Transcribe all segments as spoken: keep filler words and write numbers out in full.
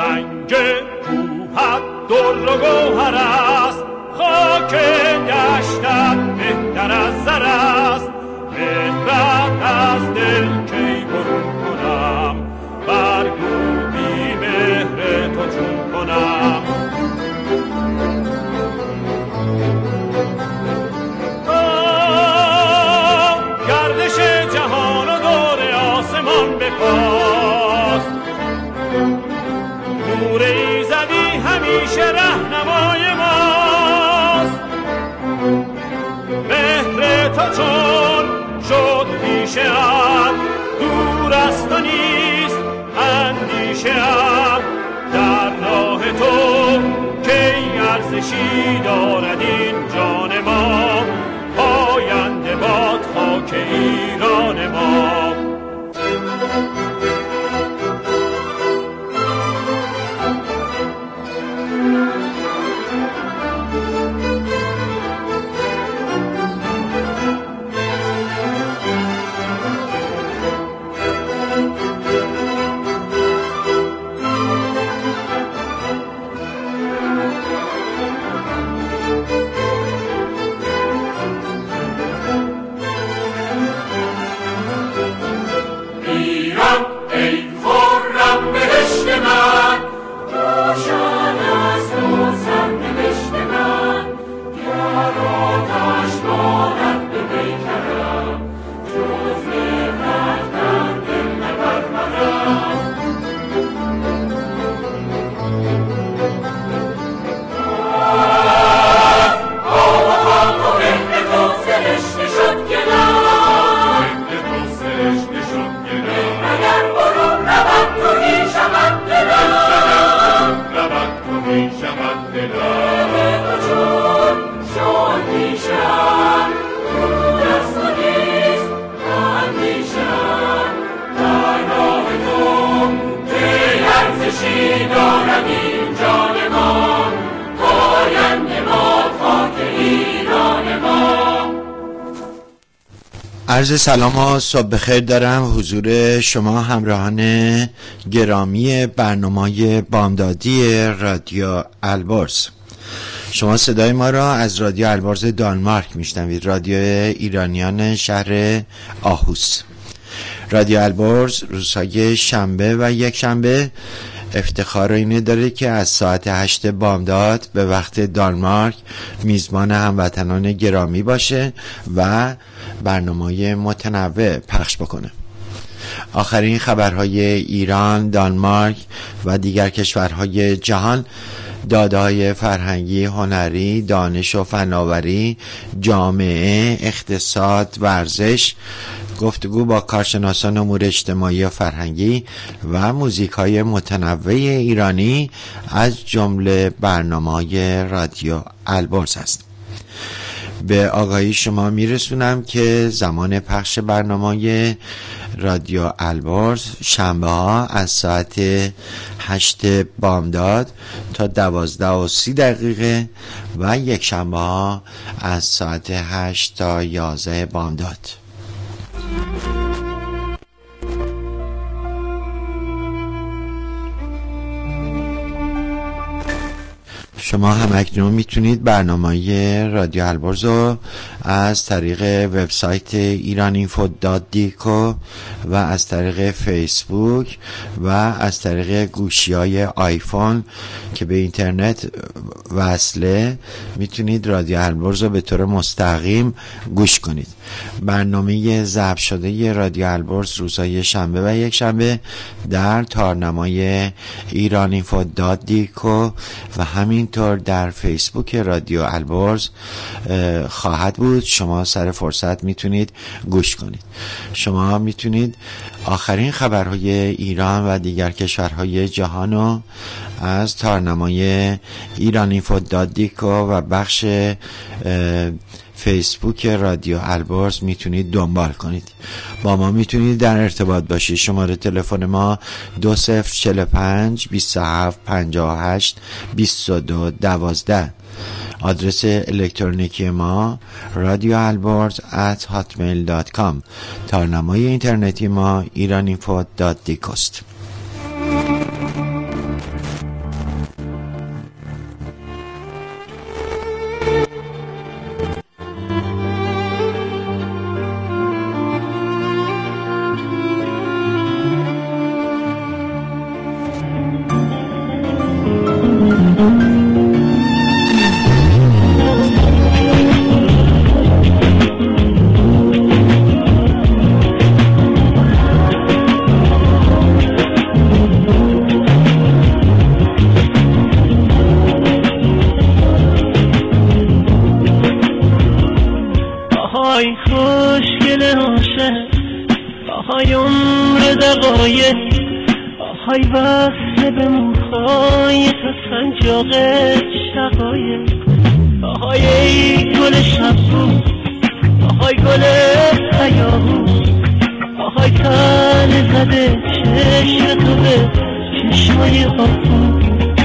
سنگ کوهت در و گوهر است، خاک دشتت بهتر از زر است. مهرت از دل کی برون کنم، برگو بی مهر تو چون کنم. گردش جهان و دور آسمان بپاس، نور ایزدی همیشه رهنمای ماست. مهر تو چون شد پیشه ام، دور است و نیست اندیشه ام. در راه تو کی ارزشی دارد این جان ما، پاینده باد خاک ایران ما. عرض سلام و صبح بخیر دارم حضور شما همراهان گرامی برنامه بامدادی رادیو البرز. شما صدای ما را از رادیو البرز دانمارک میشنوید، رادیو ایرانیان شهر آهوس. رادیو البرز روزهای شنبه و یک شنبه افتخار اینه داره که از ساعت هشت بامداد به وقت دانمارک میزبان هموطنان گرامی باشه و برنامه متنوع پخش بکنه. آخرین خبرهای ایران، دانمارک و دیگر کشورهای جهان، داده‌های فرهنگی، هنری، دانش و فناوری، جامعه، اقتصاد، ورزش، گفتگو با کارشناسان امور اجتماعی و فرهنگی و موزیک‌های متنوع ایرانی از جمله برنامه رادیو البرز است. به آگاهی شما میرسونم که زمان پخش برنامه رادیو البرز شنبه ها از ساعت هشت بامداد تا دوازده و سی دقیقه و یک شنبه ها از ساعت هشت تا یازده بامداد. شما هم اکنون میتونید برنامه رادیو البرز رو از طریق وبسایت ایران اینفو دات دیکو و از طریق فیسبوک و از طریق گوشی های آیفون که به اینترنت وصله میتونید رادیو البرز رو به طور مستقیم گوش کنید. برنامه ضبط شده رادیو البرز روزهای شنبه و یک شنبه در تارنمای ایران اینفو دات دیکو و همینطور در فیسبوک رادیو البرز خواهد بود. شما سر فرصت میتونید گوش کنید. شما میتونید آخرین خبرهای ایران و دیگر کشورهای جهان رو از تارنمای ایران اینفو دات دیکو و بخش فیسبوک رادیو البرز میتونید دنبال کنید. با ما میتونید در ارتباط باشید. شماره تلفن ما دو صفر چهل و پنج بیست و هفت پنجاه و هشت بیست و دو دوازده. آدرس الکترونیکی ما رادیو البرز ات هاتمیل دات کام. تارنمای اینترنتی ما ایران اینفو دات دیکو است. آهای وصله به موهای تا سنجاق شقایق، آهای ای گل شبو، آهای گل پیاهو، آهای تن زده چشم تو به چشمای آبو.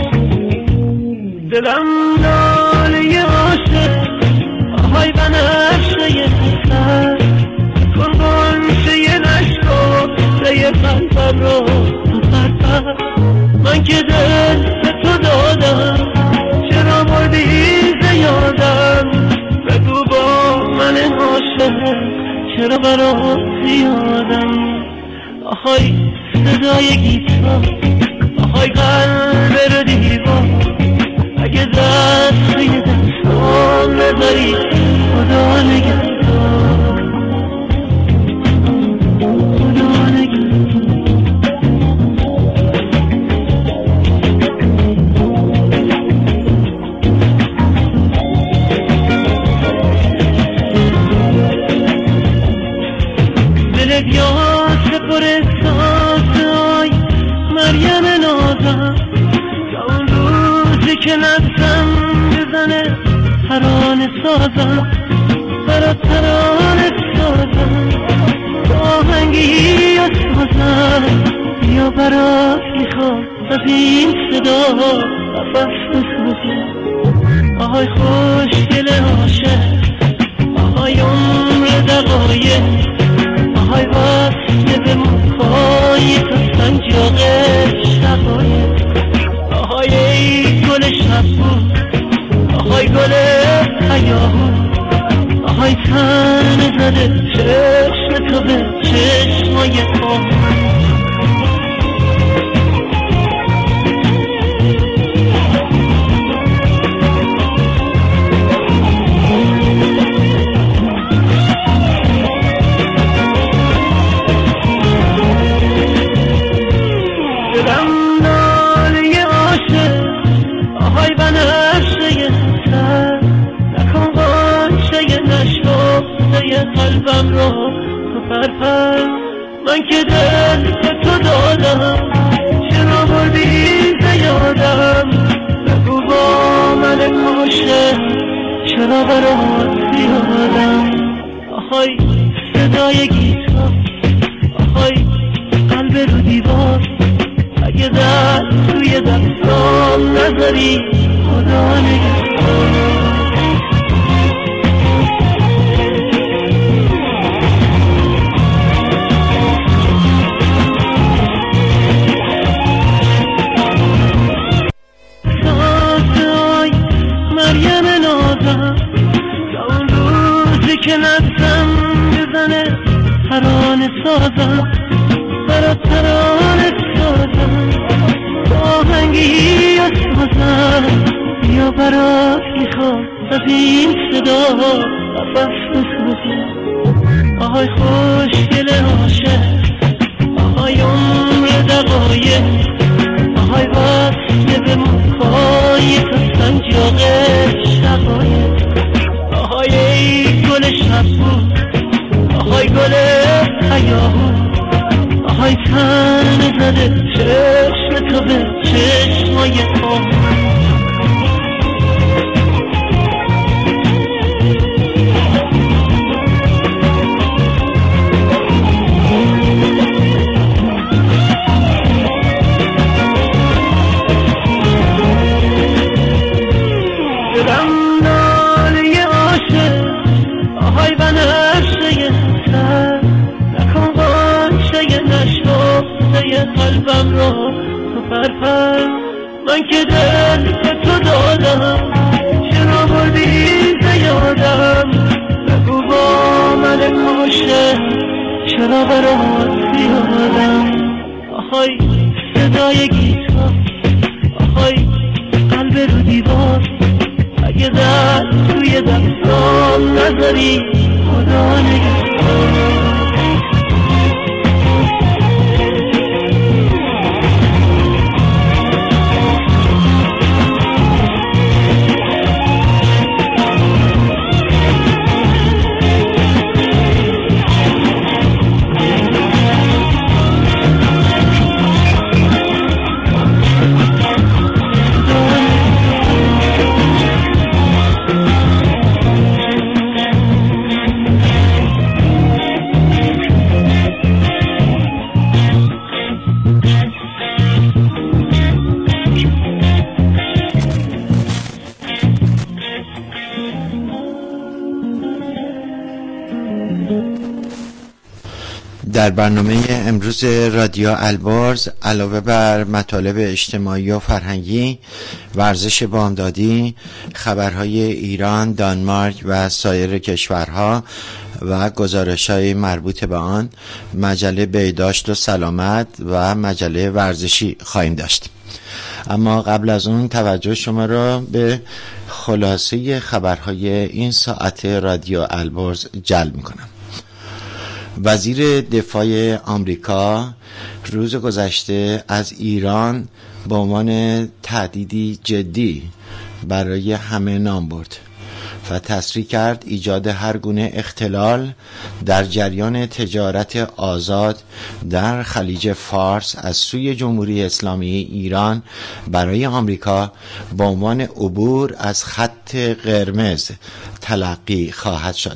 دلم ناله عاشق، آهای بنفشه سر کن گنشه نشکفته قلبم رو بپر. من که دل به تو دادم چرا مردی زیادم، بگو با من عاشق چرا برات زیادم. آهای صدای گیتار، آهای قلب رو دیوار، اگه دست توی دستان بذاری خدا نگهدار، خدا نگهدار. دلت یاد پر احساس آی مریم نازم، تا اون روزی که نفسم بزنه ترانه سازم، برات ترانه سازم، آهنگی یا سازم، یا برات میخوام از این صدا نفس بسازم. آهای خوشگل عاشق، آهای عمر دقایق، آهای وصله به موهای تا سنجاق شقایق، آهای ای گل شبو، آهای گل پیاهو، آهای تن زده چشم تو به چشمای آهو. قلبم رو تو پرپر، من که دل به تو دادم چرا بردی زیادم، بگو با من عاشق چرا برات زیادم. آهای صدای گیتار، آهای قلب رو دیوار، اگه دست توی دستام نذاری خدا نگهدار. مریم نازم، تا اون روزی که نفسم بزنه ترانه سازم، برات ترانه سازم، آهنگی یا سازم، یا برات میخوام از این صدا نفس بسازم. آهای خوشگل عاشق، آهای عمر دقایق، آهای وصله به موهای تا سنجاق شقایق، آهای ای گل شبو، آهای گل پیاهو، آهای تن زده چشم تو به چشمای آهو. قلبم رو تو پرپر، من که دل به تو دادم چرا بردی زیادم، بگو با من عاشق چرا برات زیادم. آهای صدای گیتار، آهای قلب دستام نذاری خدا نگهدار. در برنامه امروز رادیو البرز علاوه بر مطالب اجتماعی و فرهنگی، ورزش بامدادی، خبرهای ایران، دانمارک و سایر کشورها و گزارش‌های مربوط به آن، مجله بهداشت و سلامت و مجله ورزشی خواهیم داشت. اما قبل از اون توجه شما را به خلاصه خبرهای این ساعت رادیو البرز جلب می‌کنم. وزیر دفاع آمریکا روز گذشته از ایران به عنوان تهدیدی جدی برای همه نام برد و تصریح کرد ایجاد هر گونه اختلال در جریان تجارت آزاد در خلیج فارس از سوی جمهوری اسلامی ایران برای آمریکا به عنوان عبور از خط قرمز تلقی خواهد شد.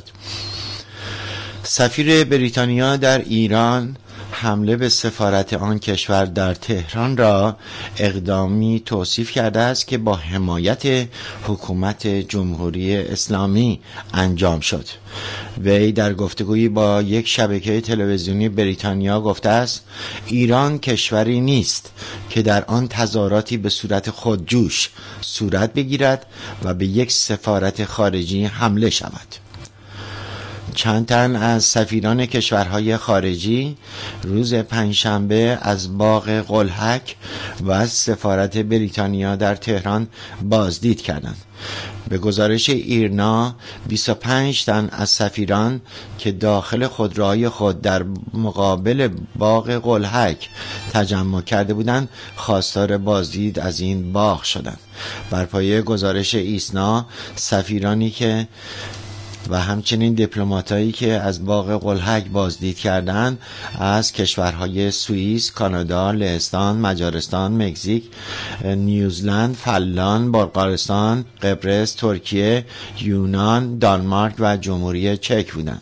سفیر بریتانیا در ایران حمله به سفارت آن کشور در تهران را اقدامی توصیف کرده است که با حمایت حکومت جمهوری اسلامی انجام شد. وی در گفتگویی با یک شبکه تلویزیونی بریتانیا گفته است ایران کشوری نیست که در آن تظاهراتی به صورت خودجوش صورت بگیرد و به یک سفارت خارجی حمله شود. چند تن از سفیران کشورهای خارجی روز پنجشنبه از باغ قلهک و از سفارت بریتانیا در تهران بازدید کردند. به گزارش ایرنا بیست و پنج تن از سفیران که داخل خودروهای خود در مقابل باغ قلهک تجمع کرده بودند خواستار بازدید از این باغ شدند. بر پایه گزارش ایسنا سفیرانی که و همچنین دیپلماتایی که از باغ قلهک بازدید کردند از کشورهای سوئیس، کانادا، لهستان، مجارستان، مکزیک، نیوزلند، فنلاند، بلغارستان، قبرس، ترکیه، یونان، دانمارک و جمهوری چک بودند.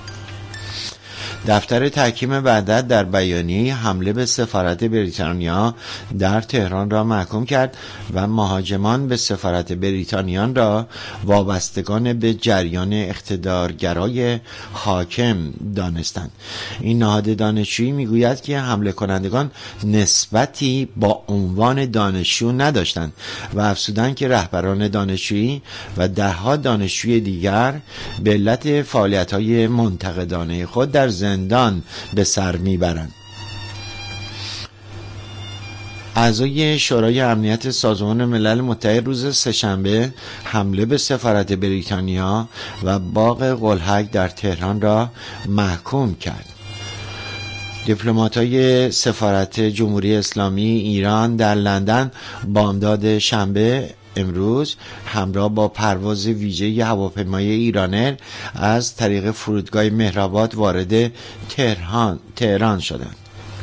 دفتر تحکیم وحدت در بیانیه حمله به سفارت بریتانیا در تهران را محکوم کرد و مهاجمان به سفارت بریتانیان را وابستگان به جریان اقتدارگرای حاکم دانستند. این نهاد دانشجویی میگوید که حمله کنندگان نسبتی با عنوان دانشجو نداشتند و افزودند که رهبران دانشجویی و ده‌ها دانشجوی دیگر به علت فعالیت‌های منتقدانه خود در زندان به سر میبرند. اعضای شورای امنیت سازمان ملل متحد روز سه‌شنبه حمله به سفارت بریتانیا و باغ قلهک در تهران را محکوم کرد. دیپلمات‌های سفارت جمهوری اسلامی ایران در لندن بامداد شنبه امروز همراه با پرواز ویژه هواپیمای ایرانر از طریق فرودگاه مهرآباد وارد تهران تهران شدند.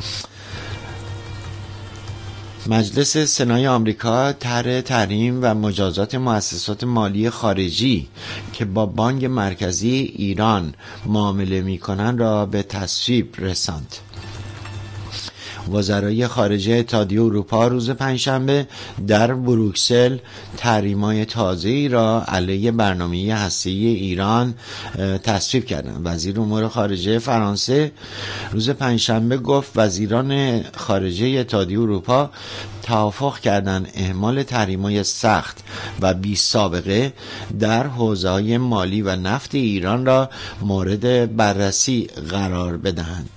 مجلس سنای آمریکا طرح تحریم و مجازات مؤسسات مالی خارجی که با بانک مرکزی ایران معامله می‌کنند را به تصویب رساند. وزرای خارجه اتحادیه اروپا روز پنجشنبه در بروکسل تحریم‌های تازه‌ای را علیه برنامه هسته‌ای ایران تصویب کردند. وزیر امور خارجه فرانسه روز پنجشنبه گفت وزیران خارجه اتحادیه اروپا توافق کردند اعمال تحریم‌های سخت و بی سابقه در حوزه‌های مالی و نفت ایران را مورد بررسی قرار بدهند.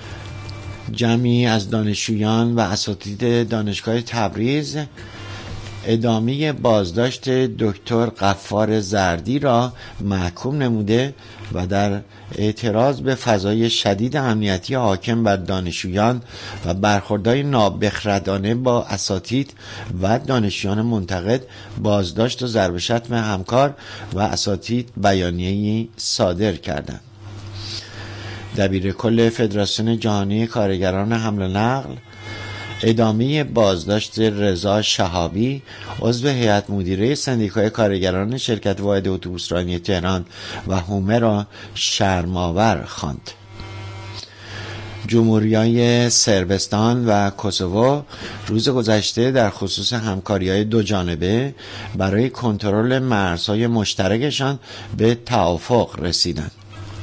جمعی از دانشجویان و اساتید دانشگاه تبریز ادامه بازداشت دکتر غفار زردی را محکوم نموده و در اعتراض به فضای شدید امنیتی حاکم بر دانشجویان و برخوردهای نابخردانه با اساتید و دانشجویان منتقد بازداشت و ضرب شتم همکار و اساتید بیانیه‌ای صادر کردند. دبیر کل فدراسیون جهانی کارگران حمل و نقل ادامه بازداشت رضا شهابی عضو هیئت مدیره سندیکای کارگران شرکت واحد اتوبوسرانی تهران و هومه را شرم‌آور خواند. جمهوری‌های صربستان و کوسوو روز گذشته در خصوص همکاری‌های دو جانبه برای کنترل مرزهای مشترکشان به توافق رسیدند.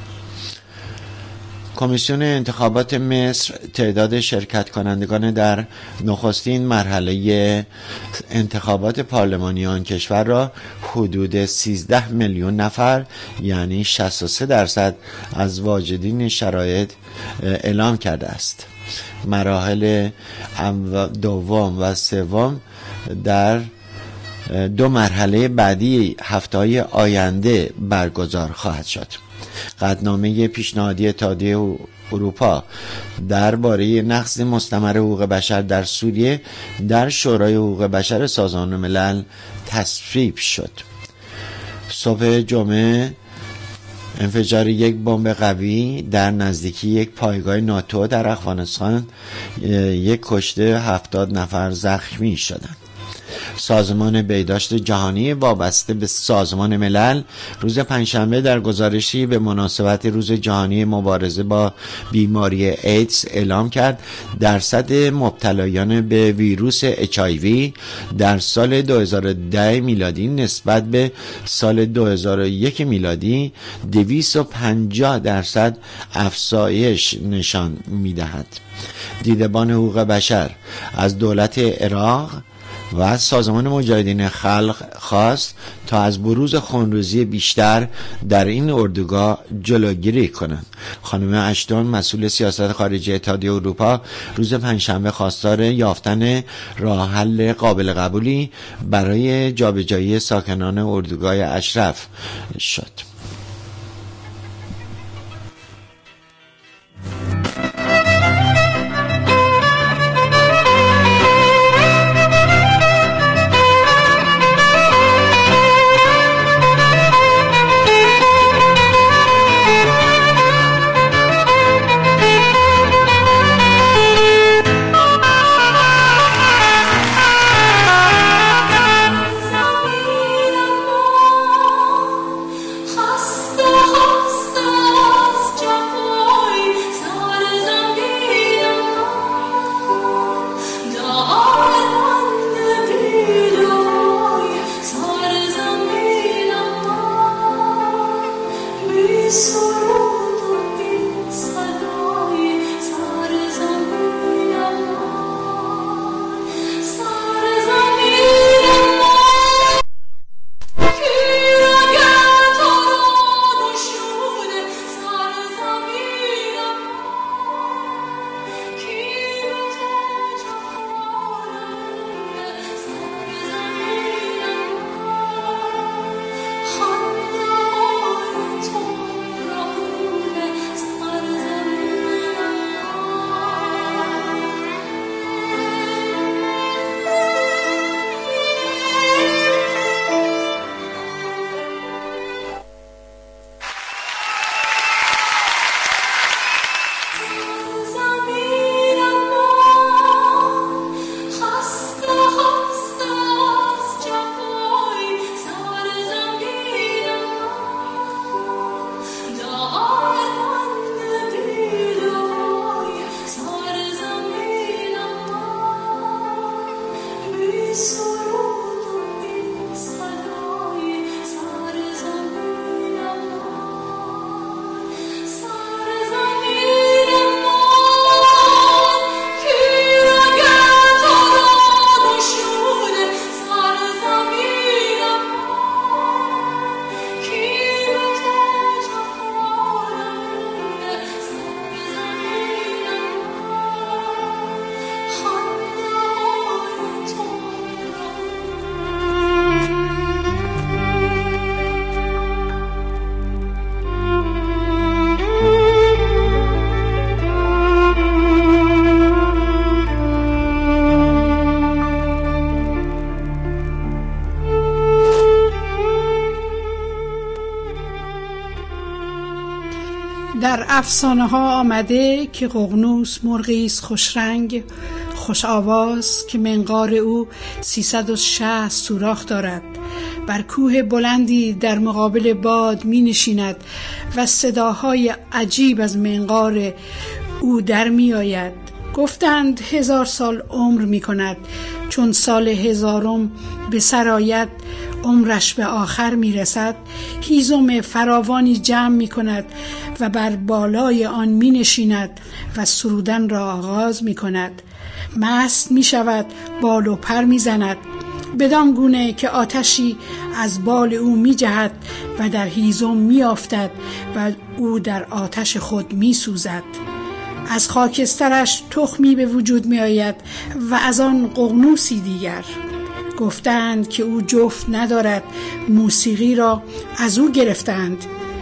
کمیسیون انتخابات مصر تعداد شرکت کنندگان در نخستین مرحله انتخابات پارلمانی آن کشور را حدود سیزده میلیون نفر یعنی شصت و سه درصد از واجدین شرایط اعلام کرده است. مراحل دوم و سوم در دو مرحله بعدی هفته‌های آینده برگزار خواهد شد. قطعنامه پیشنهادی اتحادیه اروپا درباره نقض مستمر حقوق بشر در سوریه در شورای حقوق بشر سازمان ملل تصویب شد. صبح جمعه انفجار یک بمب قوی در نزدیکی یک پایگاه ناتو در افغانستان یک کشته هفتاد نفر زخمی شدند. سازمان بهداشت جهانی وابسته به سازمان ملل روز پنجشنبه در گزارشی به مناسبت روز جهانی مبارزه با بیماری ایدز اعلام کرد درصد مبتلایان به ویروس اچ آی وی در سال دو هزار و ده میلادی نسبت به سال دو هزار و یک میلادی دویست و پنجاه درصد افزایش نشان می‌دهد. دیدبان حقوق بشر از دولت عراق و سازمان مجاهدین خلق خواست تا از بروز خونریزی بیشتر در این اردوگاه جلوگیری کنند. خانم اشتون مسئول سیاست خارجی اتحادیه اروپا روز پنجشنبه خواستار یافتن راه حل قابل قبولی برای جابجایی ساکنان اردوگاه اشرف شد. افسانه ها آمده که ققنوس مرغی است خوش رنگ خوش آواز که منقار او سیصد و شصت سوراخ دارد. بر کوه بلندی در مقابل باد می نشیند و صداهای عجیب از منقار او در می آید. گفتند هزار سال عمر می کند. چون سال هزارم به سر آید عمرش به آخر می رسد. هیزم فراوانی جمع می کند و بر بالای آن می نشیند و سرودن را آغاز می کند. مست می شود، بال و پر می زند بدان گونه که آتشی از بال او می جهد و در هیزم می افتد و او در آتش خود می سوزد. از خاکسترش تخمی به وجود می آید و از آن ققنوسی دیگر. گفتند که او جفت ندارد، موسیقی را از او گرفتند.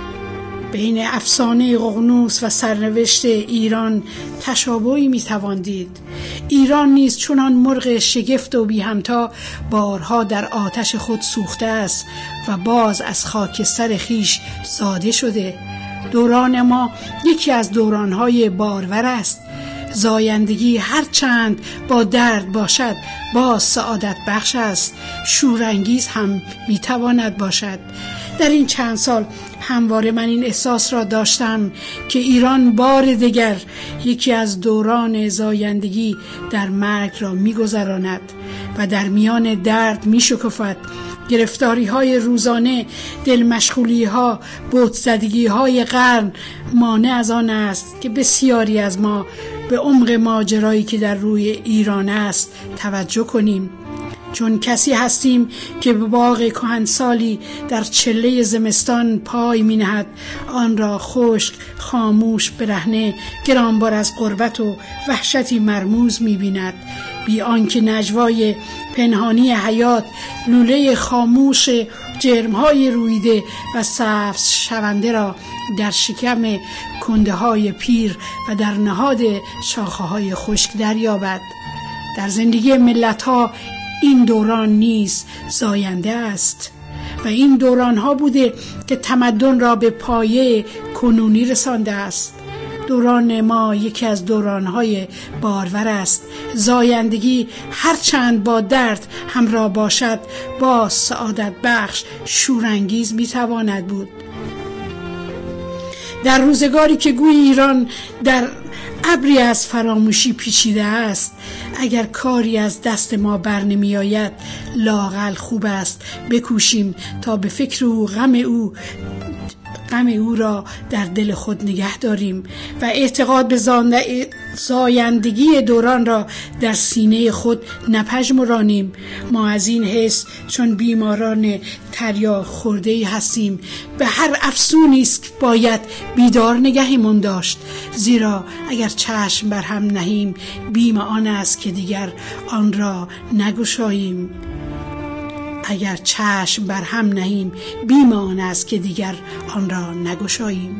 بین افسانه ققنوس و سرنوشت ایران تشابهی می توان دید. ایران نیز چنان مرغ شگفت و بی همتا بارها در آتش خود سوخته است و باز از خاکستر خیش زاده شده. دوران ما یکی از دورانهای بارور است. زایندگی هر چند با درد باشد باز سعادت بخش است، شورانگیز هم میتواند باشد. در این چند سال همواره من این احساس را داشتم که ایران بار دیگر یکی از دوران زایندگی در مرگ را میگذراند و در میان درد میشکفد. گرفتاری های روزانه، دل مشغولی ها، بت زدگی های قرن مانع از آن است که بسیاری از ما به عمق ماجرایی که در روی ایران است توجه کنیم. چون کسی هستیم که به باغ کهنسالی در چله زمستان پای می نهد، آن را خشک، خاموش، برهنه، گرانبار از غربت و وحشتی مرموز می بیند، بی آنکه نجوای پنهانی حیات، لوله خاموش جرمهای رویده و سبز شونده را در شکم کنده های پیر و در نهاد شاخه های خشک دریابد. در زندگی ملت ها این دوران نیز زاینده است و این دوران ها بوده که تمدن را به پایه کنونی رسانده است. دوران ما یکی از دوران‌های بارور است. زایندگی هر چند با درد همراه باشد با سعادت بخش شورانگیز میتواند بود. در روزگاری که گویی ایران در ابری از فراموشی پیچیده است، اگر کاری از دست ما بر نمی آید لااقل خوب است بکوشیم تا به فکر او غم او غم او را در دل خود نگه داریم و اعتقاد به زایندگی دوران را در سینه خود نپژمرانیم. ما از این حس چون بیماران تریاک خورده‌ای هستیم. به هر افسونی است باید بیدار نگهمان داشت، زیرا اگر چشم بر هم نهیم بیم آن است که دیگر آن را نگشاییم. اگر چشم بر هم نهیم بیم آن است که دیگر آن را نگشاییم.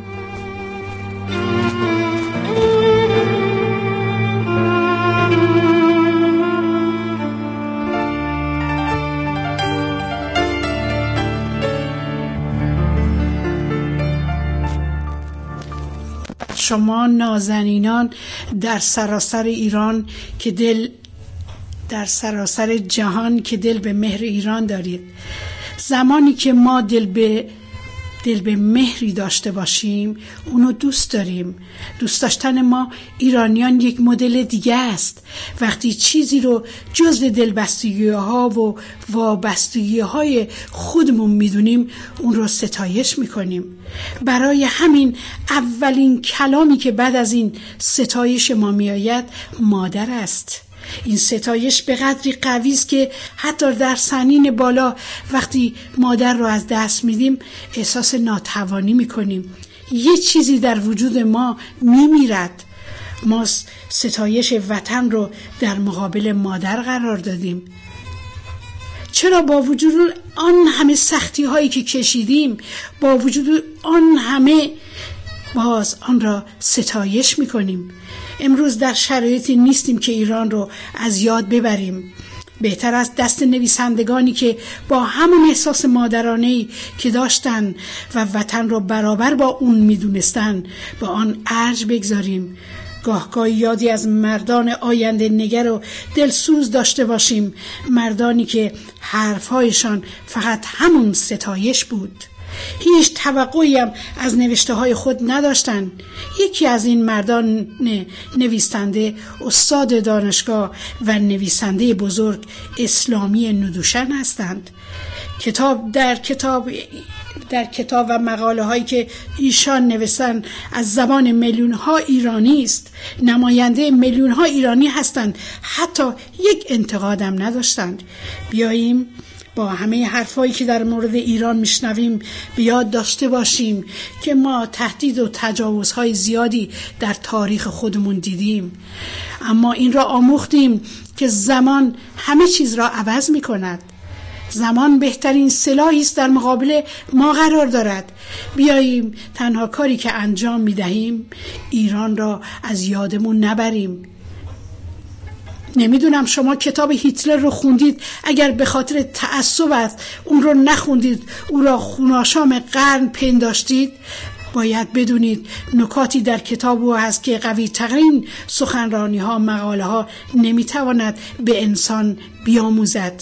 شما نازنینان در سراسر ایران که دل در سراسر جهان که دل به مهر ایران دارید، زمانی که ما دل به دل به مهری داشته باشیم اونو دوست داریم. دوست داشتن ما ایرانیان یک مدل دیگه است. وقتی چیزی رو جزو دلبستگی ها و وابستگی های خودمون میدونیم اون رو ستایش میکنیم. برای همین اولین کلامی که بعد از این ستایش ما میآید مادر است. این ستایش به قدری قوی است که حتی در سنین بالا وقتی مادر رو از دست میدیم احساس ناتوانی میکنیم. یه چیزی در وجود ما میمیرد. ما ستایش وطن رو در مقابل مادر قرار دادیم. چرا با وجود آن همه سختی هایی که کشیدیم، با وجود آن همه باز آن را ستایش میکنیم؟ امروز در شرایطی نیستیم که ایران رو از یاد ببریم. بهتر از دست نویسندگانی که با همون احساس مادرانه‌ای که داشتن و وطن رو برابر با اون میدونستن با آن ارج بگذاریم. گاهگاه یادی از مردان آینده نگر و دلسوز داشته باشیم، مردانی که حرفهایشان فقط همون ستایش بود، هیچ توقعی هم از نوشته های خود نداشتن. یکی از این مردان نویسنده، استاد دانشگاه و نویسنده بزرگ اسلامی ندوشن هستند. کتاب در کتاب در کتاب و مقاله هایی که ایشان نوشتن از زبان میلیون ها ایرانی است. نماینده میلیون ها ایرانی هستند، حتی یک انتقادم نداشتند. بیاییم با همه حرفایی که در مورد ایران میشنویم بیاد داشته باشیم که ما تهدید و تجاوزهای زیادی در تاریخ خودمون دیدیم، اما این را آموختیم که زمان همه چیز را عوض میکند. زمان بهترین سلاحی است در مقابل ما قرار دارد. بیاییم تنها کاری که انجام میدهیم ایران را از یادمون نبریم. نمیدونم شما کتاب هیتلر رو خوندید، اگر به خاطر تعصب است اون رو نخوندید، او را خوناشام قرن پنداشتید، باید بدونید نکاتی در کتاب او هست که قوی ترین سخنرانی ها مقاله ها نمیتواند به انسان بیاموزد.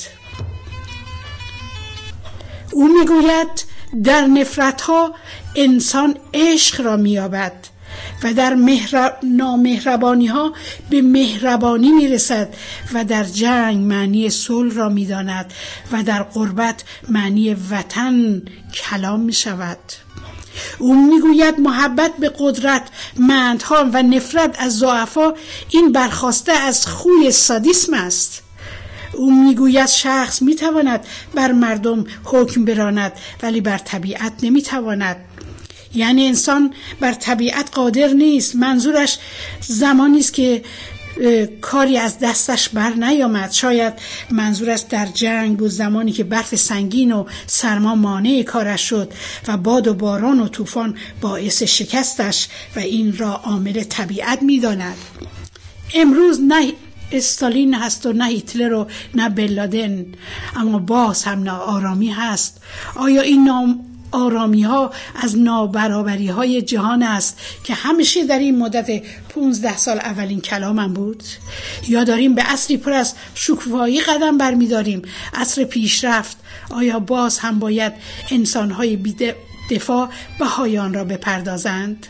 او میگوید در نفرت ها انسان عشق را مییابد و در مهر... نامهربانی ها به مهربانی میرسد و در جنگ معنی صلح را میداند و در غربت معنی وطن کلام میشود. او میگوید محبت به قدرت مندها و نفرت از ضعفا این برخاسته از خوی سادیسم است. او میگوید شخص میتواند بر مردم حکم براند ولی بر طبیعت نمیتواند. یعنی انسان بر طبیعت قادر نیست. منظورش زمانی است که کاری از دستش بر نیامد. شاید منظورش در جنگ بود، زمانی که برف سنگین و سرما مانع کارش شد و باد و باران و طوفان باعث شکستش و این را عامل طبیعت میداند. امروز نه استالین هست و نه هیتلر و نه بن‌لادن، اما باز هم ناآرامی هست. آیا این نام آرامی ها از نابرابری های جهان است که همیشه در این مدت پونزده سال اولین کلامم بود؟ یا داریم به عصری پر از شکوفایی قدم برمی داریم، عصر پیشرفت؟ آیا باز هم باید انسان های بی دفاع بهای آن را بپردازند؟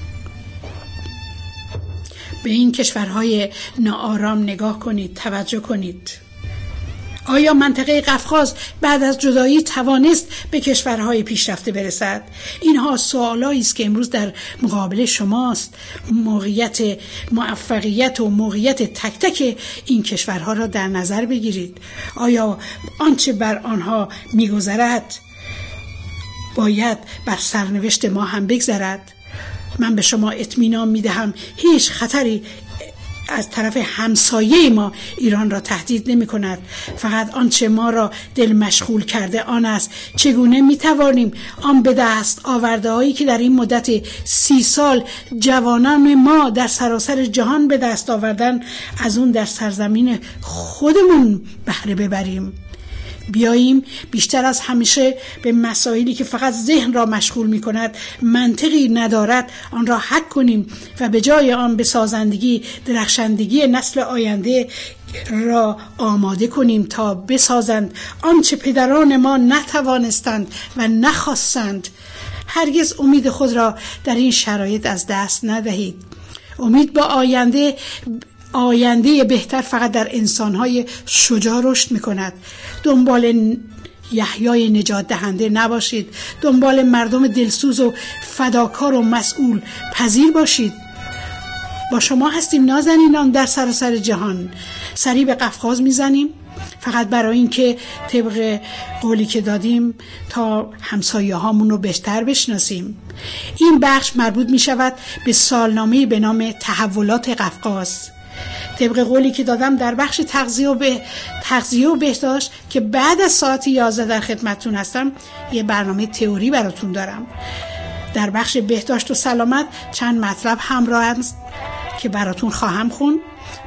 به این کشورهای ناآرام نگاه کنید، توجه کنید. آیا منطقه قفقاز بعد از جدایی توانست به کشورهای پیشرفته برسد؟ اینها سوالایی است که امروز در مقابل شماست. موقعیت موفقیت و موقعیت تک تک این کشورها را در نظر بگیرید. آیا آنچه بر آنها میگذرد باید بر سرنوشت ما هم بگذرد؟ من به شما اطمینان میدهم هیچ خطری از طرف همسایه ما ایران را تهدید نمی کند. فقط آنچه ما را دل مشغول کرده آن است چگونه می توانیم آن به دست آورده هایی که در این مدت سی سال جوانان ما در سراسر جهان به دست آوردن از اون در سرزمین خودمون بهره ببریم. بیاییم بیشتر از همیشه به مسائلی که فقط ذهن را مشغول می کند، منطقی ندارد، آن را حک کنیم و به جای آن به سازندگی، درخشندگی نسل آینده را آماده کنیم تا بسازند آنچه پدران ما نتوانستند و نخواستند. هرگز امید خود را در این شرایط از دست ندهید. امید با آینده آینده بهتر فقط در انسانهای شجاع رشد میکند. دنبال یحیای نجات دهنده نباشید، دنبال مردم دلسوز و فداکار و مسئول پذیر باشید. با شما هستیم نازنینان در سراسر جهان. سری به قفقاز میزنیم فقط برای اینکه طبق قولی که دادیم تا همسایه هامون رو بهتر بشناسیم. این بخش مربوط می شود به سالنامه به نام تحولات قفقاز. طبق قولی که دادم در بخش تغذیه و به تغذیه و بهداشت که بعد از ساعت یازده در خدمتتون هستم یه برنامه تئوری براتون دارم. در بخش بهداشت و سلامت چند مطلب همراه است که براتون خواهم خوند.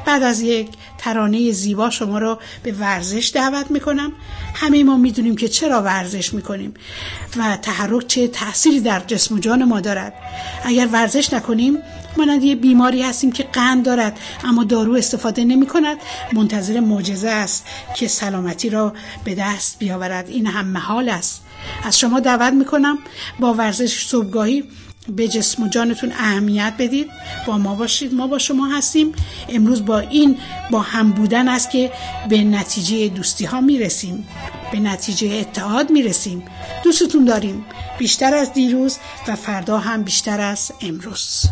بعد از یک ترانه زیبا شما رو به ورزش دعوت میکنم. همه ما میدونیم که چرا ورزش میکنیم و تحرک چه تأثیری در جسم و جان ما دارد. اگر ورزش نکنیم مانند یه بیماری هستیم که قند دارد اما دارو استفاده نمی کند، منتظر معجزه است که سلامتی را به دست بیاورد. این هم محال است. از شما دعوت میکنم با ورزش صبحگاهی به جسم و جانتون اهمیت بدید، با ما باشید، ما با شما هستیم. امروز با این با هم بودن است که به نتیجه دوستی ها میرسیم، به نتیجه اتحاد میرسیم. دوستتون داریم بیشتر از دیروز و فردا هم بیشتر از امروز.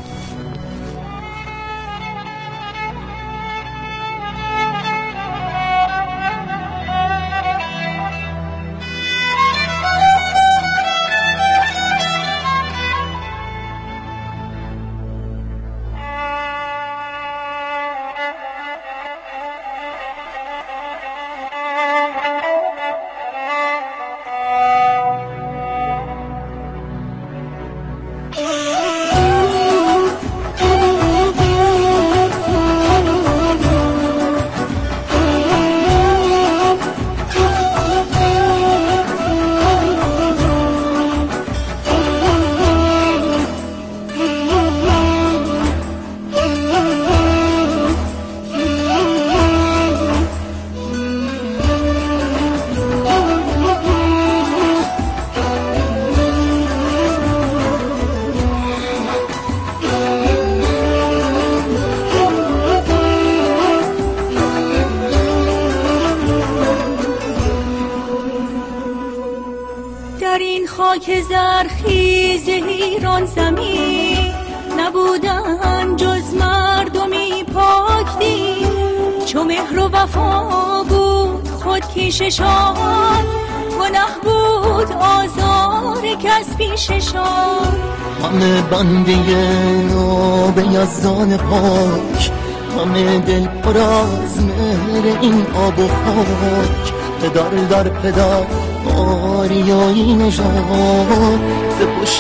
خاک زرخیز ایران زمین نبودن جز مردمی پاک دین، چو مهر و وفا بود خود کیششان، گناه بود آزار کس پیششان. همه بنده آب یزدان پاک، همه دل پر از مهر این آب و خاک. پدر در پدر آریایی نژاد، ز پشت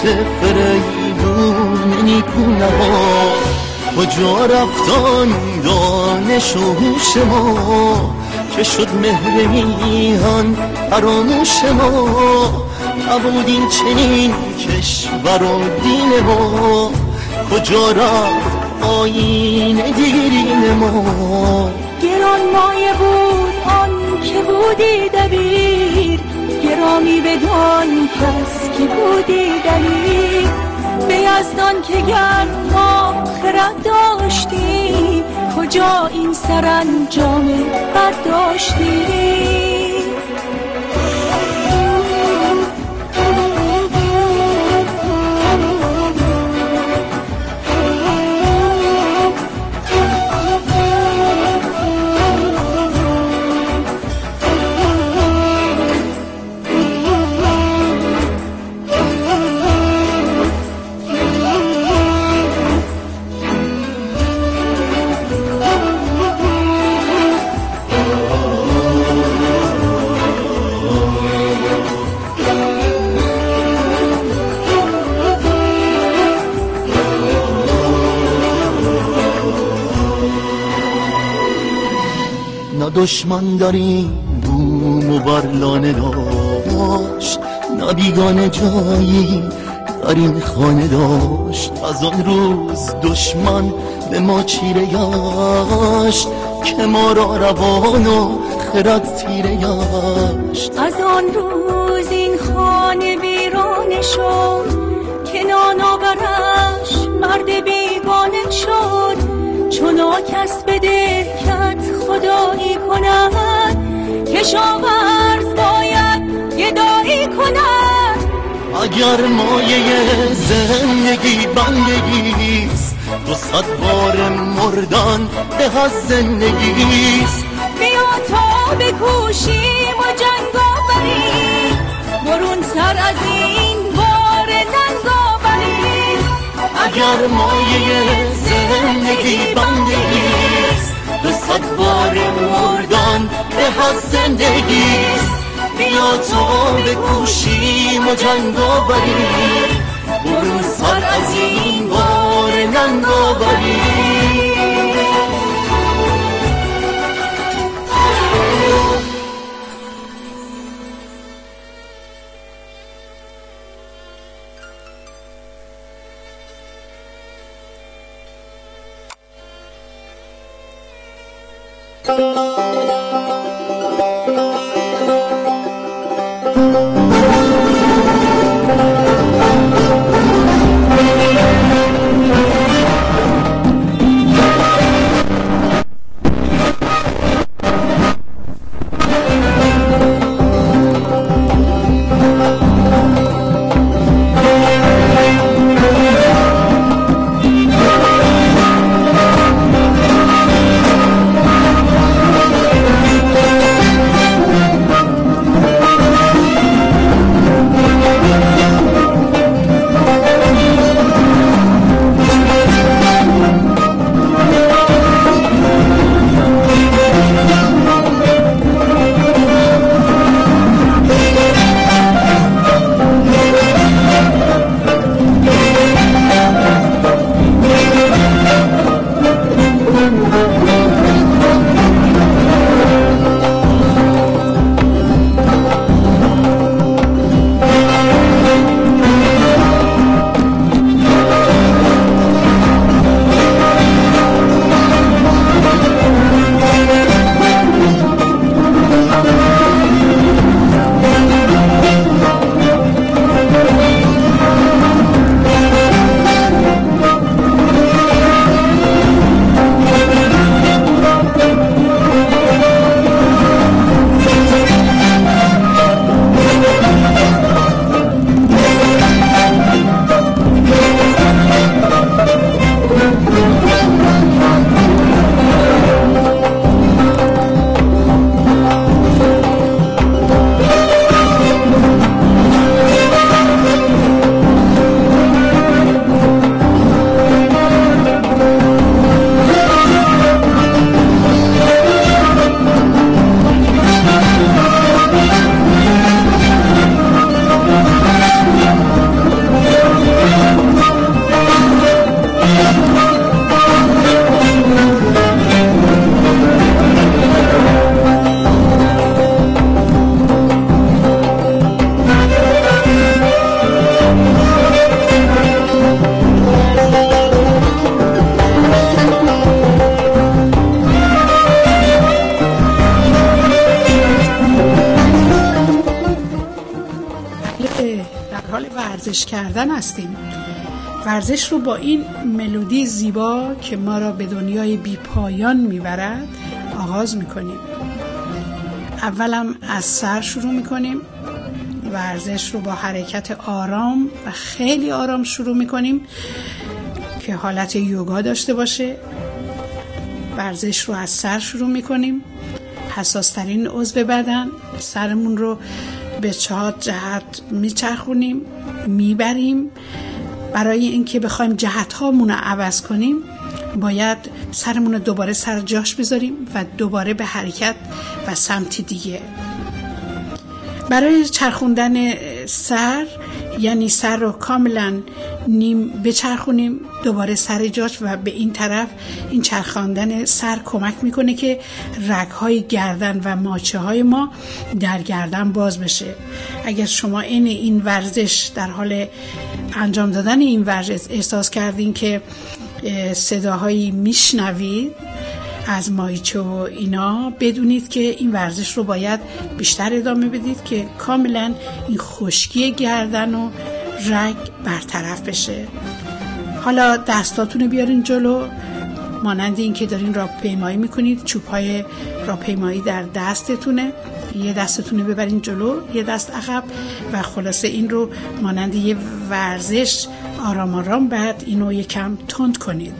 فریدون نیکونه ها. کجا رفتن دانش و هوش ما، که شد مهر میهن فراموش ما. نبود این چنین کشور و دین ما، کجا رفت آیین دیرین ما. گران مایه بود آن که بودی دبیر، گرامی بدان کس که بودی دلیر. به یزدان که گر ما خرد داشتی، کجا این سرانجام برداشتی. دشمن داریم بوم و برلانه داشت، نه بیگانه جایی در این خانه داشت. از آن روز دشمن به ما چیره گشت، که ما را روان و خرد تیره گشت. از آن روز این خانه ویرانه شد، که نانآورش مرد بیگانه شد. چون کس به دهکت خدایی کند، کشاورز باید گدایی کند. اگر مایه زندگی بندگیست، دو صد بار مردن به از زندگیست. بیا تا بکوشیم و جنگ آوریم، برون سر از این بار ننگ آوریم. اگر مایه زندگی بندگیست، دو صد بار مردن به از زندگیست. بیا تا بکوشیم و جنگ آوریم، برون سر از این بار ننگ آوریم. ورزش کردن هستیم. ورزش رو با این ملودی زیبا که ما را به دنیای بی پایان میبرد آغاز میکنیم. اولم از سر شروع میکنیم. ورزش رو با حرکت آرام و خیلی آرام شروع میکنیم که حالت یوگا داشته باشه. ورزش رو از سر شروع میکنیم. حساس ترین عضو بدن، سرمون رو به چهار جهت میچرخونیم، میبریم. برای اینکه بخوایم جهت هامون رو عوض کنیم باید سرمون رو دوباره سر جاش بذاریم و دوباره به حرکت و سمت دیگه. برای چرخوندن سر یعنی سر رو کاملا نیم بچرخونیم، دوباره سر جاش و به این طرف. این چرخاندن سر کمک میکنه که رگ‌های گردن و ماچه های ما در گردن باز بشه. اگر شما این این ورزش در حال انجام دادن این ورزش احساس کردین که صداهایی میشنوید از مایچه و اینا، بدونید که این ورزش رو باید بیشتر ادامه بدید که کاملا این خشکی گردن و رگ برطرف بشه. حالا دستاتون رو بیارین جلو، مانند این که دارین راهپیمایی میکنید. چوب‌های راهپیمایی در دستتونه، یه دستتون رو ببرین جلو، یه دست عقب و خلاصه این رو مانند یه ورزش آرام آرام بعد اینو یکم تند کنید.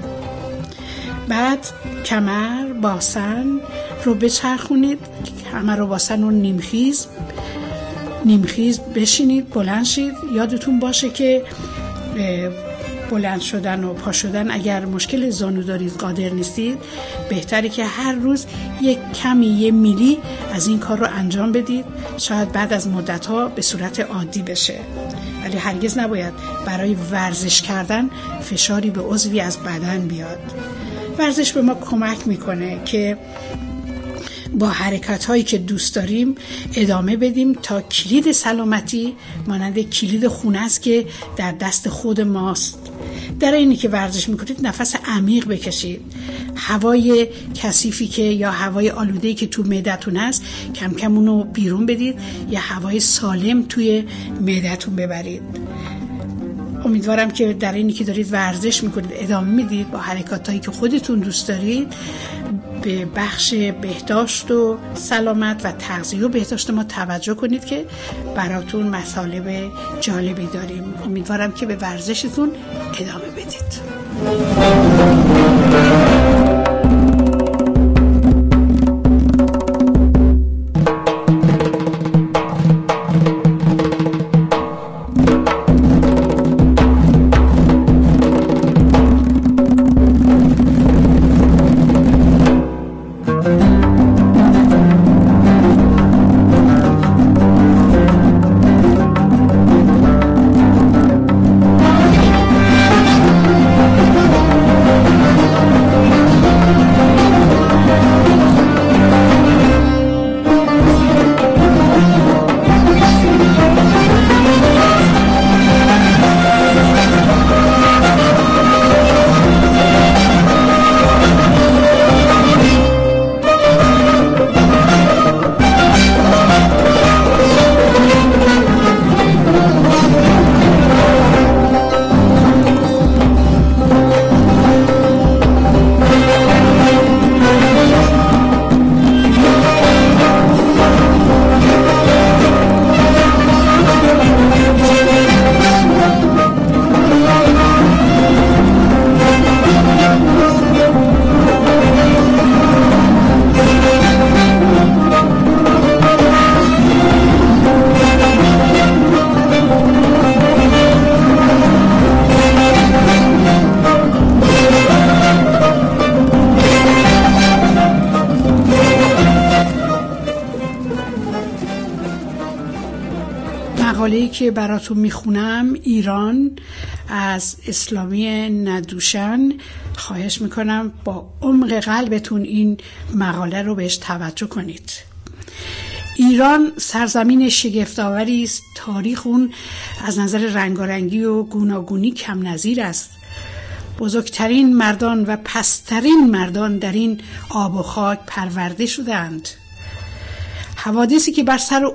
بعد کمر باسن رو بچرخونید. کمر و باسن رو نیمخیز نیمخیز بشینید، بلند شید. یادتون باشه که بلند شدن و پا شدن اگر مشکل زانو دارید، قادر نیستید، بهتره که هر روز یک کمی یه میلی از این کار رو انجام بدید. شاید بعد از مدت‌ها به صورت عادی بشه، ولی هرگز نباید برای ورزش کردن فشاری به عضوی از بدن بیاد. ورزش به ما کمک میکنه که با حرکت هایی که دوست داریم ادامه بدیم تا کلید سلامتی مانند کلید خونه است که در دست خود ماست. در اینی که ورزش میکنید نفس عمیق بکشید. هوای کثیفی که یا هوای آلوده‌ای که تو معدتون هست کم کم اونو بیرون بدید، یا هوای سالم توی معدتون ببرید. امیدوارم که در اینی که دارید ورزش میکنید ادامه میدید با حرکاتایی که خودتون دوست دارید به بخش بهداشت و سلامت و تغذیه و بهداشت ما توجه کنید که براتون مطالب جالبی داریم. امیدوارم که به ورزشتون ادامه بدید. مقاله‌ای که براتون میخونم ایران از اسلامی ندوشن. خواهش میکنم با عمق قلبتون این مقاله رو بهش توجه کنید. ایران سرزمین شگفت‌آوری است. تاریخ اون از نظر رنگارنگی و گوناگونی کم نظیر است. بزرگترین مردان و پسترین مردان در این آب و خاک پرورده شدند. حوادثی که بر سر او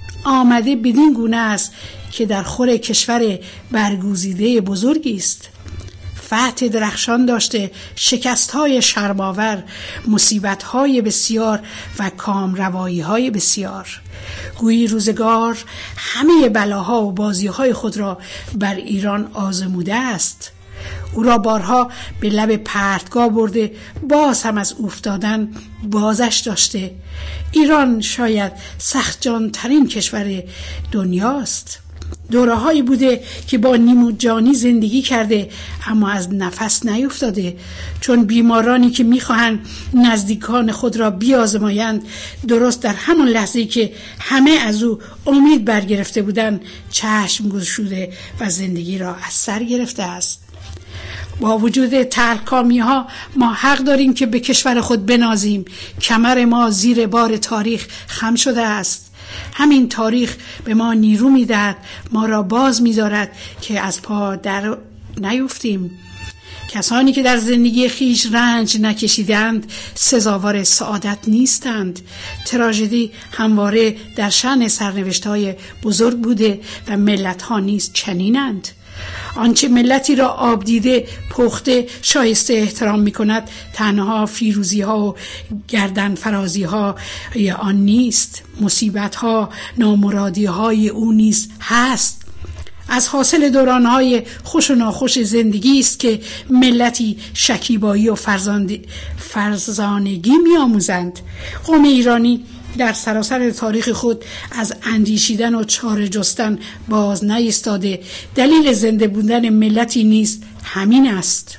آمده بدین گونه است که در خور کشور برگزیده بزرگی است. فتح درخشان داشته، شکست‌های شرم‌آور، مصیبت‌های بسیار و کامروایی‌های بسیار. گویی روزگار همه بلاها و بازی‌های خود را بر ایران آزموده است. او را بارها به لب پرتگاه برده، باز هم از افتادن بازش داشته. ایران شاید سخت جان ترین کشور دنیاست. دوره هایی بوده که با نیمو جانی زندگی کرده اما از نفس نیفتاده، چون بیمارانی که میخواهند نزدیکان خود را بیازمایند درست در همون لحظه‌ای که همه از او امید برگرفته بودند چشم گشوده و زندگی را از سر گرفته است. با وجود تلخکامی ها ما حق داریم که به کشور خود بنازیم. کمر ما زیر بار تاریخ خم شده است. همین تاریخ به ما نیرو میدهد، ما را باز می‌دارد که از پا در نیفتیم. کسانی که در زندگی خیش رنج نکشیدند سزاوار سعادت نیستند. تراژدی همواره در شأن سرنوشت‌های بزرگ بوده و ملت‌ها نیز چنینند. آنچه ملتی را آب دیده پخته شایسته احترام می کند تنها فیروزی ها و گردن فرازی ها آن نیست، مصیبت ها نامرادی های او نیز هست. از حاصل دوران های خوش و ناخوش زندگی است که ملتی شکیبایی و فرزانگی می آموزند. قوم ایرانی در سراسر تاریخ خود از اندیشیدن و چاره جستن باز نایستاده. دلیل زنده بودن ملتی نیست همین است.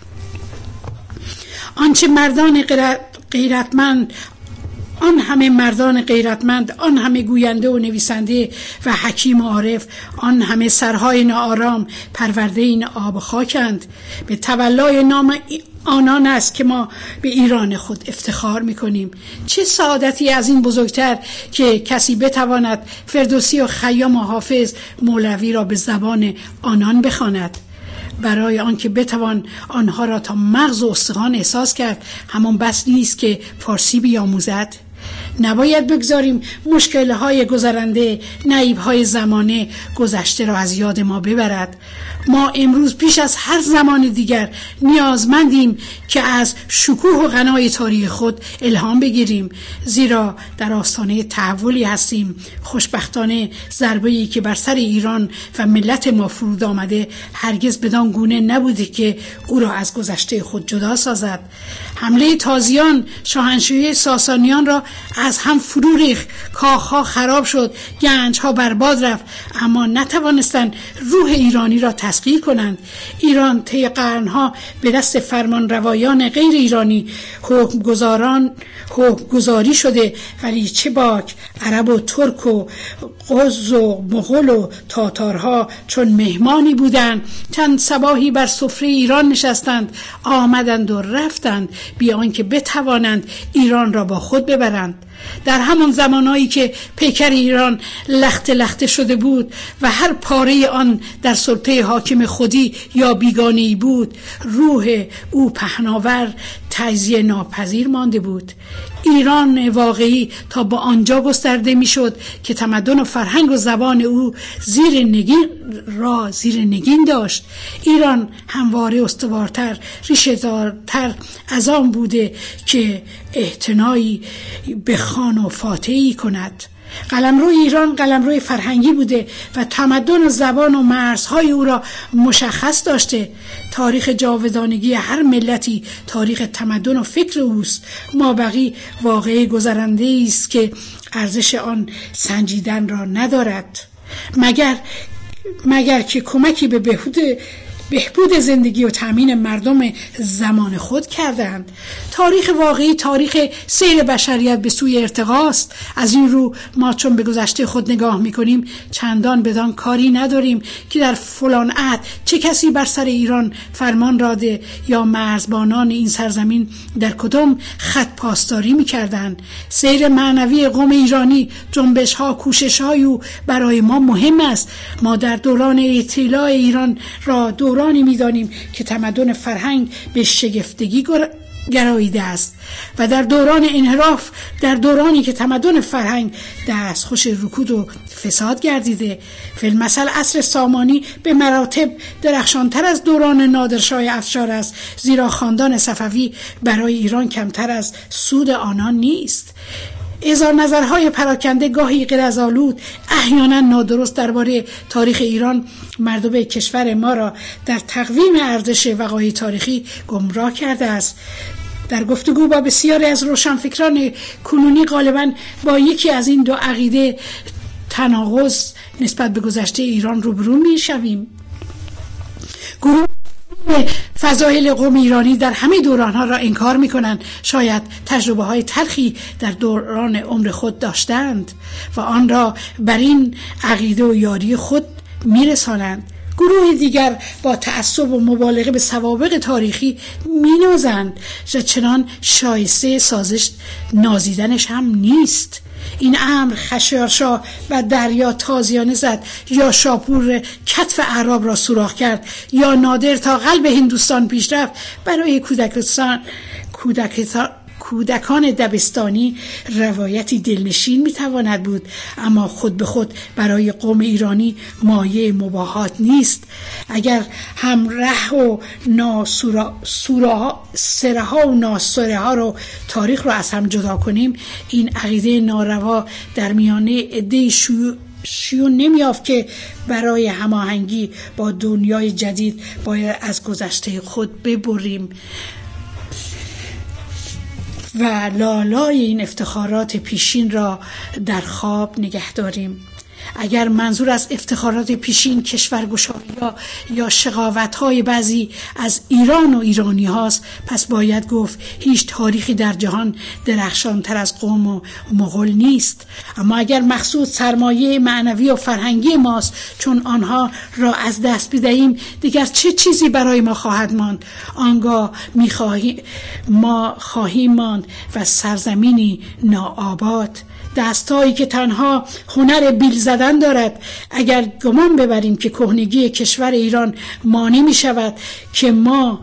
آنچه مردان غیرتمند آن همه مردان غیرتمند، آن همه گوینده و نویسنده و حکیم و عارف، آن همه سرهای ناآرام پرورده این آب خاکند. به تولای نام آنان است که ما به ایران خود افتخار میکنیم. چه سعادتی از این بزرگتر که کسی بتواند فردوسی و خیام و حافظ مولوی را به زبان آنان بخواند. برای آنکه بتوان آنها را تا مغز و استخوان احساس کرد همان بس نیست که فارسی بیاموزد. نباید بگذاریم مشکل‌های گذرنده، نعیب‌های زمانه گذشته را از یاد ما ببرد. ما امروز پیش از هر زمان دیگر نیازمندیم که از شکوه و غنای تاریخ خود الهام بگیریم، زیرا در آستانه تحولی هستیم. خوشبختانه ضربه‌ای که بر سر ایران و ملت ما فرود آمده هرگز بدان گونه نبوده که او را از گذشته خود جدا سازد. حمله تازیان شاهنشاهی ساسانیان را از هم فرو ریخت، کاخها خراب شد، گنجها برباد رفت، اما نتوانستند روح ایرانی را تسخیر کنند. ایران طی قرنها به دست فرمان روایان غیر ایرانی حکم گزاران حکم گذاری شده، ولی چه باک عرب و ترک و قز و مغول و تاتارها چون مهمانی بودند چند صباحی بر سفره ایران نشستند، آمدند و رفتند بی آنکه بتوانند ایران را با خود ببرند. در همون زمانهایی که پیکر ایران لخته لخته شده بود و هر پاره آن در سلطه حاکم خودی یا بیگانه‌ای بود، روح او پهناور تجزیه ناپذیر مانده بود. ایران واقعی تا با آنجا گسترده میشد که تمدن و فرهنگ و زبان او زیر نگین را زیر نگین داشت. ایران همواره استوارتر، ریشه دارتر از آن بوده که اعتنایی به خان و فاتحی کند. قلمرو ایران قلمرو فرهنگی بوده و تمدن و زبان و مرزهای او را مشخص داشته. تاریخ جاودانگی هر ملتی تاریخ تمدن و فکر اوست. مابقی واقعی گذرنده است که ارزش آن سنجیدن را ندارد، مگر مگر که کمکی به بهبود بهبود زندگی و تامین مردم زمان خود کردند. تاریخ واقعی تاریخ سیر بشریت به سوی ارتقاست. از این رو ما چون به گذشته خود نگاه میکنیم چندان بدان کاری نداریم که در فلان عهد چه کسی بر سر ایران فرمان راده یا مرزبانان این سرزمین در کدام خط پاسداری میکردند. سیر معنوی قوم ایرانی، جنبش ها، کوشش های او برای ما مهم است. ما در دوران اطلاع ایران را دورانی میدانیم که تمدن فرهنگ به شگفتگی گراییده است و در دوران انحراف، در دورانی که تمدن فرهنگ دستخوش رکود و فساد گردیده، فی‌المثل عصر سامانی به مراتب درخشانتر از دوران نادرشاه افشار است، زیرا خاندان صفوی برای ایران کمتر از سود آنان نیست. اظهار نظرهای پراکنده، گاهی غرض‌آلود، احیانا نادرست درباره تاریخ ایران مردم کشور ما را در تقویم ارزش وقایع تاریخی گمراه کرده است. در گفتگو با بسیاری از روشنفکران کنونی غالباً با یکی از این دو عقیده تناقض نسبت به گذشته ایران روبرو می‌شویم. گروه فضایل قوم ایرانی در همه دورانها را انکار می‌کنند، شاید تجربه های تلخی در دوران عمر خود داشتند و آن را بر این عقیده و یاری خود می‌رسانند. گروه دیگر با تعصب و مبالغه به سوابق تاریخی مینازند و چنان شایسته سازش نازیدنش هم نیست. این امر خشایارشا و دریا تازیانه زد، یا شاپور کتف اعراب را سوراخ کرد، یا نادر تا قلب هندوستان پیش رفت. برای کودکستان کودکستان کودکان دبستانی روایتی دلنشین میتواند بود، اما خود به خود برای قوم ایرانی مایه مباهات نیست. اگر هم ره و ناسوره ها و ناسوره ها رو تاریخ رو از هم جدا کنیم، این عقیده ناروا در میانه عده شیوع شیون نمیافت که برای هماهنگی با دنیای جدید باید از گذشته خود ببریم و لالای این افتخارات پیشین را در خواب نگه داریم. اگر منظور از افتخارات پیشین کشورگشایی یا شقاوت‌های بعضی از ایران و ایرانی هاست، پس باید گفت هیچ تاریخی در جهان درخشانتر از قوم و مغول نیست. اما اگر مقصود سرمایه معنوی و فرهنگی ماست، چون آنها را از دست بدهیم دیگر چه چیزی برای ما خواهد ماند؟ آنگاه می‌خواهیم ما خواهیم ماند و سرزمینی ناآباد، دستایی که تنها هنر بیل زدن دارد. اگر گمان ببریم که کهنگی کشور ایران مانع می شود که ما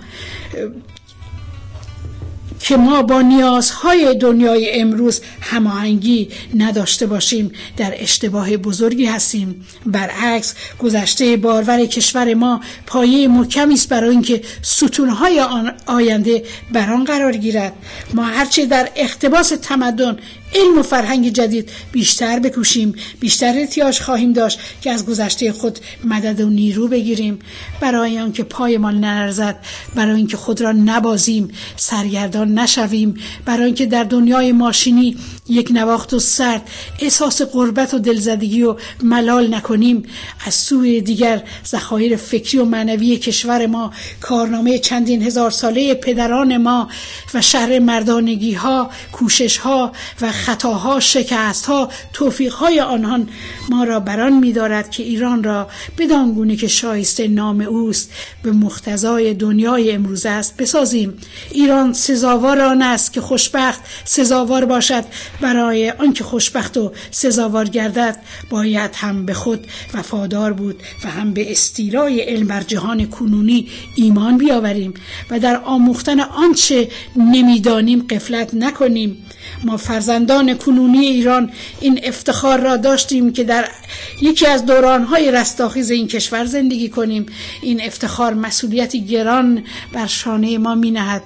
که ما با نیازهای دنیای امروز هماهنگی نداشته باشیم، در اشتباه بزرگی هستیم. برعکس، گذشته بارور کشور ما پایه محکمی است برای اینکه ستونهای آینده بر آن قرار گیرد. ما هرچه در اقتباس تمدن، علم و فرهنگ جدید بیشتر بکوشیم، بیشتر احتیاج خواهیم داشت که از گذشته خود مدد و نیرو بگیریم، برای آنکه پایمان نلرزد، برای اینکه خود را نبازیم، سرگردان نشویم، برای اینکه در دنیای ماشینی یک نواخت و سرد احساس غربت و دلزدگی و ملال نکنیم. از سوی دیگر ذخایر فکری و معنوی کشور ما، کارنامه چندین هزار ساله پدران ما و شرح مردانگی ها، کوشش ها و خطاها، شکستها، توفیقهای آنان ما را بران می‌دارد که ایران را بدان گونه که شایسته نام اوست به مقتضای دنیای امروز است بسازیم. ایران سزاوار آن است که خوشبخت سزاوار باشد. برای آنکه خوشبخت و سزاوار گردد باید هم به خود وفادار بود و هم به استیلای علم بر جهان کنونی ایمان بیاوریم و در آموختن آنچه نمیدانیم غفلت نکنیم. ما فرزندان کنونی ایران این افتخار را داشتیم که در یکی از دوران‌های رستاخیز این کشور زندگی کنیم. این افتخار مسئولیتی گران بر شانه ما می‌نهد.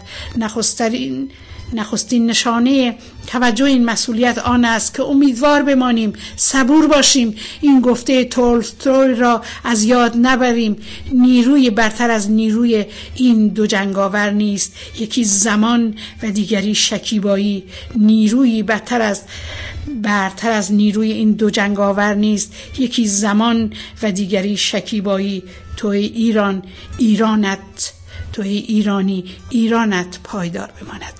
نخستین نخستین نشانه توجه این مسئولیت آن است که امیدوار بمانیم، صبور باشیم، این گفته تولستوی را از یاد نبریم: نیروی برتر از نیروی این دو جنگاور نیست، یکی زمان و دیگری شکیبایی. نیروی برتر از برتر از نیروی این دو جنگاور نیست، یکی زمان و دیگری شکیبایی. توی ایران، ایرانت توی ایرانی، ایرانت پایدار بماند.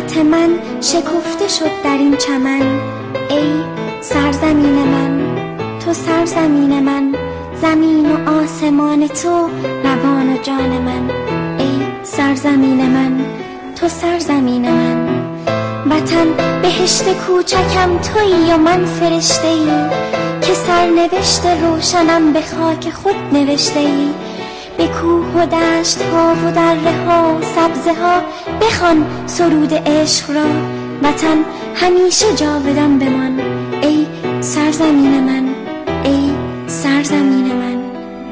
خیالات من شکفته شد در این چمن. ای سرزمین من، تو سرزمین من، زمین و آسمان تو روان و جان من. ای سرزمین من، تو سرزمین من، وطن بهشت کوچکم تویی و من فرشته ای که سرنوشت روشنم به خاک خود نوشته ای. به کوه و دشت ها و دره ها و سبزه ها بخوان سرود عشق را، وطن همیشه جاودان بمان. ای سرزمین من، ای سرزمین من.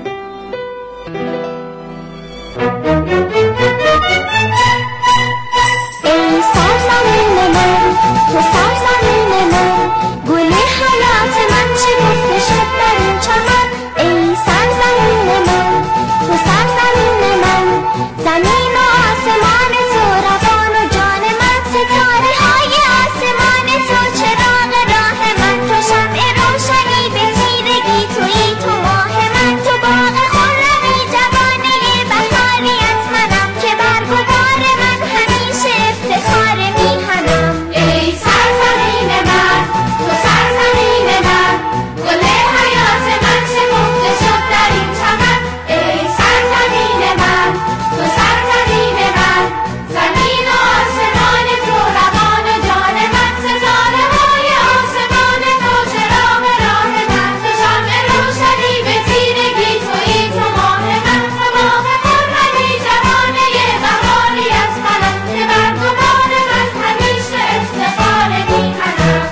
ای سرزمین من، تو سرزمین من، گل حیات من شکفته شد در این چمن. ای سرزمین من، تو سرزمین من، زمین و آسمان تو روان و جان من. ستاره های آسمان تو چراغ راه من، تو شمع روشنی به تیرگی تویی تو ماه من. تو باغ خرمی جوانه بهاری از منم که برگ و بار من همیشه افتخار میهنم. ای سرزمین من، تو سرزمین من، گل حیات من شکفته شد در این چمن. ای سرزمین من، تو سرزمین من، زمین و آسمان تو روان و جان من. ستاره های آسمان تو چراغ راه من، تو شمع روشنی به تیرگی تویی تو ماه من. تو باغ خرمی جوانه بهاری از منم که برگ و بار من همیشه افتخار میهنم.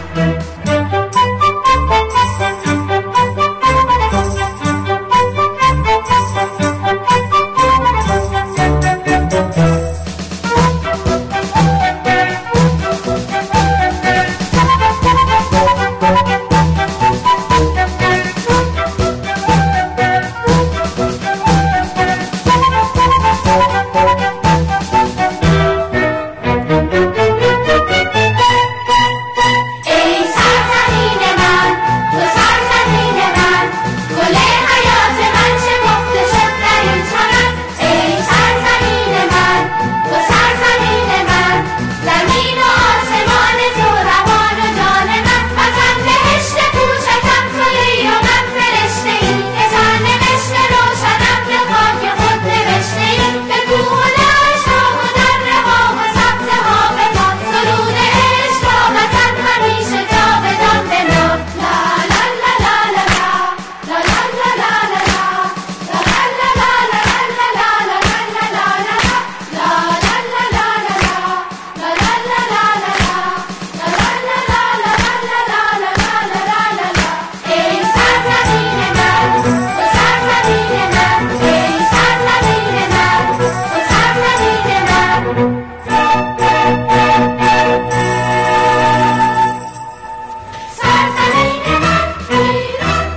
ای سرزمین من، تو سرزمین من، گل حیات من شکفته شد در این چمن. ای سرزمین من، تو سرزمین من، زمین و آسمان تو روان و جان من. وطن بهشت کوچکم تویی و من فرشته ای که سرنوشت روشنم به خاک خود نوشته ای. به کوه و دشت ها و دره ها و سبزه ها بخوان سرود عشق را، وطن همیشه جاودان بمان. لا لا لا لا لا لا لا لا لا لا ای سرزمین من، تو سرزمین من، ای سرزمین من، تو سرزمین من. سرزمین من ایران.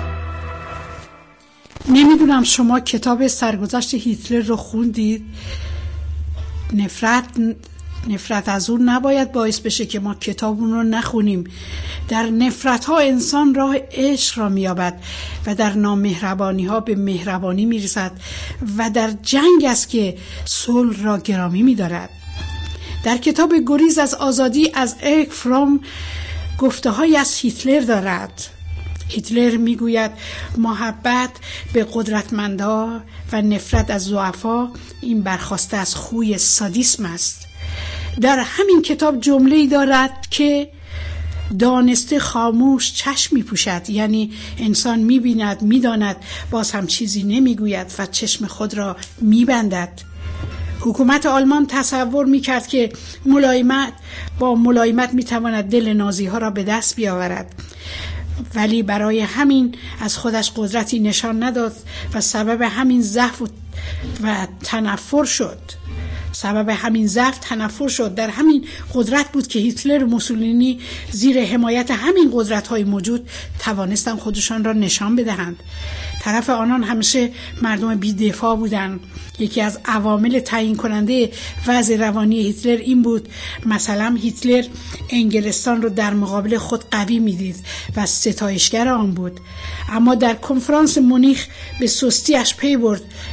نمیدونم شما کتاب سرگذشت هیتلر رو خوندید؟ نفرت نفرت از اون نباید باعث بشه که ما کتاب اون رو نخونیم. در نفرت ها انسان راه عشق را میابد و در نامهربانی ها به مهربانی میرسد و در جنگ است که صلح را گرامی میدارد. در کتاب گریز از آزادی از اریک فروم گفته های از هیتلر دارد. هیتلر میگوید محبت به قدرتمندها و نفرت از ضعفا این برخواسته از خوی سادیسم است. در همین کتاب جمله‌ای دارد که دانسته خاموش چشم می‌پوشد، یعنی انسان می‌بیند می‌داند باز هم چیزی نمی‌گوید و چشم خود را می‌بندد. حکومت آلمان تصور می‌کرد که ملایمت با ملایمت می‌تواند دل نازی‌ها را به دست بیاورد، ولی برای همین از خودش قدرتی نشان نداد و سبب همین ضعف و تنفر شد. سبب همین ضعف تنفر شد. در همین قدرت بود که هیتلر و موسولینی زیر حمایت همین قدرت‌های موجود توانستن خودشان را نشان بدهند. طرف آنان همیشه مردم بی‌دفاع بودند. یکی از عوامل تعیین کننده وضع روانی هیتلر این بود مثلا هیتلر انگلستان رو در مقابل خود قوی میدید و ستایشگر آن بود، اما در کنفرانس مونیخ به سستیش پی برد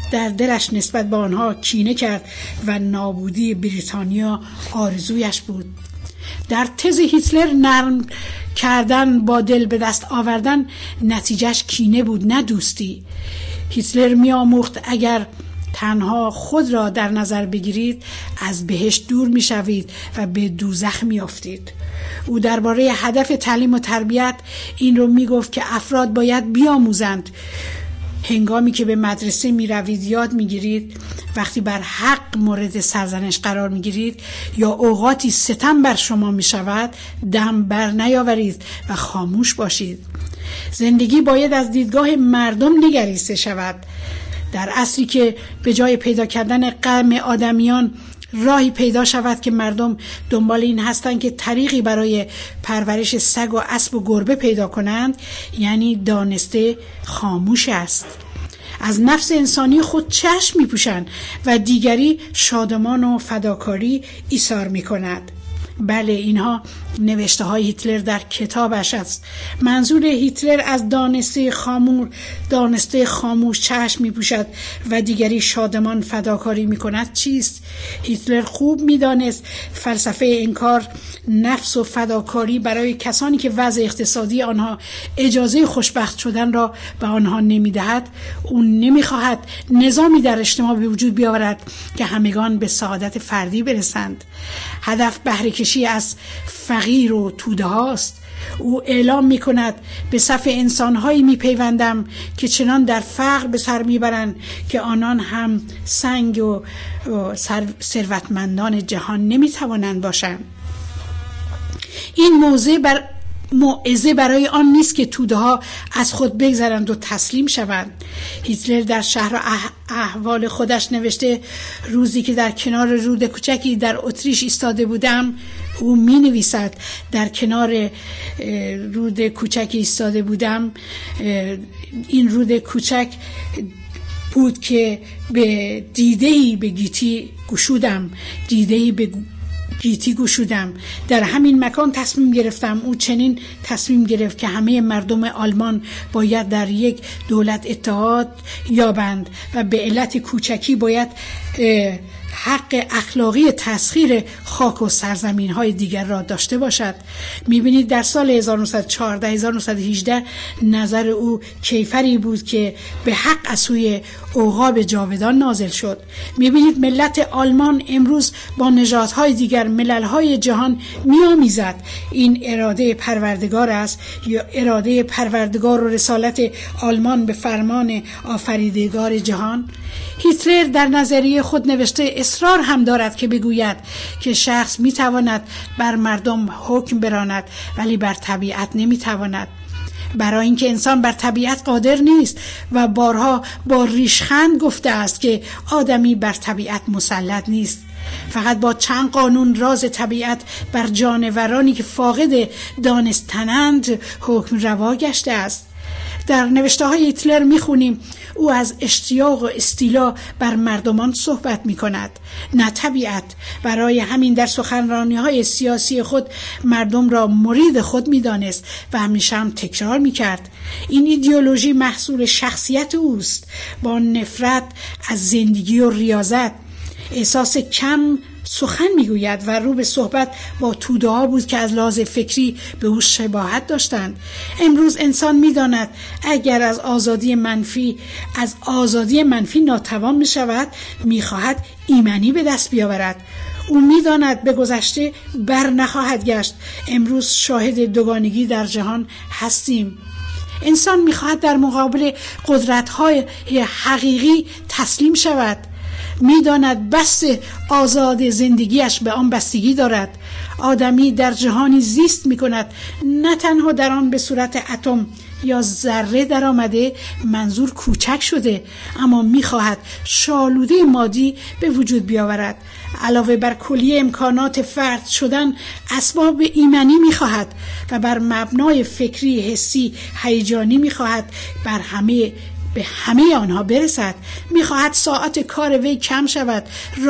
در دلش نسبت به آنها کینه کرد و نابودی بریتانیا آرزویش بود. در تز هیتلر نرم کردن با دل به دست آوردن نتیجهش کینه بود نه دوستی. هیتلر می آموخت اگر تنها خود را در نظر بگیرید از بهشت دور می شوید و به دوزخ می افتید. او درباره هدف تعلیم و تربیت این رو می گفت که افراد باید بیاموزند. هنگامی که به مدرسه می روید یاد می گیرید وقتی بر حق مورد سرزنش قرار می گیرید یا اوقاتی ستم بر شما می شود دم بر نیاورید و خاموش باشید. زندگی باید از دیدگاه مردم نگریسته شود. در عصری که به جای پیدا کردن غم آدمیان راهی پیدا شود که مردم دنبال این هستند که طریقی برای پرورش سگ و اسب و گربه پیدا کنند، یعنی دانسته خاموش است. از نفس انسانی خود چشم می‌پوشند و دیگری شادمان و فداکاری ایثار می‌کند. بله، اینها نوشته های هیتلر در کتابش است. منظور هیتلر از دانسته خامور دانسته خاموش چشم می پوشد و دیگری شادمان فداکاری می کند چیست؟ هیتلر خوب می دانست فلسفه انکار نفس و فداکاری برای کسانی که وضع اقتصادی آنها اجازه خوشبخت شدن را به آنها نمی دهد. اون نمی خواهد نظامی در اجتماع به وجود بیاورد که همگان به سعادت فردی برسند. هدف بهره کشی از فقیر و توده هاست. او اعلام می کند به صف انسانهایی می پیوندم که چنان در فقر به سر می برند که آنان هم سنگ و ثروتمندان جهان نمی توانند باشند. این موضع بر موعظه برای آن نیست که توده ها از خود بگذرند و تسلیم شوند. هیتلر در شهر احوال خودش نوشته روزی که در کنار رود کوچکی در اتریش ایستاده بودم، او می نویسد در کنار رود کوچکی ایستاده بودم، این رود کوچک بود که به دیده‌ای به گیتی گشودم دیده‌ای به گیتی گشودم در همین مکان تصمیم گرفتم. او چنین تصمیم گرفت که همه مردم آلمان باید در یک دولت اتحاد یابند و به علت کوچکی باید حق اخلاقی تسخیر خاک و سرزمین های دیگر را داشته باشد. میبینید در سال هزار و نهصد و چهارده هزار و نهصد و هجده نظر او کیفری بود که به حق از سوی عقاب جاودان نازل شد. میبینید ملت آلمان امروز با نژادهای دیگر ملل‌های جهان میآمیزد. این اراده پروردگار است یا اراده پروردگار و رسالت آلمان به فرمان آفریدگار جهان؟ هیتلر در نظریه خود نوشته اصرار هم دارد که بگوید که شخص میتواند بر مردم حکم براند ولی بر طبیعت نمیتواند. برای اینکه انسان بر طبیعت قادر نیست و بارها با ریشخند گفته است که آدمی بر طبیعت مسلط نیست. فقط با چند قانون راز طبیعت بر جانورانی که فاقد دانستنند حکم روا گشته است. در نوشته های هیتلر میخونیم او از اشتیاق و استیلا بر مردمان صحبت میکند، نه طبیعت. برای همین در سخنرانی های سیاسی خود مردم را مرید خود میدانست و همیشه هم تکرار میکرد. این ایدئولوژی محصول شخصیت اوست، با نفرت از زندگی و ریاضت. احساس کم سخن میگوید و رو به صحبت با توده ها بود که از لحاظ فکری به او شباهت داشتند. امروز انسان میداند اگر از آزادی منفی از آزادی منفی ناتوان می شود، میخواهد ایمنی به دست بیاورد. او میداند به گذشته بر نخواهد گشت. امروز شاهد دوگانگی در جهان هستیم. انسان میخواهد در مقابل قدرت‌های حقیقی تسلیم شود. میداند بس آزاد زندگیش به آن بستگی دارد. آدمی در جهانی زیست میکند نه تنها در آن به صورت اتم یا ذره در آمده، منظور کوچک شده، اما میخواهد شالوده مادی به وجود بیاورد. علاوه بر کلیه امکانات فرد شدن، اسباب ایمنی میخواهد و بر مبنای فکری، حسی، هیجانی میخواهد بر همه به همه آنها برسد. میخواهد ساعت کار وی کم شود، راه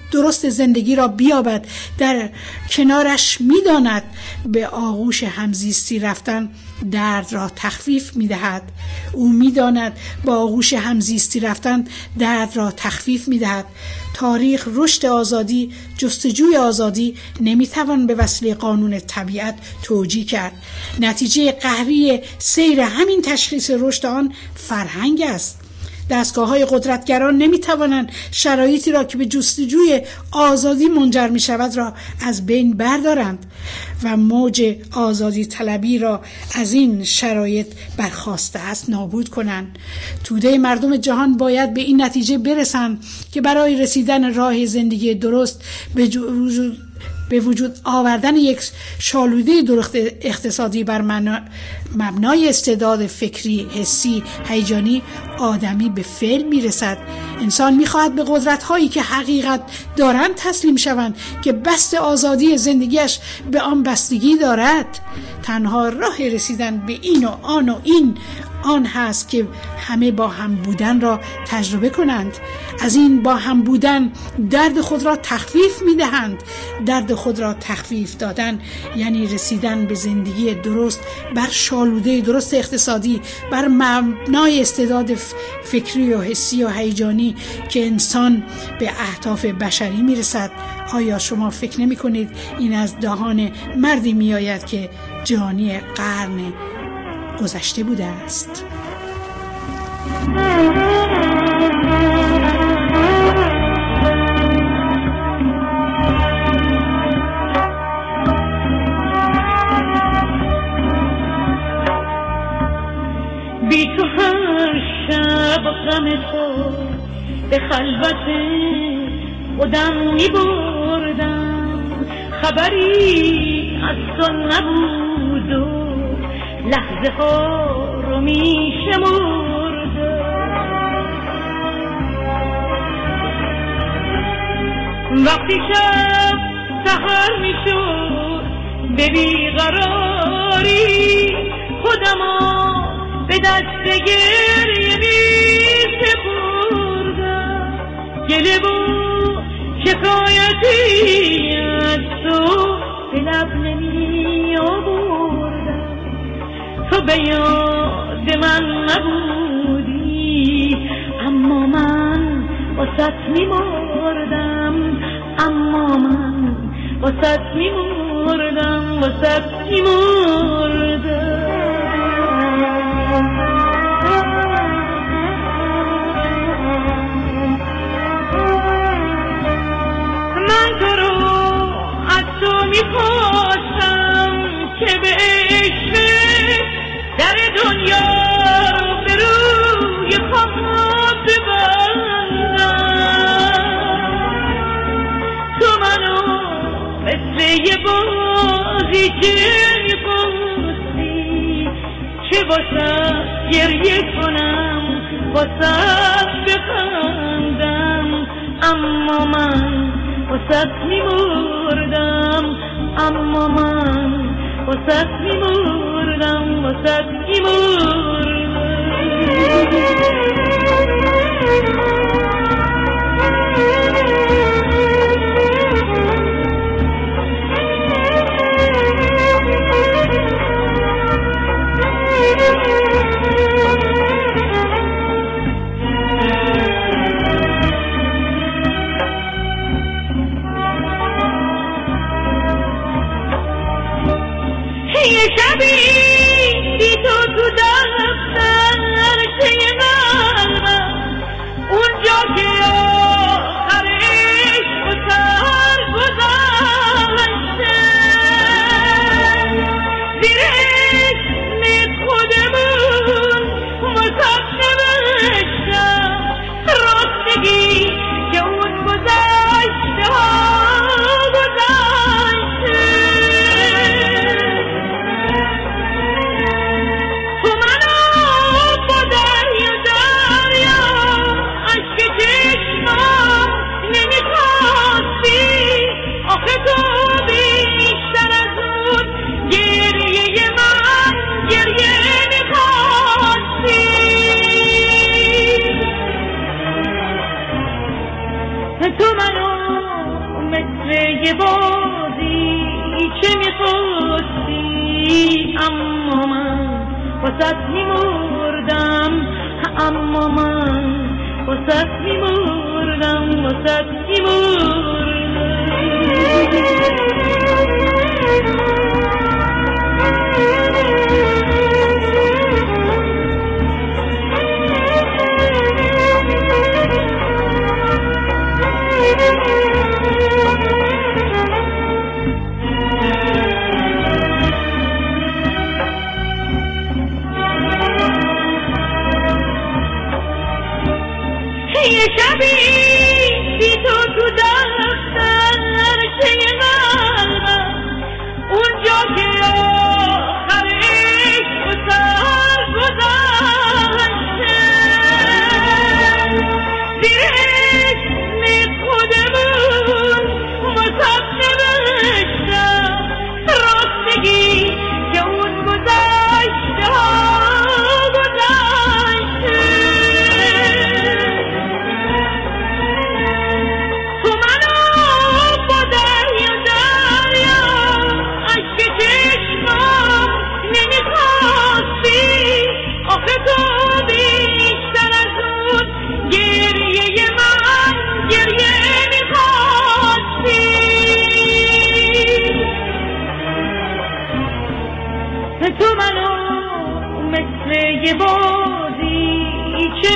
درست زندگی را بیابد، در کنارش می‌داند به آغوش همزیستی رفتن درد را تخفیف می‌دهد. او می‌داند با آغوش همزیستی رفتن درد را تخفیف می‌دهد. تاریخ رشد آزادی، جستجوی آزادی نمی‌توان به وسیله قانون طبیعت توجیه کرد. نتیجه قهری سیر همین تشخیص رشد آن فرهنگ است. دستگاه‌های قدرتگران نمی‌توانند شرایطی را که به جستجوی آزادی منجر می‌شود را از بین بردارند و موج آزادی طلبی را از این شرایط برخاسته است نابود کنند. توده مردم جهان باید به این نتیجه برسند که برای رسیدن راه زندگی درست به وجود به وجود آوردن یک شالوده درست اقتصادی بر مبنای استعداد فکری، حسی، هیجانی آدمی به فعل میرسد. انسان میخواهد به قدرت‌هایی که حقیقت دارند تسلیم شوند که بست آزادی زندگیش به آن بستگی دارد. تنها راه رسیدن به این و آن و این آن هست که همه با هم بودن را تجربه کنند. از این با هم بودن درد خود را تخفیف میدهند. درد خود را تخفیف دادن یعنی رسیدن به زندگی درست بر شالوده درست اقتصادی، بر مبنای استعداد فکری و حسی و هیجانی که انسان به اهداف بشری میرسد. آیا شما فکر نمی کنید این از دهان مردی می آید که جانی قرن گذشته بوده است؟ بی تو هر شب غم تو به خلوت خودم می بردم، خبری از تو نبود و لحظه ها رو می شمردم. وقتی شب سحر می شد به بیقراری خودمو به دست گریه می سپردم. گله و شکایتی از تو به لب نمی آوردم. تو به یاد من نبودی اما من واسط می مردم، اما من واسط می مردم، واسط می مردم. من تو رو از تو می خواستم که به عشق در دنیا به روی خواهد ببندم. تو منو مثل یه بازی که می‌خواستی چه واسه گریه کنم واسه بخندم، اما من واسه می‌مردم، اما من واسه می‌مردم، واسه می‌مردم. یه شبی بی تو تو دفتر چه قلبم، اونجا که آخرش و سر گذاشته زیر اسم خودمون واسه نوشتم راستگی که اون گذشته ها گذشته. بازی چه میخواستی، اما من واسط میمردم، اما من واسط میمردم، واسط میمردم. یه شبی بی تو تو دفتر چه قلبم، اونجا که آخر عشق و سر گذشته، زیر اسم خودمون واسط نوشتم راستگی که اون گذشته ها گذشته. آخه تو بیشتر از اون گریه من گریه میخواستی، تو منو مثل یه بازی چه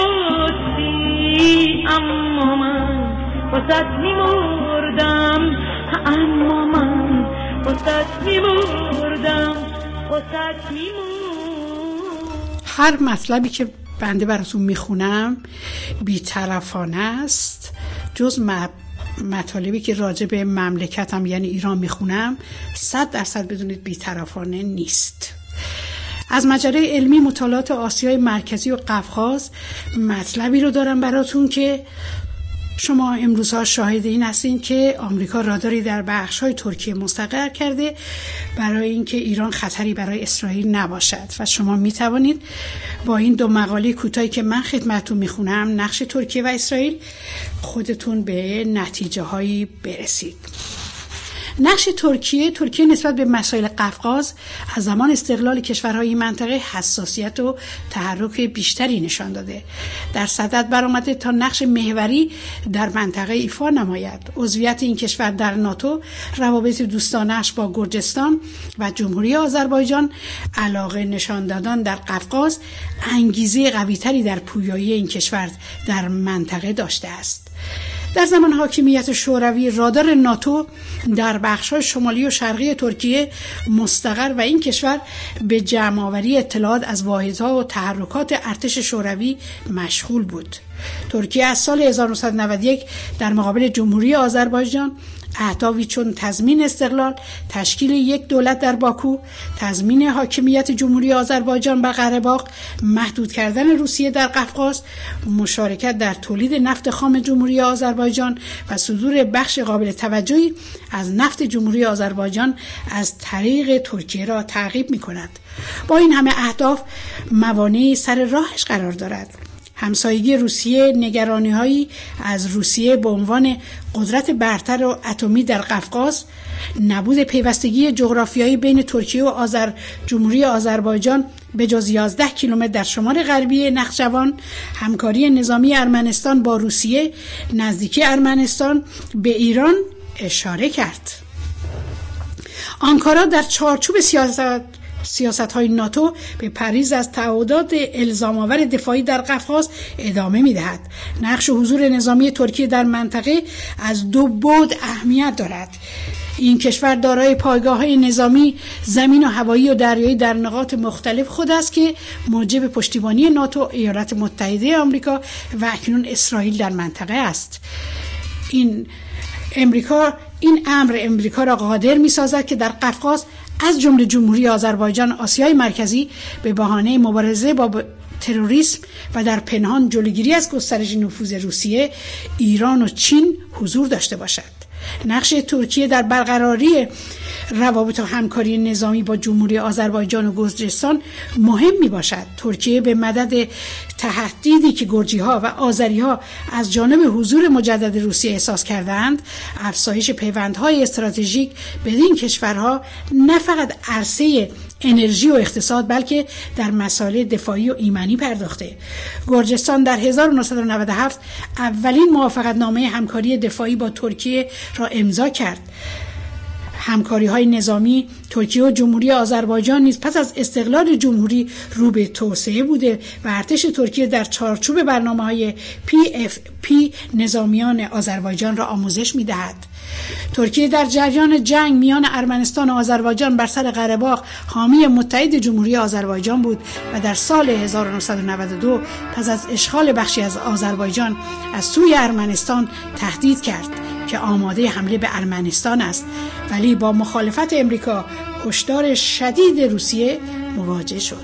میخواستی، اما من واسط میمردم، اما من واسط میمردم، واسط میمردم. هر مطلبی که بنده براتون میخونم بی‌طرفانه است، جز مطالبی که راجع به مملکتم یعنی ایران میخونم صد درصد بدونید بی‌طرفانه نیست. از مجله علمی مطالعات آسیای مرکزی و قفقاز مطلبی رو دارم براتون که شما امروزها شاهد این هستین که آمریکا راداری در بخش‌های ترکیه مستقر کرده برای اینکه ایران خطری برای اسرائیل نباشد و شما می توانید با این دو مقاله کوتاهی که من خدمتتون میخونم، نقش ترکیه و اسرائیل، خودتون به نتیجه هایی برسید. نقش ترکیه ترکیه نسبت به مسائل قفقاز از زمان استقلال کشورهای این منطقه حساسیت و تحرک بیشتری نشان داده. در صدد برآمده تا نقش محوری در منطقه ایفا نماید. عضویت این کشور در ناتو، روابط دوستانه‌اش با گرجستان و جمهوری آذربایجان، علاقه نشان دادن در قفقاز انگیزه قوی‌تری در پویایی این کشور در منطقه داشته است. در زمان حاکمیت شوروی رادار ناتو در بخش‌های شمالی و شرقی ترکیه مستقر و این کشور به جمع‌آوری اطلاعات از واحدها و تحرکات ارتش شوروی مشغول بود. ترکیه از سال هزار و نهصد و نود و یک در مقابل جمهوری آذربایجان اهدافی چون تضمین استقلال، تشکیل یک دولت در باکو، تضمین حاکمیت جمهوری آذربایجان بر قره باغ، محدود کردن روسیه در قفقاز، مشارکت در تولید نفت خام جمهوری آذربایجان و صدور بخش قابل توجهی از نفت جمهوری آذربایجان از طریق ترکیه را تعقیب می‌کند. با این همه اهداف موانعی سر راهش قرار دارد. همسایگی روسیه، نگرانی‌هایی از روسیه به عنوان قدرت برتر و اتمی در قفقاز، نبود پیوستگی جغرافیایی بین ترکیه و آذر جمهوری آذربایجان به جز یازده کیلومتر در شمال غربی نخجوان، همکاری نظامی ارمنستان با روسیه، نزدیکی ارمنستان به ایران اشاره کرد. آنکارا در چارچوب سیاست سیاست‌های ناتو به پاریس از تعهدات الزام‌آور دفاعی در قفقاز ادامه می‌دهد. نقش و حضور نظامی ترکیه در منطقه از دو بعد اهمیت دارد. این کشور دارای پایگاه‌های نظامی زمین و هوایی و دریایی در نقاط مختلف خود است که موجب پشتیبانی ناتو، ایالات متحده آمریکا و اکنون اسرائیل در منطقه است. این امریکا این امر امریکا را قادر می‌سازد که در قفقاز از جمله جمهوری آذربایجان، آسیای مرکزی به بهانه مبارزه با تروریسم و در پنهان جلوگیری از گسترش نفوذ روسیه، ایران و چین حضور داشته باشد. نقش ترکیه در برقراری روابط و همکاری نظامی با جمهوری آذربایجان و گرجستان مهم می باشد. ترکیه به مدد تهدیدی که گرجی ها و آذری ها از جانب حضور مجدد روسیه احساس کردند، افزایش پیوندهای استراتژیک بدین کشورها نه فقط عرصه انرژی و اقتصاد بلکه در مسائل دفاعی و ایمنی پرداخته. گرجستان در هزار و نهصد و نود و هفت اولین موافقتنامه همکاری دفاعی با ترکیه را امضا کرد. همکاری های نظامی ترکیه و جمهوری آذربایجان نیز پس از استقلال جمهوری رو به توسعه بوده و ارتش ترکیه در چارچوب برنامه های پی اف پی نظامیان آذربایجان را آموزش می دهد. ترکیه در جریان جنگ میان ارمنستان و آذربایجان بر سر قره باغ حامی متحد جمهوری آذربایجان بود و در سال هزار و نهصد و نود و دو پس از اشغال بخشی از آذربایجان از سوی ارمنستان تهدید کرد که آماده حمله به ارمنستان است، ولی با مخالفت امریکا هشدار شدید روسیه مواجه شد.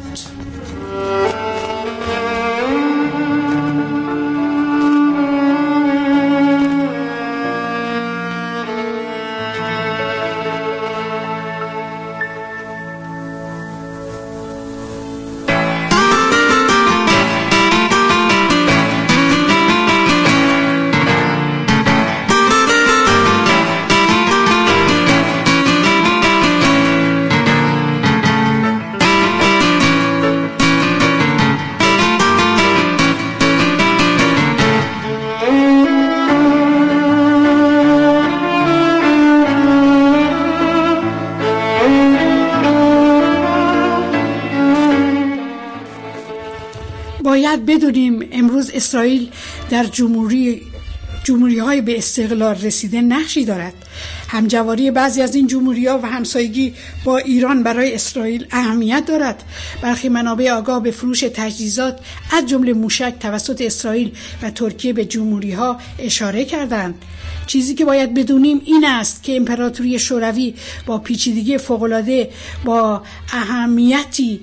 باید بدونیم امروز اسرائیل در جمهوری جمهوری‌های به استقلال رسیده نقشی دارد. همجواری بعضی از این جمهوری‌ها و همسایگی با ایران برای اسرائیل اهمیت دارد. برخی منابع آگاه به فروش تجهیزات از جمله موشک توسط اسرائیل و ترکیه به جمهوری‌ها اشاره کردند. چیزی که باید بدونیم این است که امپراتوری شوروی با پیچیدگی فوق‌العاده با اهمیتی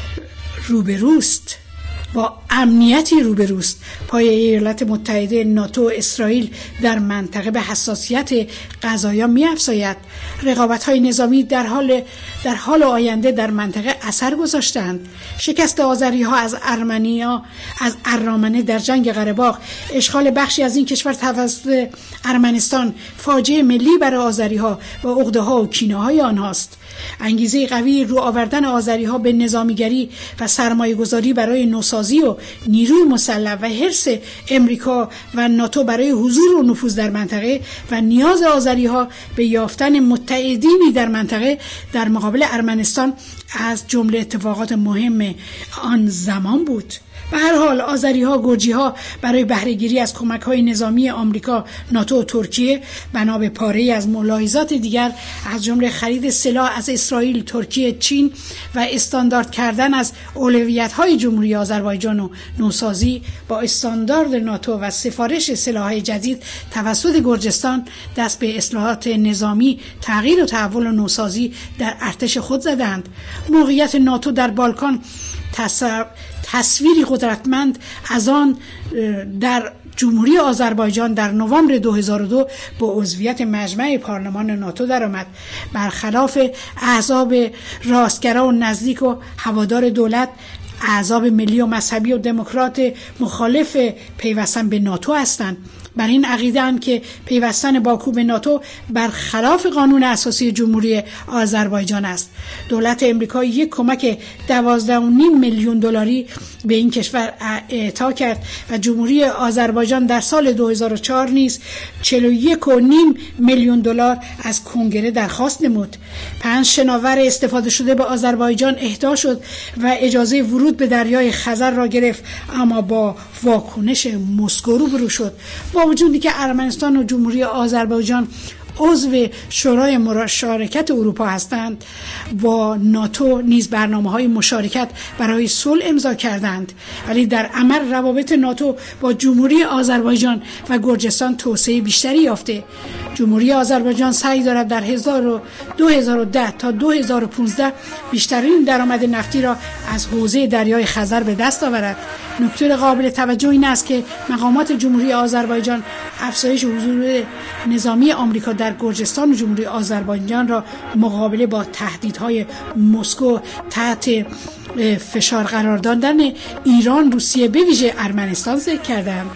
روبروست با امنیتی روبروست. پای ایالات متحده، ناتو و اسرائیل در منطقه به حساسیت قضایا می‌افزاید. رقابت‌های نظامی در حال در حال آینده در منطقه اثر گذاشتند. شکست آذری‌ها از ارمنیا از ارامنه در جنگ قره باغ، اشغال بخشی از این کشور توسط ارمنستان فاجعه ملی برای آذری‌ها و عقده‌ها و کینه‌های آنهاست. انگیزه قوی رو آوردن آذری‌ها به نظامیگری و سرمایه‌گذاری برای نوسازی و نیروی مسلح و حرص امریکا و ناتو برای حضور و نفوذ در منطقه و نیاز آذری‌ها به یافتن متحدینی در منطقه در مقابل ارمنستان از جمله اتفاقات مهم آن زمان بود. به هر حال آذری‌ها، گرجی‌ها برای بهره‌گیری از کمک‌های نظامی آمریکا، ناتو و ترکیه بنا به پاره‌ای از ملاحظات دیگر از جمله خرید سلاح از اسرائیل، ترکیه، چین و استاندارد کردن از اولویت‌های جمهوری آذربایجان و نوسازی با استاندارد ناتو و سفارش سلاح‌های جدید توسط گرجستان دست به اصلاحات نظامی، تغییر و تحول و نوسازی در ارتش خود زدند. موقعیت ناتو در بالکان تصویری قدرتمند از آن در جمهوری آذربایجان در نوامبر دو هزار و دو با عضویت مجمع پارلمان ناتو درآمد. برخلاف احزاب راستگرا و نزدیک و هوادار دولت، احزاب ملی و مذهبی و دموکرات مخالف پیوستن به ناتو هستند. بر این عقیده اند که پیوستن باکو به ناتو برخلاف قانون اساسی جمهوری آذربایجان است. دولت امریکا یک کمک دوازده و نیم میلیون دلاری به این کشور اعطا کرد و جمهوری آذربایجان در سال دو هزار و چهار نیز چهل و یک و نیم میلیون دلار از کنگره درخواست نمود. پنج شناور استفاده شده به آذربایجان اهدا شد و اجازه ورود به دریای خزر را گرفت، اما با واکنش مسکو روبرو شد. با وجودی که ارمنستان و جمهوری آذربایجان عضو شورای مشارکت اروپا هستند، با ناتو نیز برنامه‌های مشارکت برای صلح امضا کردند، ولی در عمل روابط ناتو با جمهوری آذربایجان و گرجستان توسعه بیشتری یافته. جمهوری آذربایجان سعی دارد در دو هزار و ده تا دو هزار و پانزده بیشترین درآمد نفتی را از حوزه دریای خزر به دست آورد. نکته قابل توجه این است که مقامات جمهوری آذربایجان افزایش حضور نظامی آمریکا در گرجستان و جمهوری آذربایجان را مقابله با تهدیدهای مسکو تحت فشار قرار دادن ایران، روسیه به ویژه ارمنستان ذکر کردند.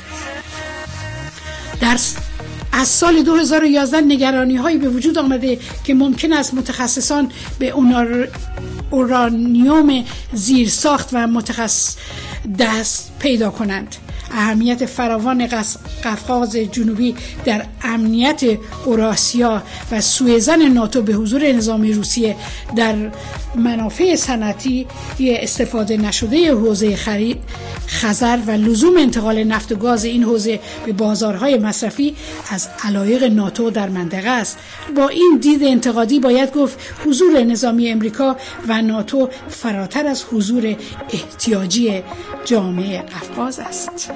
در از سال دو هزار و یازده نگرانی هایی به وجود آمده که ممکن است متخصصان به اورانیوم زیرساخت و متخصص دست پیدا کنند. اهمیت فراوان قفقاز جنوبی در امنیت اوراسیا و سوءظن ناتو به حضور نظامی روسیه در منافع صنعتی استفاده نشده حوزه خزر و لزوم انتقال نفت و گاز این حوزه به بازارهای مصرفی از علایق ناتو در منطقه است. با این دید انتقادی باید گفت حضور نظامی امریکا و ناتو فراتر از حضور احتیاجی جامعه قفقاز است.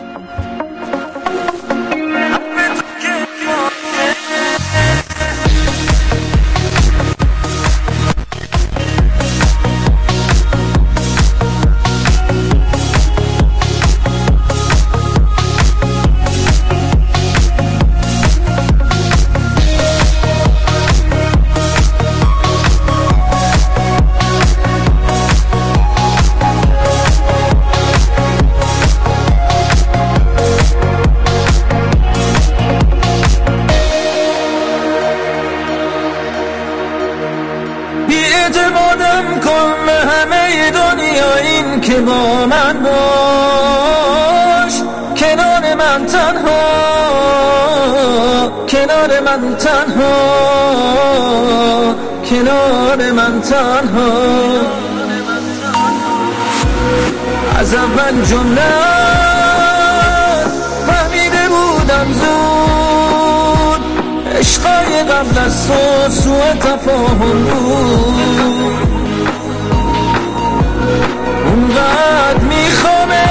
که با من باش، کنار من تنها، کنار من تنها، کنار من تنها. از اول جمله فهمیده بودم زود، عشقای قبل از تو سوء تفاهم بود. اونقدر میخوامه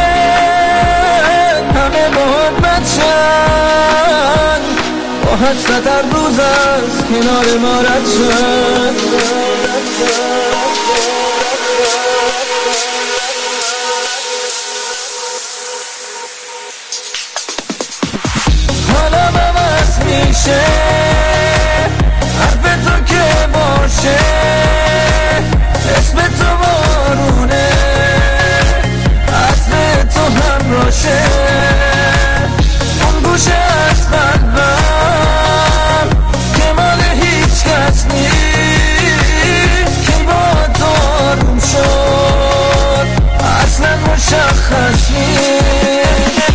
همه باهات بچن، با حسرت هر روز از کنار ما رد شد. حالا عوض میشه حرف تو که باشه، اسم تو بارونه تو هم راشه، اون گوشه از قلبم که مال هیچ کس نیست، که با تو آروم شد اصلا مشخص نیست.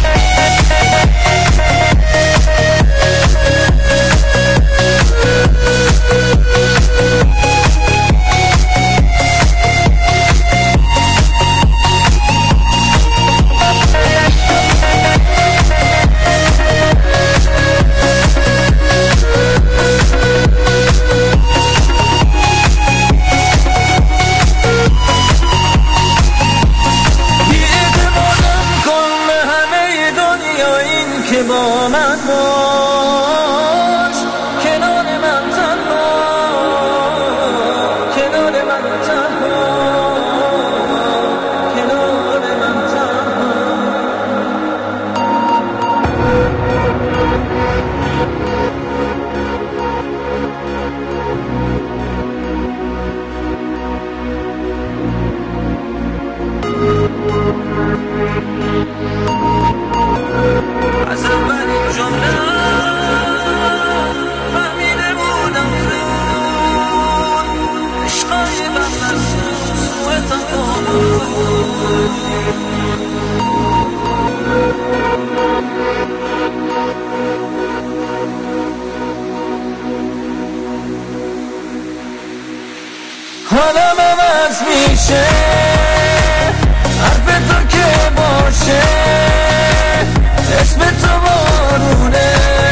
حالم عوض میشه حرف تو که باشه، اسم تو بارونه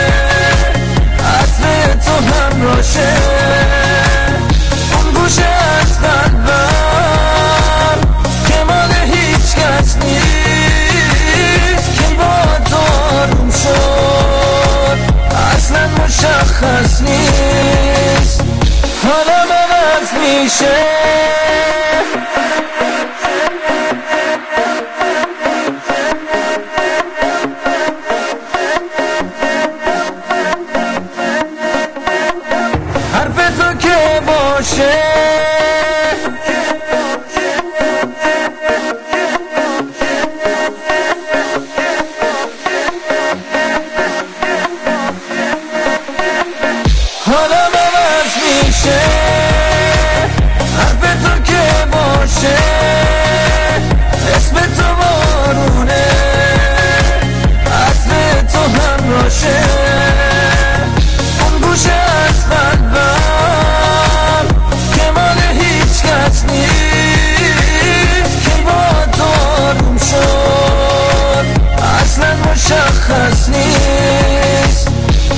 عطر تو هم راشه، اون گوشه از قلبم که مال هیچ کس نیست، که با تو آروم شد اصلا مشخص میشه حرف تو که باشه حالا عوض میشه حرف تو که باشه اسم تو بارونه عطر تو همراشه اون گوشه از قلبم که مال هیچ کس نیست که با تو آروم شد اصلا مشخص نیست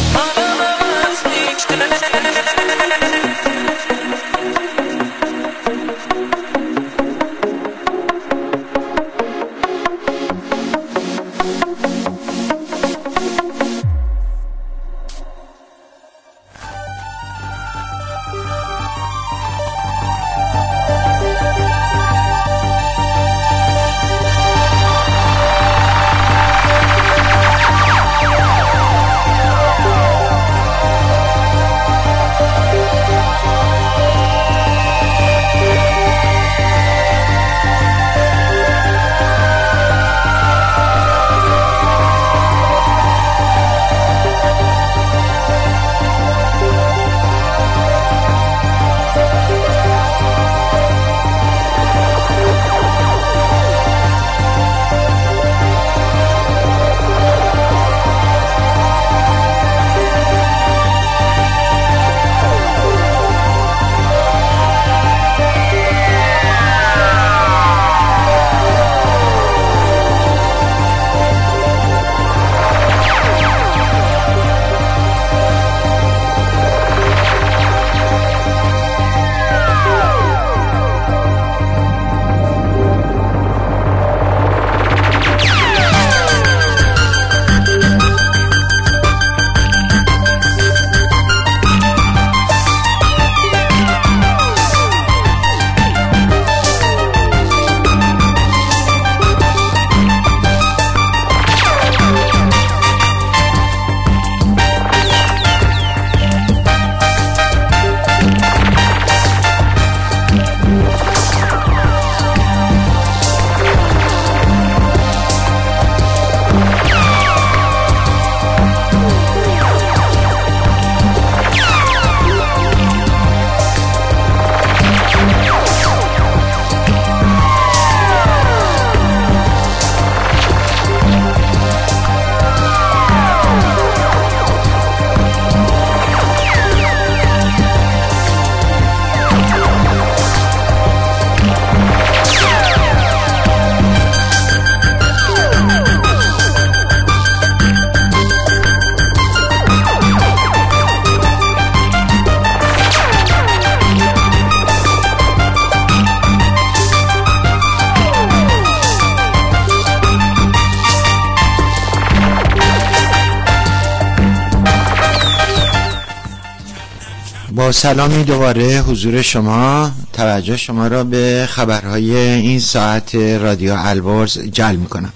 با سلامی دوباره حضور شما، توجه شما را به خبرهای این ساعت رادیو البرز جلب میکنم.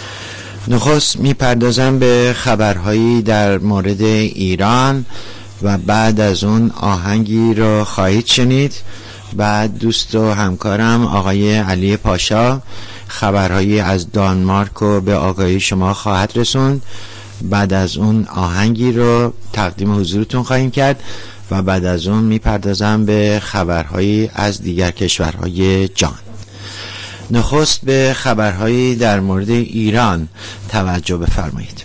نخست میپردازم به خبرهایی در مورد ایران و بعد از اون آهنگی رو خواهید شنید. بعد دوست و همکارم آقای علی پاشا خبرهایی از دانمارک رو به آگاهی شما خواهد رسوند. بعد از اون آهنگی رو تقدیم حضورتون خواهیم کرد و بعد از اون میپردازم به خبرهایی از دیگر کشورهای جهان. نخست به خبرهایی در مورد ایران توجه بفرمایید.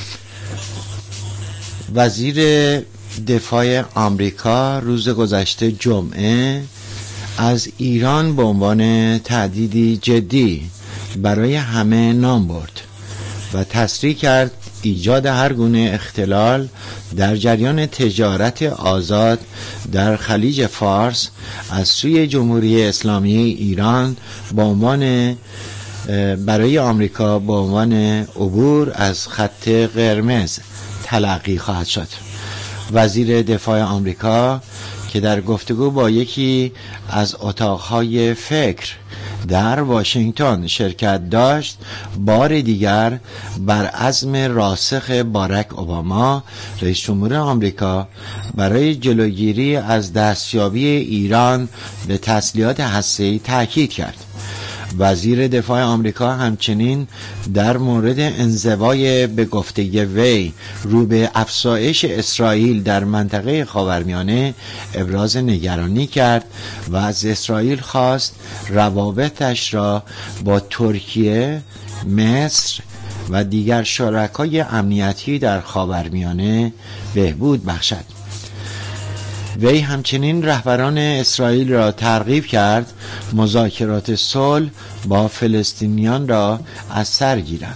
وزیر دفاع آمریکا روز گذشته جمعه از ایران به عنوان تهدیدی جدی برای همه نام برد و تصریح کرد ایجاد هر گونه اختلال در جریان تجارت آزاد در خلیج فارس از سوی جمهوری اسلامی ایران با عنوان برای آمریکا با عنوان عبور از خط قرمز تلقی خواهد شد. وزیر دفاع آمریکا که در گفتگو با یکی از اتاقهای فکر در واشنگتن شرکت داشت، بار دیگر بر عزم راسخ باراک اوباما رئیس جمهور آمریکا برای جلوگیری از دستیابی ایران به تسلیحات هسته‌ای تاکید کرد. وزیر دفاع آمریکا همچنین در مورد انزوای به گفته وی رو به افزایش اسرائیل در منطقه خاورمیانه ابراز نگرانی کرد و از اسرائیل خواست روابطش را با ترکیه، مصر و دیگر شرکای امنیتی در خاورمیانه بهبود بخشد. وی همچنین رهبران اسرائیل را ترغیب کرد مذاکرات صلح با فلسطینیان را از سر گیرند.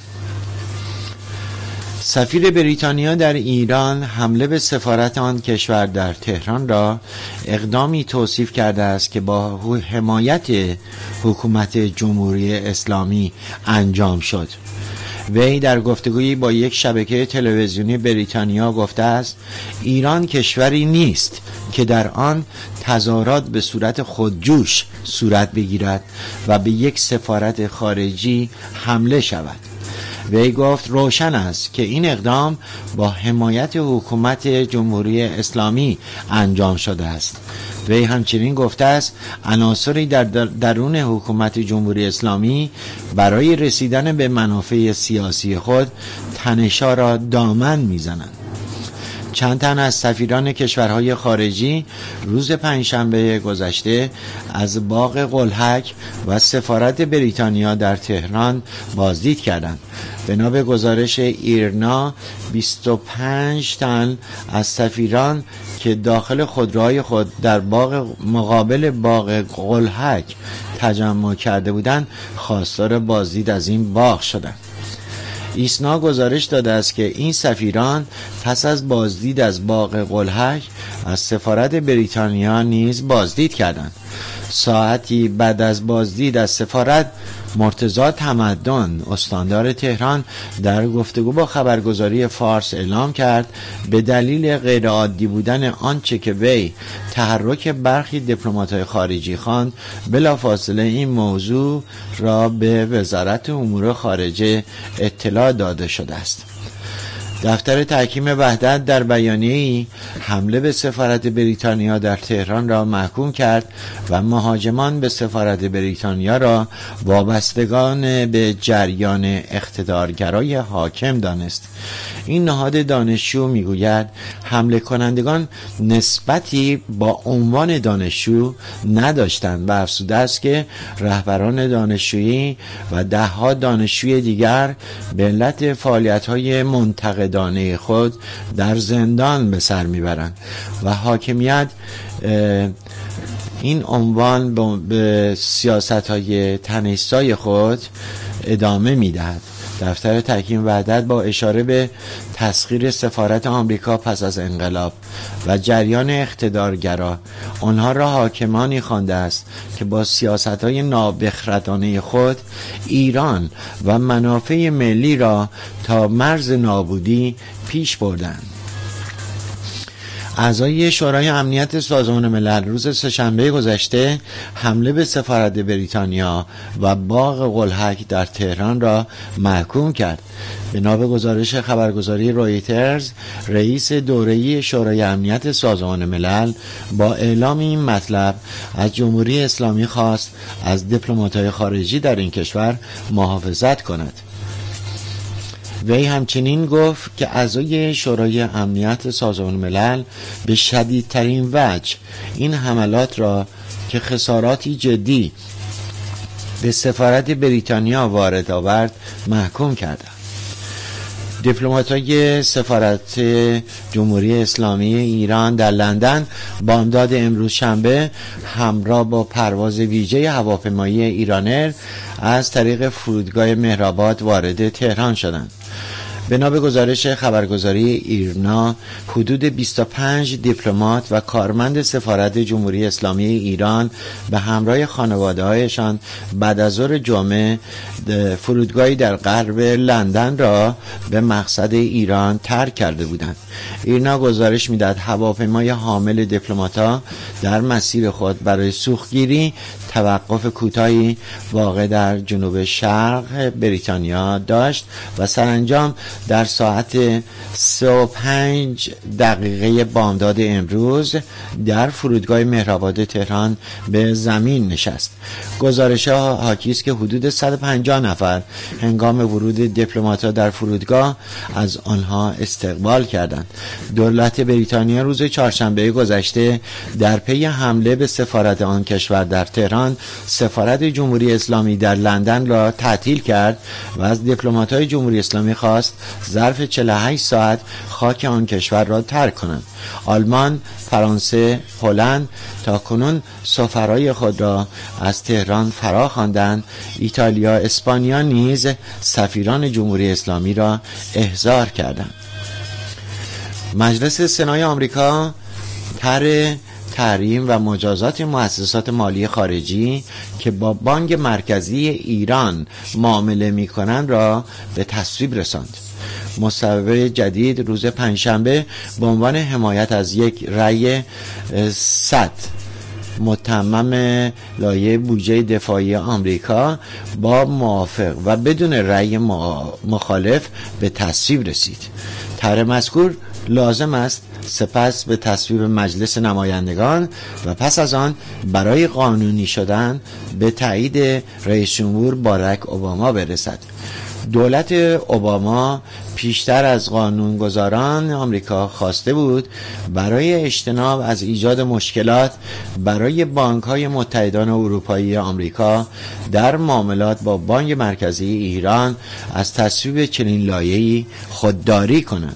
سفیر بریتانیا در ایران حمله به سفارت آن کشور در تهران را اقدامی توصیف کرده است که با حمایت حکومت جمهوری اسلامی انجام شد. وی در گفتگویی با یک شبکه تلویزیونی بریتانیا گفته است ایران کشوری نیست که در آن تظاهرات به صورت خودجوش صورت بگیرد و به یک سفارت خارجی حمله شود. وی گفت روشن است که این اقدام با حمایت حکومت جمهوری اسلامی انجام شده است. وی همچنین گفته است عناصری در درون حکومت جمهوری اسلامی برای رسیدن به منافع سیاسی خود تنش‌ها را دامن می‌زنند. چند تن از سفیران کشورهای خارجی روز پنجشنبه گذشته از باغ قلهک و سفارت بریتانیا در تهران بازدید کردند. بنا به گزارش ایرنا بیست و پنج تن از سفیران که داخل خودروهای خود در باغ مقابل باغ قلهک تجمع کرده بودند خواستار بازدید از این باغ شدند. ایسنا گزارش داده است که این سفیران پس از بازدید از باغ قلهک از سفارت بریتانیا نیز بازدید کردند. ساعتی بعد از بازدید از سفارت، مرتضی تمدن استاندار تهران در گفتگو با خبرگزاری فارس اعلام کرد به دلیل غیرعادی بودن آنچه که وی تحرک برخی دیپلمات‌های خارجی خواند، بلافاصله این موضوع را به وزارت امور خارجه اطلاع داده شده است. دفتر تحکیم وحدت در بیانیه‌ای حمله به سفارت بریتانیا در تهران را محکوم کرد و مهاجمان به سفارت بریتانیا را وابستگان به جریان اقتدارگرای حاکم دانست. این نهاد دانشجو میگوید حمله کنندگان نسبتی با عنوان دانشجو نداشتند و افزوده است که رهبران دانشجویی و ده‌ها دانشجوی دیگر به علت فعالیت‌های منتقدانه خود در زندان به سر میبرند و حاکمیت این عنوان به سیاست‌های تنش‌زای خود ادامه میدهد. دفتر تحکیم وحدت با اشاره به تسخیر سفارت آمریکا پس از انقلاب و جریان اقتدارگرا آنها را حاکمانی خوانده است که با سیاست‌های نابخردانه خود ایران و منافع ملی را تا مرز نابودی پیش بردند. اعضای شورای امنیت سازمان ملل روز سه‌شنبه گذشته حمله به سفارت بریتانیا و باغ قلهک در تهران را محکوم کرد. بنا به گزارش خبرگزاری رویترز، رئیس دوره‌ای شورای امنیت سازمان ملل با اعلام این مطلب از جمهوری اسلامی خواست از دیپلمات‌های خارجی در این کشور محافظت کند. وی همچنین گفت که اعضای شورای امنیت سازمان ملل به شدیدترین وجه این حملات را که خساراتی جدی به سفارت بریتانیا وارد آورد محکوم کردند. دیپلمات‌های سفارت جمهوری اسلامی ایران در لندن بامداد امروز شنبه همراه با پرواز ویژه هواپیمایی ایرانر از طریق فرودگاه مهرآباد وارد تهران شدند. بنا به گزارش خبرگزاری ایرنا، حدود بیست و پنج دیپلمات و کارمند سفارت جمهوری اسلامی ایران به همراه خانواده‌هایشان بعد از ظهر جمعه فرودگاهی در غرب لندن را به مقصد ایران ترک کرده بودند. ایرنا گزارش می‌دهد هواپیمای حامل دیپلمات‌ها در مسیر خود برای سوختگیری توقف کوتاهی واقع در جنوب شرق بریتانیا داشت و سرانجام در ساعت سه و پنج دقیقه بامداد امروز در فرودگاه مهرآباد تهران به زمین نشست. گزارش‌ها حاکی است که حدود صد و پنجاه نفر هنگام ورود دیپلمات‌ها در فرودگاه از آنها استقبال کردند. دولت بریتانیا روز چهارشنبه گذشته در پی حمله به سفارت آن کشور در تهران سفارت جمهوری اسلامی در لندن را تعطیل کرد و از دیپلمات‌های جمهوری اسلامی خواست ظرف چهل و هشت ساعت خاک آن کشور را ترک کنند. آلمان، فرانسه، هلند تاکنون سفرای خود را از تهران فرا خواندند. ایتالیا، اسپانیا نیز سفیران جمهوری اسلامی را احضار کردند. مجلس سنای آمریکا طرح تحریم و مجازات مؤسسات مالی خارجی که با بانک مرکزی ایران معامله می‌کنند را به تصویب رساند. مصوبه جدید روز پنجشنبه به عنوان حمایت از یک رأی صد متمم لایحه بودجه دفاعی آمریکا با موافق و بدون رأی مخالف به تصویب رسید. طرح مذکور لازم است سپس به تصویب مجلس نمایندگان و پس از آن برای قانونی شدن به تایید رئیس جمهور باراک اوباما برسد. دولت اوباما پیشتر از قانونگذاران آمریکا خواسته بود برای اجتناب از ایجاد مشکلات برای بانک‌های متحدان اروپایی آمریکا در معاملات با بانک مرکزی ایران از تصویب چنین لایحه‌ای خودداری کنند.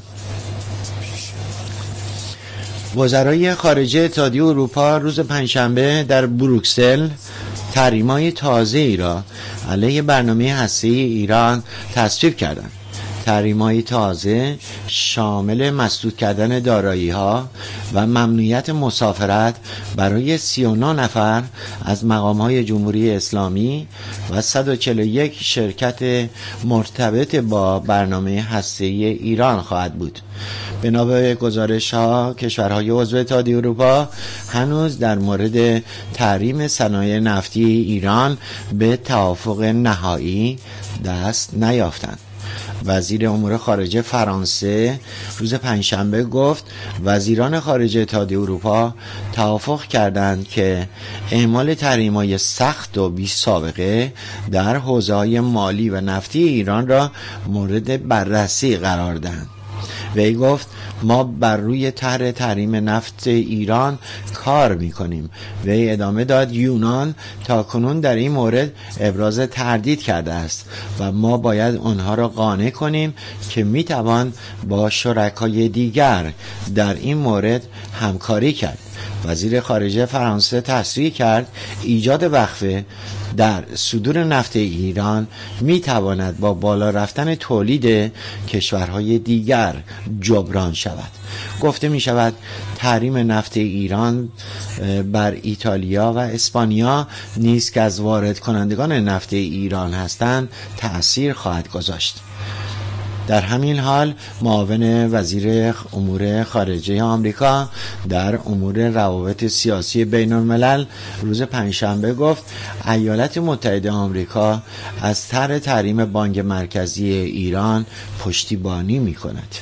وزرای خارجه اتحادیه اروپا روز پنجشنبه در بروکسل تحریم‌های تازه‌ای را علیه برنامه هسته‌ای ایران تصویب کردند. تحریم‌های تازه شامل مسدود کردن دارایی‌ها و ممنوعیت مسافرت برای سی و نه نفر از مقام‌های جمهوری اسلامی و صد و چهل و یک شرکت مرتبط با برنامه هسته‌ای ایران خواهد بود. بنا به گزارش‌ها کشورهای عضو اتحادیه اروپا هنوز در مورد تحریم صنایع نفتی ایران به توافق نهایی دست نیافتند. وزیر امور خارجه فرانسه روز پنجشنبه گفت وزیران خارجه اتحادیه اروپا توافق کردند که اعمال تحریم‌های سخت و بی سابقه در حوزه‌های مالی و نفتی ایران را مورد بررسی قرار دهند. وی گفت ما بر روی طرح تحریم نفت ایران کار می‌کنیم. وی ادامه داد یونان تاکنون در این مورد ابراز تردید کرده است و ما باید آنها را قانع کنیم که می‌توان با شرکای دیگر در این مورد همکاری کرد. وزیر خارجه فرانسه تصریح کرد ایجاد وقفه در صدور نفت ایران می تواند با بالا رفتن تولید کشورهای دیگر جبران شود. گفته می شود تحریم نفت ایران بر ایتالیا و اسپانیا نیز که از وارد کنندگان نفت ایران هستند تأثیر خواهد گذاشت. در همین حال معاون وزیر امور خارجه آمریکا در امور روابط سیاسی بین الملل روز پنجشنبه گفت ایالات متحده آمریکا از طرح تحریم بانک مرکزی ایران پشتیبانی می کند.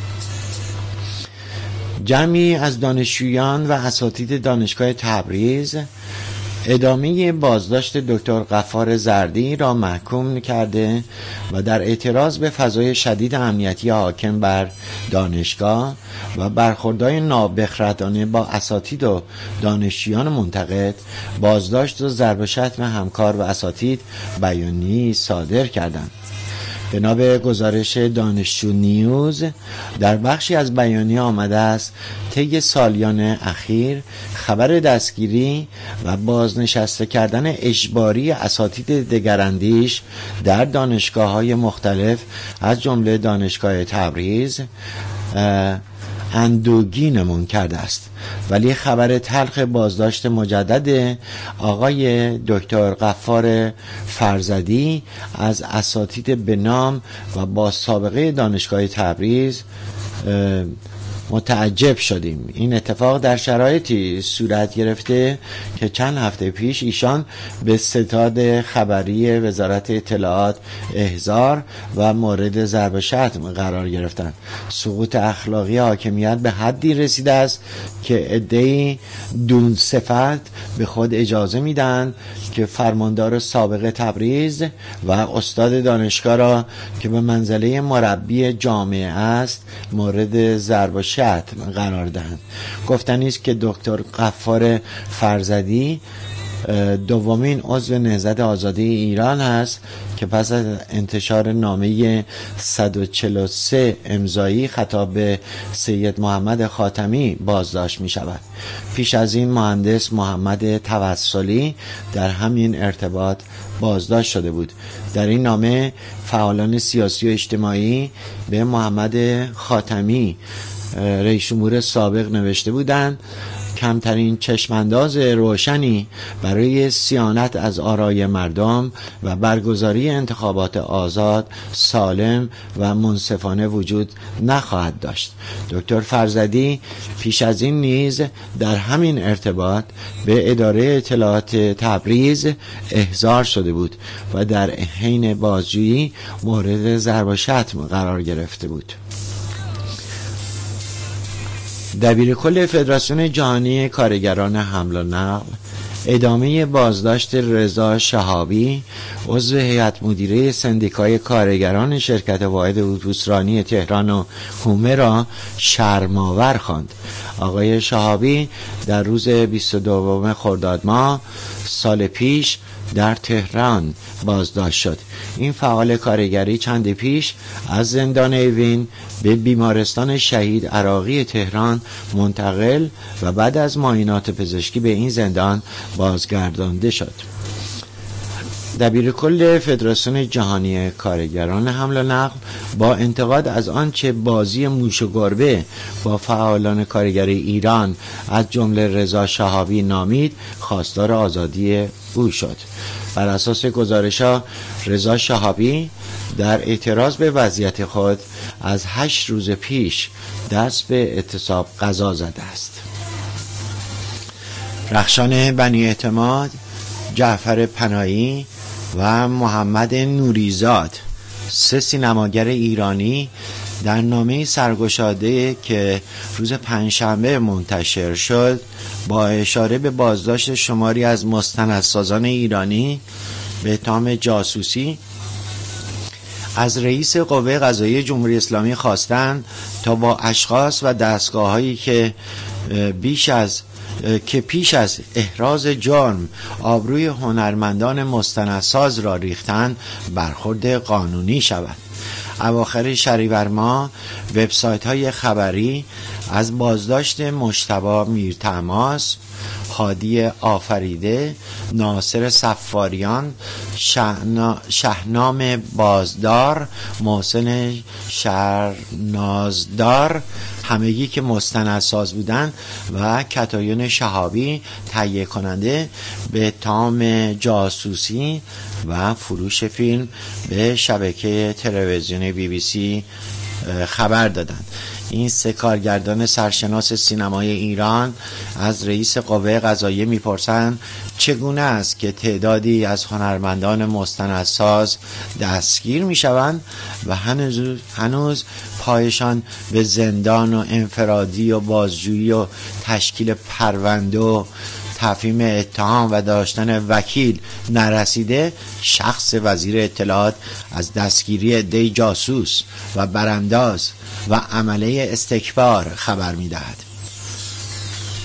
جمعی از دانشجویان و اساتید دانشگاه تبریز ادامه بازداشت دکتر غفار زردی را محکوم کرده و در اعتراض به فضای شدید امنیتی حاکم بر دانشگاه و برخوردهای نابخردانه با اساتید و دانشجویان منتقد بازداشت و ضرب و شتم همکار و اساتید بیانیه‌ای صادر کردند. بنا به گزارش دانشجو نیوز در بخشی از بیانیه آمده است طی سالیان اخیر خبر دستگیری و بازنشسته کردن اجباری اساتید دگراندیش در دانشگاه‌های مختلف از جمله دانشگاه تبریز اندوگینمون کرده است، ولی خبر تلخ بازداشت مجدد آقای دکتر غفار فرزدی از اساتید به نام و با سابقه دانشگاه تبریز متعجب شدیم. این اتفاق در شرایطی صورت گرفته که چند هفته پیش ایشان به ستاد خبری وزارت اطلاعات احضار و مورد ضرب و شتم قرار گرفتند. سقوط اخلاقی حاکمیت به حدی رسیده است که عده‌ای دون صفت به خود اجازه میدن که فرماندار سابق تبریز و استاد دانشگاه را که به منزله مربی جامعه است مورد ضرب و شتم قرار دهند. گفتنی است که دکتر غفار فرزدی دومین عضو نهضت آزادی ایران است که پس از انتشار نامه صد و چهل و سه امضایی خطاب به سید محمد خاتمی بازداشت می شود. پیش از این مهندس محمد توسلی در همین ارتباط بازداشت شده بود. در این نامه فعالان سیاسی و اجتماعی به محمد خاتمی رئیس جمهور سابق نوشته بودند کمترین چشمانداز روشنی برای صیانت از آرای مردم و برگزاری انتخابات آزاد، سالم و منصفانه وجود نخواهد داشت. دکتر فرزدی پیش از این نیز در همین ارتباط به اداره اطلاعات تبریز احضار شده بود و در حین بازجویی مورد ضرب و شتم قرار گرفته بود. دبیرکل فدراسیون جهانی کارگران حمل و نقل ادامه بازداشت رضا شهابی عضو هیئت مدیره سندیکای کارگران شرکت واحد اتوبوسرانی تهران و حومه را شرم‌آور خواند. آقای شهابی در روز بیست و دوم خرداد ماه سال پیش در تهران بازداشت شد. این فعال کارگری چند پیش از زندان اوین به بیمارستان شهید عراقی تهران منتقل و بعد از معاینات پزشکی به این زندان بازگردانده شد. دبیرکل فدراسیون جهانی کارگران حمل و نقل با انتقاد از آنچه بازی موش و گربه با فعالان کارگری ایران از جمله رضا شهابی نامید خواستار آزادی او شد. بر اساس گزارش‌ها رضا شهابی در اعتراض به وضعیت خود از هشت روز پیش دست به اعتصاب قضا زده است. رخشان بنی اعتماد، جعفر پناهی و محمد نوریزاد، سه سینماگر ایرانی در نامه سرگشاده که روز پنجشنبه منتشر شد با اشاره به بازداشت شماری از مستندسازان ایرانی به اتهام جاسوسی از رئیس قوه قضاییه جمهوری اسلامی خواستند تا با اشخاص و دستگاه‌هایی که بیش از که پیش از احراز جرم آبروی هنرمندان مستندساز را ریختند برخورد قانونی شود. اواخر شهریور ماه وبسایت های خبری از بازداشت مجتبی میرتماس، هادی آفریده، ناصر صفاریان، شهنا... شهنام بازدار، محسن شهرنازدار، همگی که مستندساز بودند و کتایون شهابی تهیه کننده به اتهام جاسوسی و فروش فیلم به شبکه تلویزیونی بی بی سی خبر دادند. این سه کارگردان سرشناس سینمای ایران از رئیس قوه قضاییه میپرسند چگونه است که تعدادی از هنرمندان مستندساز دستگیر میشوند و هنوز هنوز پایشان به زندان و انفرادی و بازجویی و تشکیل پرونده و تفهیم اتهام و داشتن وکیل نرسیده. شخص وزیر اطلاعات از دستگیری عده جاسوس و برانداز و عمله استکبار خبر می‌دهد.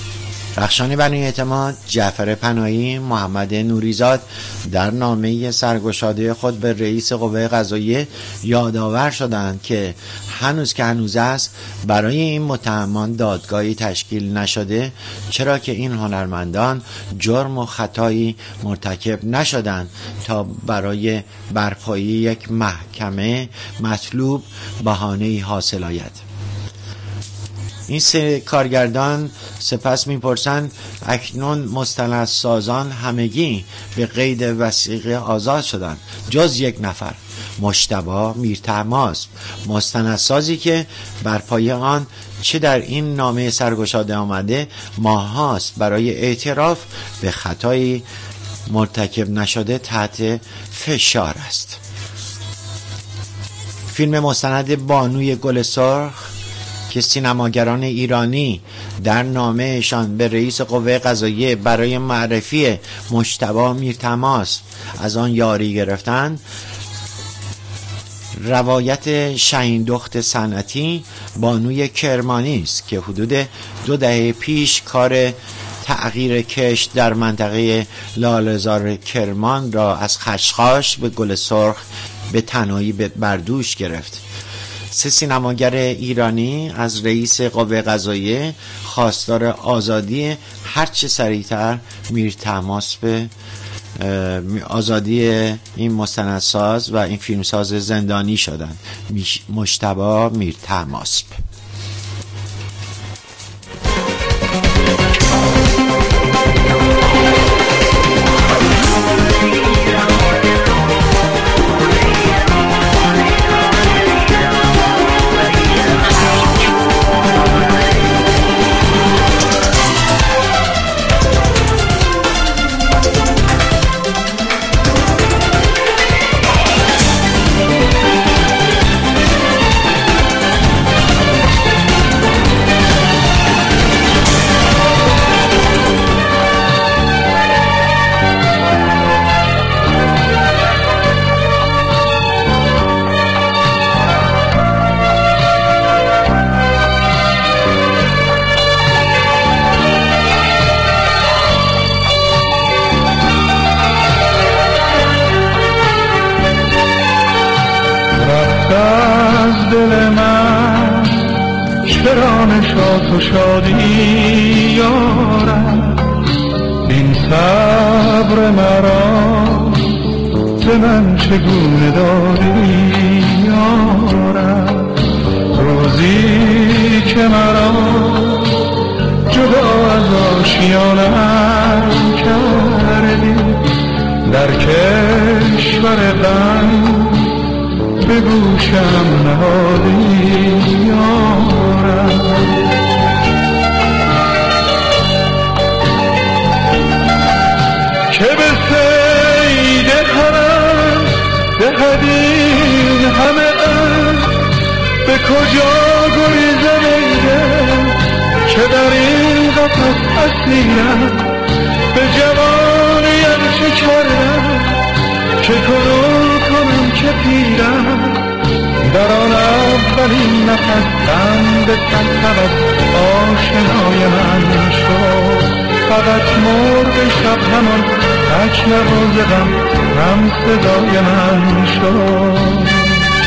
رخشان بنی اعتماد، جعفر پناهی، محمد نوریزاد در نامه سرگشاده خود به رئیس قوه قضاییه یادآور شدند که هنوز که هنوز است برای این متهمان دادگاهی تشکیل نشده، چرا که این هنرمندان جرم و خطایی مرتکب نشدند تا برای برپایی یک محکمه مطلوب بهانه‌ای حاصل آید. این سه کارگردان سپس میپرسند اکنون مستندسازان همگی به قید وثیقه آزاد شدند جز یک نفر، مجتبی میرطهماسب، مستندسازی که بر پایه آن چه در این نامه سرگشاده آمده ماهاست برای اعتراف به خطایی مرتکب نشده تحت فشار است. فیلم مستند بانوی گل سرخ که سینماگران ایرانی در نامه‌شان به رئیس قوه قضاییه برای معرفی مجتبی میرطهماسب از آن یاری گرفتند، روایت شهیندخت صنعتی بانوی کرمانی است که حدود دو دهه پیش کار تغییر کشت در منطقه لاله‌زار کرمان را از خشخاش به گل سرخ به تنهایی بر دوش گرفت. سه سینماگر ایرانی از رئیس قوه قضاییه خواستار آزادی هرچه سریعتر میرطهماسب، آزادی این مستندساز و این فیلمساز زندانی شدند، مجتبی میرطهماسب. تو شادی یارم، این صبر مرا به من چگونه دادی یارم، روزی که مرا جدا از آشیانم کردی، در کشور غم به گوشم نهادی یارم. که به سید حرم دهدین همه ام، به کجا گریزم ایده که در این قفس اسیرم، به جوانیم چه کردم که کنون کنم که پیرم، در آن اولین نفس غم به صد آشنای من شد، فقط مرغ شب همان تک نواز غم هم صدای من شد.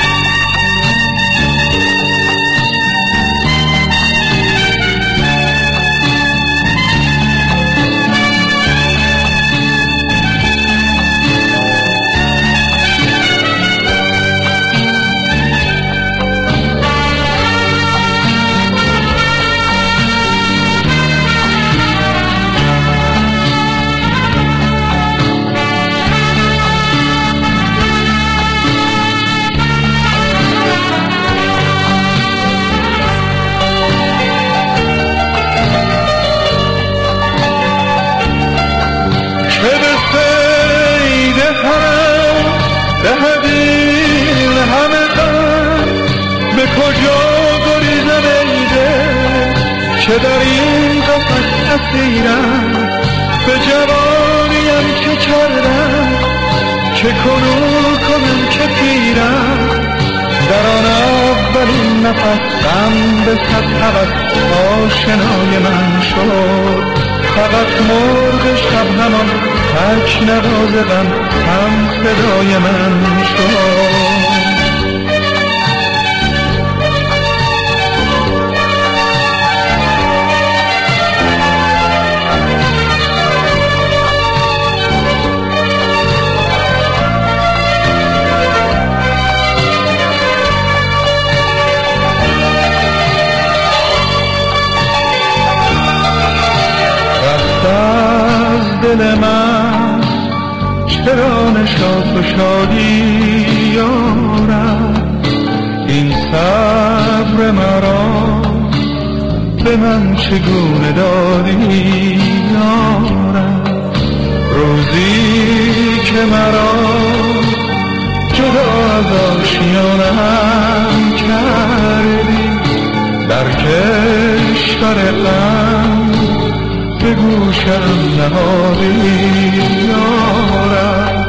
که در این قفس اسیرم، به جوانیم چه کردم که کنون کنم که پیرم، در آن اولین نفس غم به صد هوس آشنای من شد، فقط مرغ شب همان تک نواز غم هم صدای من شد. دل من چرا نشاط و شادی یارد، این صبر مرا به من چگونه دادی یارد، روزی که مرا جدا از آشیانم کردی، در کشور غم به گوشم نهادی یارم.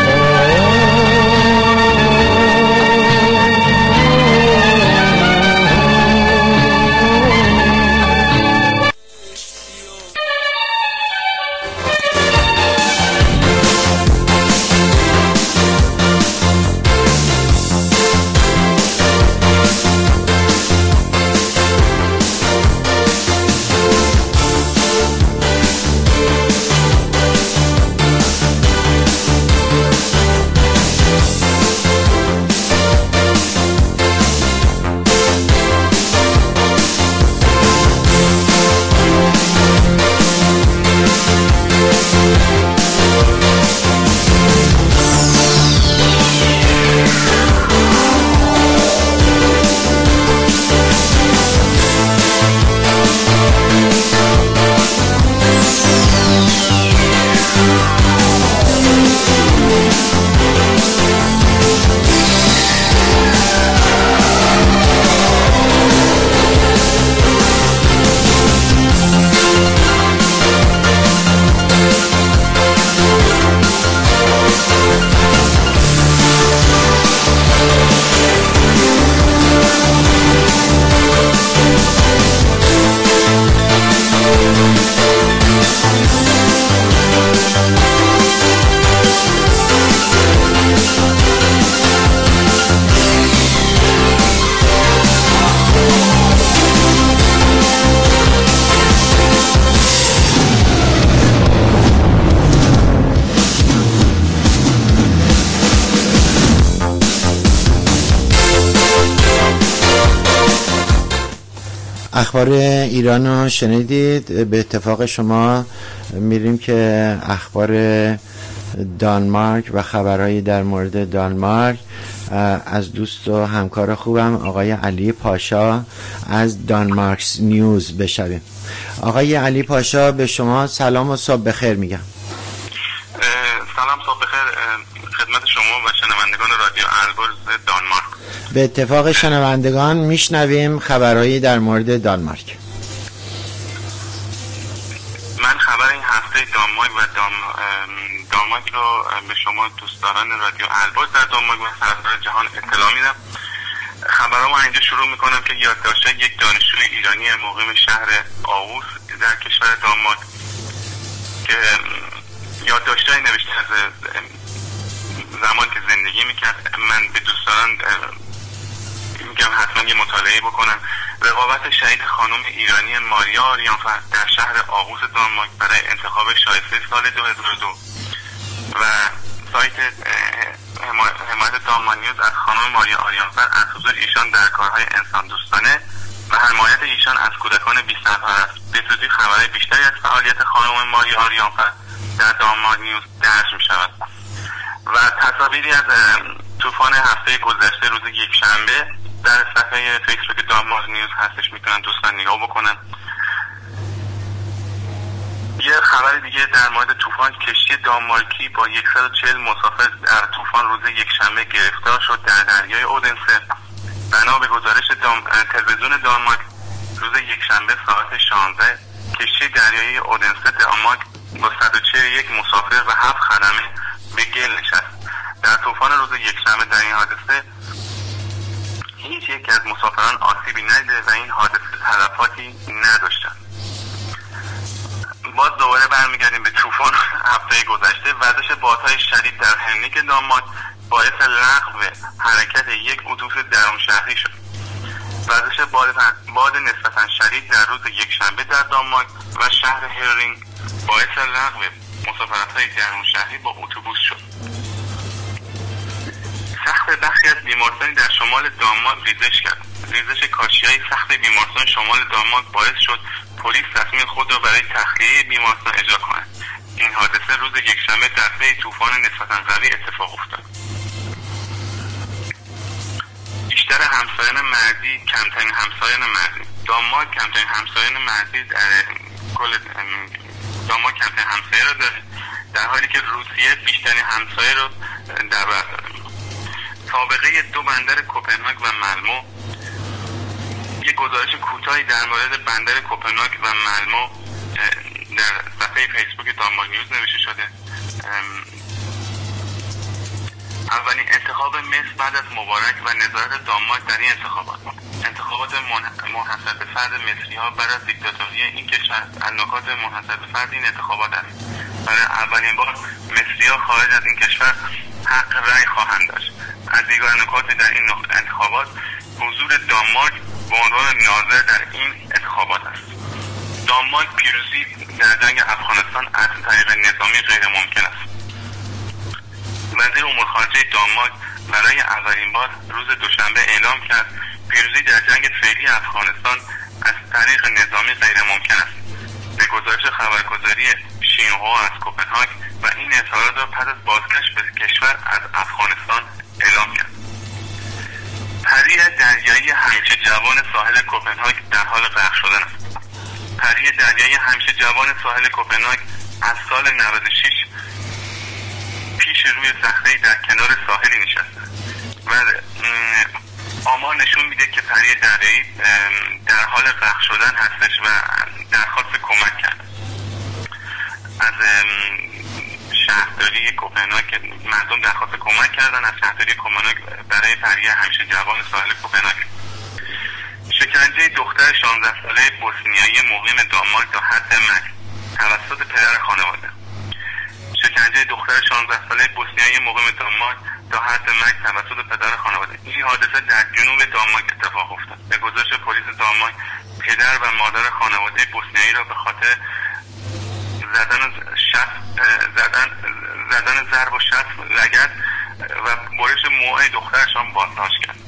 اخبار ایران رو شنیدید. به اتفاق شما میریم که اخبار دانمارک و خبرهایی در مورد دانمارک از دوست و همکار خوبم آقای علی پاشا از دانمارک نیوز بشویم. آقای علی پاشا به شما سلام و صبح بخیر میگم. سلام، صبح بخیر خدمت شما و شنوندگان رادیو البرز دانمارک. به اتفاق شنوندگان میشنویم خبرهایی در مورد دانمارک. من خبر این هفته دانمارک و دام... دانمارک رو به شما دوستداران رادیو البرز در دانمارک و سراسر جهان اطلاع میدم. خبرها ما اینجا شروع میکنم که یادداشت یک دانشجوی ایرانی مقیم شهر آووس در کشور دانمارک که یادداشت‌های نوشته از زمان که زندگی میکرد، من به دوستان میگم حتما یه مطالعه بکنن. رقابت شهید خانم ایرانی ماریا آریانفر در شهر آووس دانمارک برای انتخاب شایسته سال دو هزار و دو و سایت حمایت دانمارک نیوز از خانم ماریا آریانفر از حضور ایشان در کارهای انسان دوستانه و حمایت ایشان از کودکان بیست نفر است. به زودی خبرهای بیشتری از فعالیت خانم ماریا آریانفر در دانمارک نیوز درج می شود و تصاویری از طوفان هفته گذشته روز یک شنبه در صفحه فیسبوک دانمارک نیوز هستش، میتونن دوستان نگاه بکنن. یه خبر دیگه در مورد طوفان، کشتی دانمارکی با صد و چهل مسافر در طوفان روز یک شنبه گرفتار شد در دریای اودنسه. بنا به گزارش دام... تلویزیون دانمارک روز یک شنبه ساعت شانزده کشتی دریایی اودنسه دانمارک با صد و چهل و یک مسافر و هفت خدمه به گل نشست. در طوفان روز یک شنبه در این حادثه هیچ یک از مسافران آسیبی ندیده و این حادثه تلفاتی نداشتند. باز دوباره برمیگردیم به طوفان هفته گذشته. وزش بادهای شدید در هرنیک دانمارک باعث لغو حرکت یک اتوبوس درون شهری شد. وزش باد, باد نسبتا شدید در روز یکشنبه در دانمارک و شهر هرینگ باعث لغو مسافرت‌های درون شهری با اتوبوس شد. سقف بخشی از بیمارستانی در شمال دانمارک ریزش کرد. ریزش کاشی‌های سقف بیمارستان شمال دانمارک باعث شد پلیس تصمیم خود را برای تخلیه بیمارستان اجرا کند. این حادثه روز یکشنبه در پی طوفان نسبتا قوی اتفاق افتاد. بیشتر همسایان مرزی کمترین همسایان مرزی دانمارک کمترین همسایان مرزی در کل دانمارک کمترین همسایه را داره، در حالی که روسیه بیشترین همسایه را در بر داره. سابقه دو بندر کوپنهاگ و مالمو. یک گزارش کوتاهی در مورد بندر کوپنهاگ و مالمو در صفحه فیسبوک دانمارک نیوز نوشته شده. اولین انتخاب مصر بعد از مبارک و نظارت دانمارک در این انتخابات. انتخابات منحصر به فرد مصری‌ها بعد از دیکتاتوری این کشور از نکات منحصر به فرد این انتخابات است. برای اولین بار مصری‌ها خارج از این کشور حق رأی خواهند داشت. از دیگر نکات در این انتخابات حضور دانمارک به عنوان ناظر در این انتخابات است. دانمارک پیروزی در جنگ افغانستان از طریق نظامی غیر ممکن است. وزیر امور خارجه دانمارک برای اولین بار روز دوشنبه اعلام کرد پیروزی در جنگ فعلی افغانستان از طریق نظامی غیر ممکن است. به گزارش خبرگزاری شینهوا از کوپنهاگ و این اظهارات را پس از بازگشت به کشور از افغانستان اعلام کرد. پری دریایی همیشه جوان ساحل کوپنهاگ در حال غرق شدن است. پری دریایی همیشه جوان ساحل کوپنهاگ از سال نود و شش پیش روی صخره‌ای در کنار ساحلی نشسته و آمار نشون میده که پری دریایی در حال غرق شدن هستش و درخواست کمک کرد از شهرداری کوپنهاگ. مردم درخواست کمک کردن از شهرداری کوپنهاگ برای پری همیشه جوان ساحل کوپنهاگ. شکنجه دختر شانزده ساله بوسنیایی مقیم دانمارک تا حد مرگ توسط پدر خانواده. شکنجه دختر شانزده ساله بوسنیایی مقیم دانمارک تا حد مرگ توسط پدر خانواده. این حادثه در جنوب دانمارک اتفاق افتاد. به گزارش پلیس دانمارک پدر و مادر خانواده بوسنیایی را به خاطر زدن شست زدن زدن ضرب و شتم لگد و برش موهای دخترشان بازداشت کرد.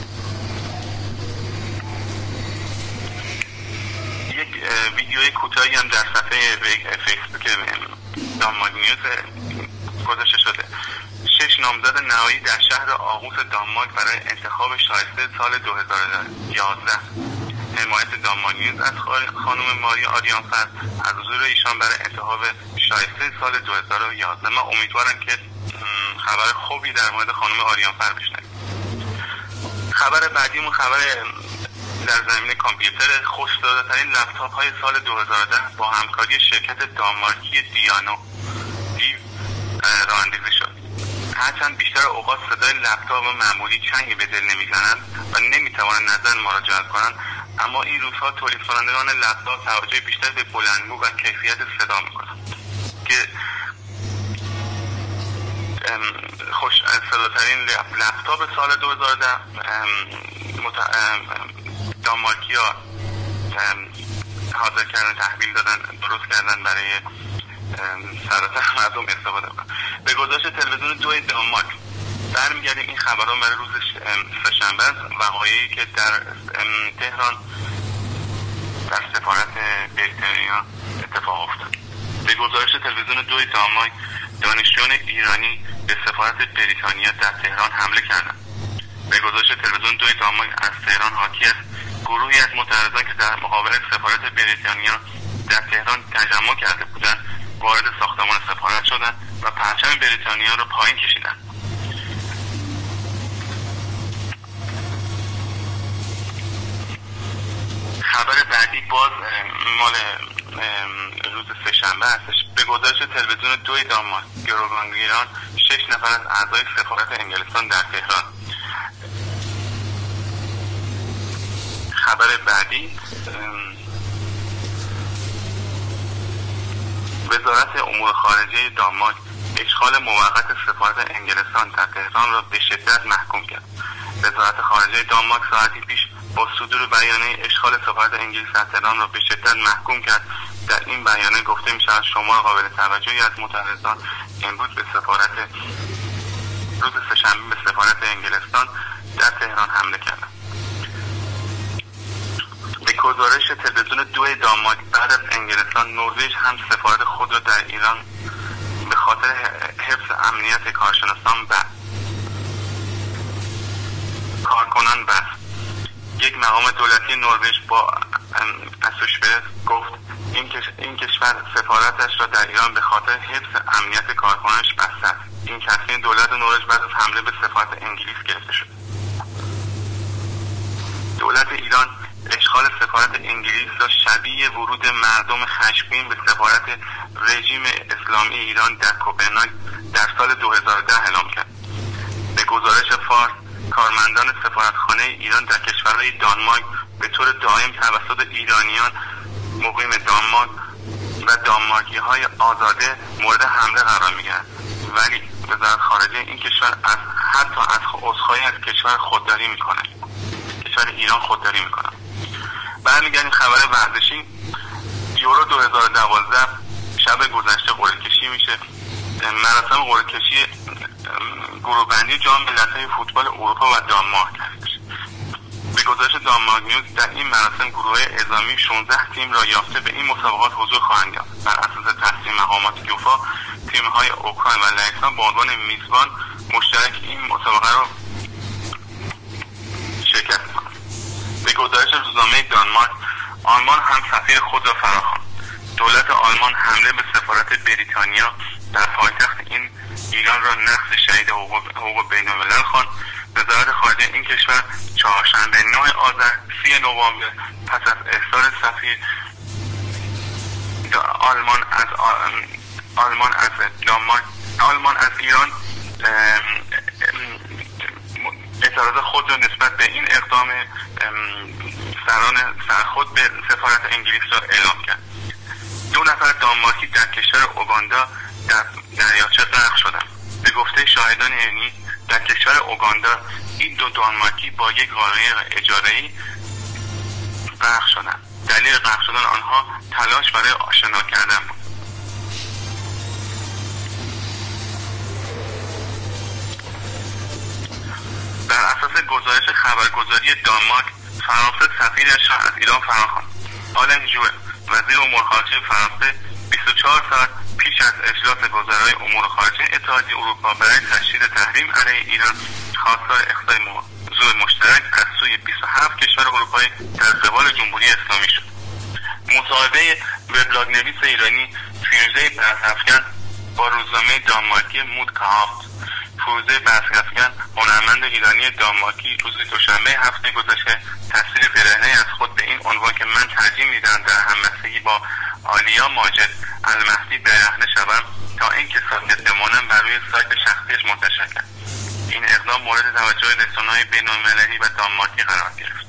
یک ویدیوی کوتاهی هم در صفحه فیسبوک دانمارک نیوز گذاشته شده. شش نامزد نهایی در شهر آغوس دانمارک برای انتخاب شایسته سال دو هزار و یازده. حمایت دانمارک نیوز از خانم ماری آریانفر از حضور ایشان برای انتخاب شایسته سال دو هزار و یازده. من امیدوارم که خبر خوبی در مورد خانم آریانفر بشنویم. خبر بعدیمون خبر در زمینه کامپیوتر. خوش‌داده‌ترین لپتاپ های سال دو هزار و ده با همکاری شرکت دانمارکی دیانو دیو راه شد. هرچند بیشتر اوقات صدای لپتاپ معمولی چنگی به دل نمیزنند و نمیتوانند نظر مراجعت کنند، اما این روزها تولید کنندگان لپتاپ توجه بیشتر به بلندگو و کیفیت صدا میکنند که خوش صداترین لپتاپ سال دو هزار و ده دانمارکی ها حاضر کردن، تحویل دادن، درست کردن برای سراسر مردم استفاده کنن. به گزارش تلویزیون دو دانمارک برمیگردیم این خبران برای روز سه‌شنبه است. وقایعی که در تهران در سفارت بریتانیا اتفاق افتاد. به گزارش تلویزیون دو دانمارک دانشجویان ایرانی به سفارت بریتانیا در تهران حمله کردند. به گزارش تلویزیون دو دانمارک از تهران حاکی است گروهی از معترضان که در مقابل سفارت بریتانیا در تهران تجمع کرده بودند وارد ساختمان سفارت شدند و پرچم بریتانیا را پایین کشیدند. خبر بعدی باز مال روز سه‌شنبه هستش. به گزارش تلویزیون دو دانمارک گروگانگیران شش نفر از اعضای سفارت انگلستان در تهران. خبر بعدی وزارت امور خارجه دانمارک اشغال موقت سفارت انگلستان در تهران را به شدت محکوم کرد. وزارت خارجه دانمارک ساعتی پیش با صدور بیانیه اشغال سفارت انگلیس در تهران را به شدت محکوم کرد. در این بیانیه گفته می شود شمار قابل توجهی از معترضان امروز به سفارت روز سه‌شنبه به سفارت انگلستان در تهران حمله کردند. به گزارش تلویزیون دو دانمارک بعد از انگلستان، نروژ هم سفارت خود را در ایران به خاطر حفظ امنیت کارشناسان و کارکنان بست. یک مقام دولتی نروژ با اسوشپرس گفت این, کش... این کشور سفارتش را در ایران به خاطر حفظ امنیت کارکنانش بسته است. این تصمیم دولت نروژ بعد از حمله به سفارت انگلیس گرفته شد. دولت ایران اشغال سفارت انگلیس را شبیه ورود مردم خشمگین به سفارت رژیم اسلامی ایران در کوپنهاگ در سال دو هزار و ده اعلام کرد. به گزارش فارس، کارمندان سفارتخانه ایران در کشورهای دانمارک به طور دائم توسط ایرانیان مقیم دانمارک و دانمارکی های آزاده مورد حمله قرار می‌گیرند، ولی وزارت خارجه این کشور از حتی از عذرخواهی از کشور خودداری می‌کند. کشور ایران خودداری می‌کند. برمیگردیم خبر ورزشی. یورو دو هزار و دوازده شب گذشته قرعه کشی میشه. مراسم قرعه کشی گروه بندی جام ملت‌های فوتبال اروپا و دانمارک هستش. به گزارش دانمارک نیوز در این مراسم گروه اعزامی شانزده تیم را یافته به این مسابقات حضور خواهند یافت. بر اساس تصمیم مقامات یوفا، تیم‌های اوکراین و لهستان به عنوان میزبان مشترک این مسابقه را شرکت می‌کنند. به گزارش روزنامه دانمارک، آلمان هم سفیر خود را فراخواند. دولت آلمان حمله به سفارت بریتانیا در پایتخت این ایران را نقض شدید حقوق, حقوق بین‌الملل خواند. وزارت خارجه این کشور چهارشنبه نه آذر سی نوامبر پس از احضار سفیر آلمان از آلمان از دانمارک آلمان از ایران اعتراض خود را نسبت به این اقدام سران سرخود به سفارت انگلیس را اعلام کرد. دو نفر دانمارکی در کشور اوگاندا در دریاچه غرق شدند. به گفته شاهدان عینی در کشور اوگاندا این دو دانمارکی با یک قایق اجاره‌ای غرق شدند. دلیل غرق شدن آنها تلاش برای آشنا کردن بود. بر اساس گزارش خبرگزاری دانمارک، فرانسه سفیرش را از ایران فراخواند. آلن جوئل، وزیر امور خارجه فرانسه، بیست و چهار ساعت پیش از اجلاس وزرای امور خارجه اتحادیه اروپا برای تشدید تحریم علیه ایران خواستار اخضاع موضوع مشترک از سوی بیست و هفت کشور اروپایی در قبال جمهوری اسلامی شد. مصاحبه وبلاگ نویس ایرانی فیروزه برزافکن با روزنامه دانمارکی مود کهافت. فیروزه برزافکن، هنرمند ایرانی دانمارکی، روز دوشنبه هفته گذشته تصویر برهنه از خود به این عنوان که من ترجیح میدم در همبستگی با آلیا ماجد المهدی برهنه شوم تا اینکه ساکت بمانم بر روی سایت شخصیش منتشر کرد. این اقدام مورد توجه رسانه‌های بین‌المللی و دانمارکی قرار گرفت.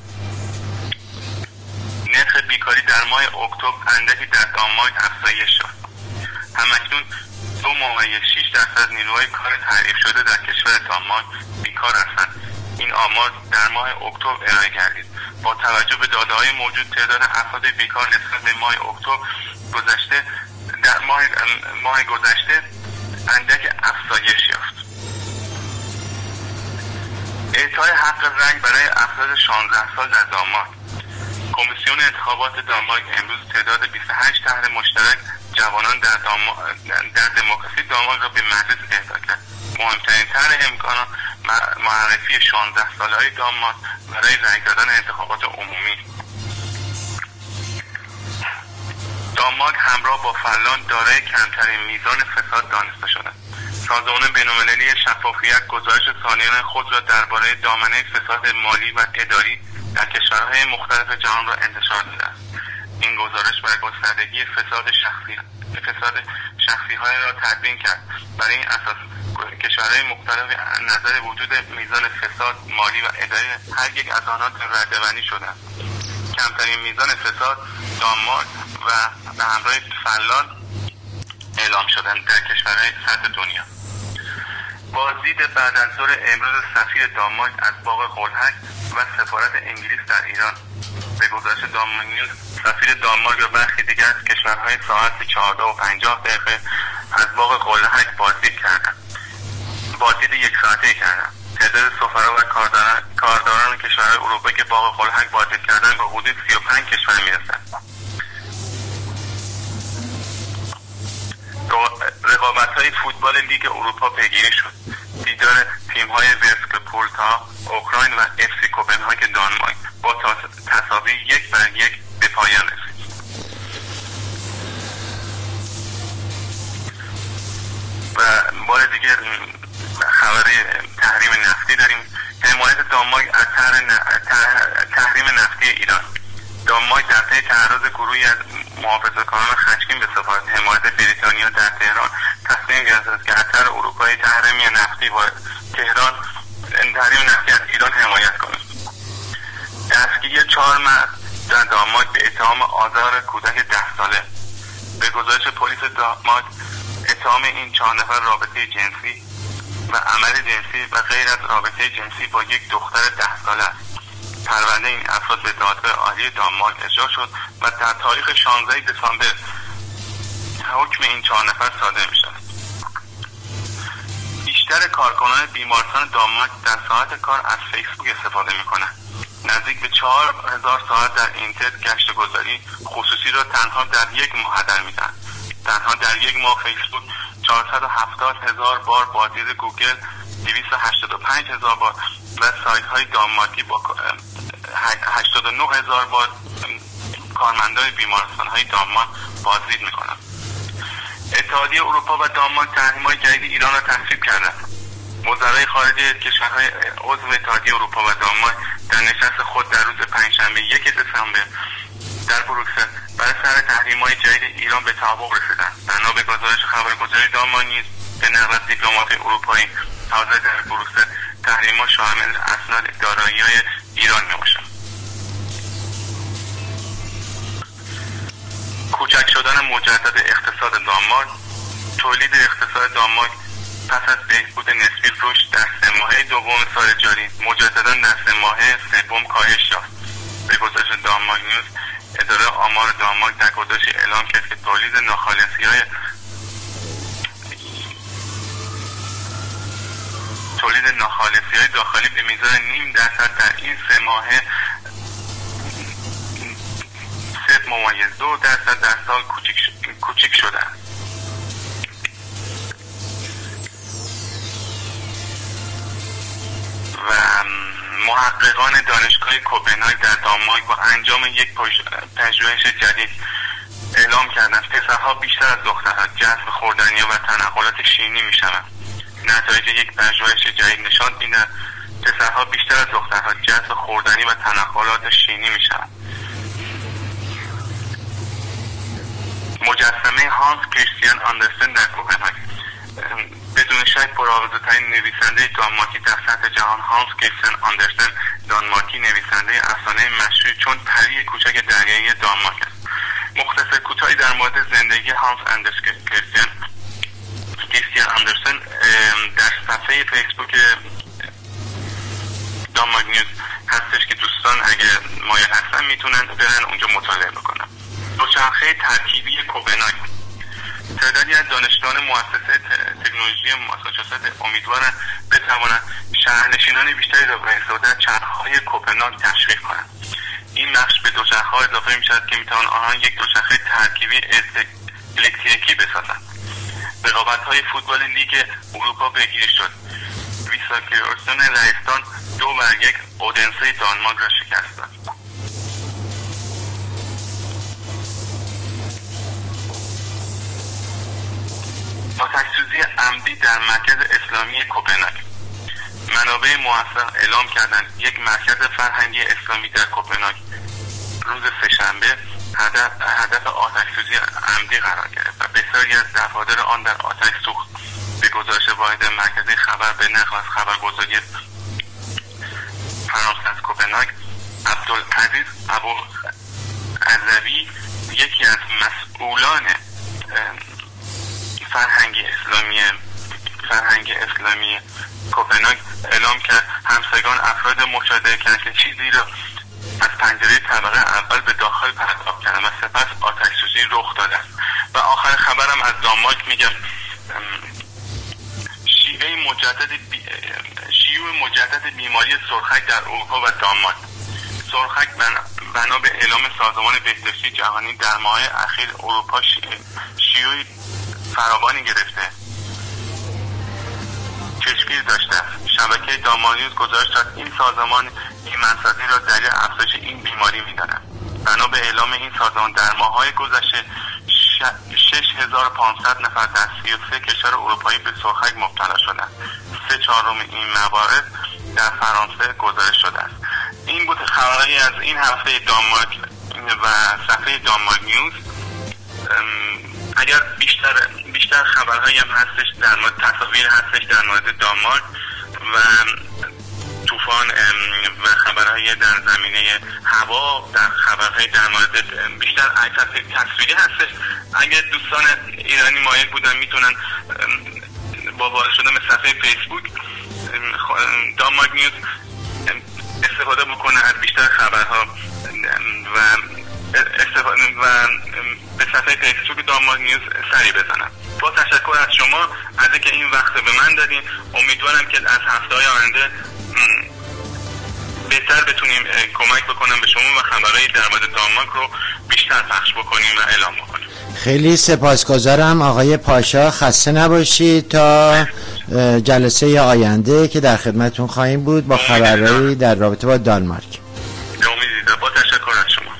نرخ بیکاری در ماه اکتبر اندکی در دانمارک افزایش یافت. همکنون دو ممیز شش درصد نیروهای کار تعریف شده در کشور دانمارک بیکار هستند. این آمار در ماه اکتبر ارائه گردید. با توجه به داده‌های موجود، تعداد افراد بیکار نسبت به ماه اکتبر گذشته در ماه ماه گذشته اندک افزایش یافت. اعطای حق رأی برای افراد شانزده سال در دانمارک. کمیسیون انتخابات دانمارک امروز تعداد بیست و هشت طرح مشترک جوانان در, در دموکراسی دانمارک را به مجلس اهدا کرد. مهمترین طرح امکان معرفی شانزده ساله‌های دانمارک برای رأی دادن انتخابات عمومی. دانمارک همراه با فنلاند دارای کمترین میزان فساد دانسته شده. سازمان بین‌المللی شفافیت گزارش سالیانه خود را درباره دامنه فساد مالی و اداری در کشورهای مختلف جهان را انتشار داده است. این گزارش بر گستردگی فساد شخصی فساد شخصی‌های را تدوین کرد. برای این اساس کشورهای مختلف نظر وجود میزان فساد مالی و اداری هر یک از آنها رده‌بندی شدند. کمترین میزان فساد دانمارک و به همراه فنلاند اعلام شدن در کشورهای سطح دنیا. بازدید بعد از ظهر امروز سفیر دانمارک از باغ قلهک و سفارت انگلیس در ایران. به گزارش دانمارک نیوز، سفیر دانمارک و برخی دیگر از کشورهای ساعت چهارده و پنجاه دقیقه از باغ قلهک بازدید کردند. بازدید یک ساعته کردند. تعداد سفرا و کارداران, کارداران کشورهای اروپا که باغ قلهک بازدید کردن به حدود سی و پنج کشور میرسند. رقابت‌های فوتبال لیگ اروپا پیگیری شد. دیدار تیم‌های ورسکل پورتا اوکراین و اف سی کوپنهاگ دانمارک با تساوی یک بر یک به پایان رسید. و بار دیگر خبر تحریم نفتی داریم. حمایت دانمارک از تحریم نفتی ایران. دانمارک در پی تعرض گروهی از محافظه‌کاران خشمگین به سفارت حمایت بریتانیا در تهران تصمیم گرفت که اثر اروپایی تحریم نفتی با تهران تحریم نفتی از ایران حمایت کند. دستگیری چهار مرد در دانمارک به اتهام آزار کودک ده ساله. به گزارش پلیس دانمارک اتهام این چهار نفر رابطه جنسی و عمل جنسی و غیر از رابطه جنسی با یک دختر ده ساله است. پرونده این افراد به دادگاه عالی دانمارک اجرا شد و در تاریخ شانزده دسامبر حکم این چهار نفر صادر می شود. بیشتر کارکنان بیمارستان دانمارک در ساعت کار از فیسبوک استفاده می کنند. نزدیک به چهار هزار ساعت در اینترنت گشت گذاری خصوصی را تنها در یک ماه هدر می دهند. تنها در یک ماه فیسبوک چهارصد و هفتاد هزار بار بازدید گوگل، دویست و هشتاد و پنج هزار بار و سایت های دانمارکی با هشتاد و نه هزار بار کارمندان بیمارستان های دانمارک بازدید می کنند. اتحادیه اروپا و دانمارک تحریم‌های جدید ایران را تصویب کردند. وزرای خارجه کشورهای عضو اتحادیه اروپا و دانمارک در نشست خود در روز پنجشنبه یک دسامبر در بروکسل برای سر تحریم‌های جدید ایران به توافق رسیدند. بنا به گزارش خبرگزاری دانمارک نیز به نقل از دیپلمات اروپایی حاضر در بروکسل تحریم‌ها شامل اسناد دارایی‌های ایران می‌باشند. کوچک شدن مجدد اقتصاد دانمارک. تولید اقتصاد دانمارک پس از بهبود نسبی رشد در سه ماهه دوم سال جاری مجددا در سه ماهه سوم کاهش یافت. به گزارش دانمارک نیوز، اداره آمار دانمارک در گزارشی اعلام کرد که تولید ناخالصی‌های تولید ناخالصی‌های داخلی به میزان نیم درصد در این سه ماهه صفر ممیز دو درصد در سال کوچیک کوچیک شده است. و محققان دانشگاه کوپنهاگ در دانمارک با انجام یک پژوهش جدید اعلام کردند پسرها بیشتر از دخترها جذب خوردنی و تنقلات شیرینی می‌شوند. نتایج یک پژوهش جدید نشان می‌دهد پسرها بیشتر از دخترها جذب خوردنی و تنقلات شیرینی می‌شوند. مجسمه هانس کریستیان آندرسن در کوپنهاگ. بدون شک پرآوازه‌ترین نویسنده دانمارکی در سطح جهان هانس کریستیان آندرسن دانمارکی نویسنده افسانه مشهور چون پری کوچک دریایی دانمارک است. مختصر کوتاهی در مورد زندگی هانس آندرسن کریستیان کریستیان آندرسن در صفحه فیسبوک دانمارک نیوز هستش که دوستان اگه مایل هستن میتونن برن اونجا مطالعه بکنن. دوچرخه ترکیبی کوپنهاگ. تعدادی از دانشجویان مؤسسه تکنولوژی ماساچوست امیدوارند بتوانند شهرنشینان بیشتری را به استفاده از چرخ‌های کوپنهاگ تشویق کنند. این بخش به دوچرخه‌ها اضافه می‌شود که می‌توان آنها یک دوچرخه ترکیبی الکتریکی بسازند. رقابت‌های فوتبال لیگ اروپا پیگیری شد. ویساکرسون لهستان دو بر یک اودنسه دانمارک را شکست داد. آتش‌سوزی عمدی در مرکز اسلامی کوپنهاگ. منابع موثق اعلام کردند یک مرکز فرهنگی اسلامی در کوپنهاگ روز سه‌شنبه هدف هدف آتش‌سوزی عمدی قرار گرفت و بسیاری از دفاتر آن در آتش سوخت. به گزارش واحد مرکزی خبر به نقل از خبرگزاری فرانسه از کوپنهاگ، عبدالعزیز ابوعزوی یکی از مسئولان فرهنگ اسلامی فرهنگ اسلامی کوپنهاگ اعلام کرد همسایگان افراد مشاهده کردند که چیزی را از پنجره طبقه اول به داخل پرتاب کردند و سپس آتش سوزی رخ داده است. و آخر خبرم از دانمارک میگم شیوه مجدد بی... شیوع مجدد بیماری سرخک در اروپا و دانمارک. سرخک بنا به اعلام سازمان بهداشتی جهانی در ماه اخیر اروپا شیوع فراوانی گرفته چشمگیر داشته است. شبکه دانمارک نیوز گزارش داد این سازمان ایمنسازی را دلیل افزایش این بیماری می‌داند. بنا به اعلام این سازمان در ماه‌های گذشته شش هزار و پانصد نفر در سی و سه کشور اروپایی به سرخک مبتلا شدند. سه چهارم این موارد در فرانسه گزارش شده است. این بود خبری از این هفته دانمارک و صفحه دانمارک نیوز. اگر بیشتر بیشتر خبرهایی هم هستش در مورد تصاویر هستش در مورد دانمارک و طوفان و خبرهای در زمینه هوا، در خبرهای در مورد بیشتر عکس تصویری هستش. اگر دوستان ایرانی مایل بودن میتونن با وارد شدن به صفحه فیسبوک دانمارک نیوز استفاده بکنه از بیشتر خبرها و استفاده و به صفحه فیسبوک دانمارک نیوز سری بزنم. با تشکر از شما از اینکه این وقت به من دادین. امیدوارم که از هفته‌های آینده بهتر بتونیم کمک بکنم به شما و خبرهای در مورد دانمارک رو بیشتر پخش بکنیم و اعلام بکنیم. خیلی سپاسگزارم آقای پاشا، خسته نباشید تا جلسه آینده که در خدمتون خواهیم بود با خبرهایی در رابطه با دانمارک. امیدوارم. با تشکر از شما.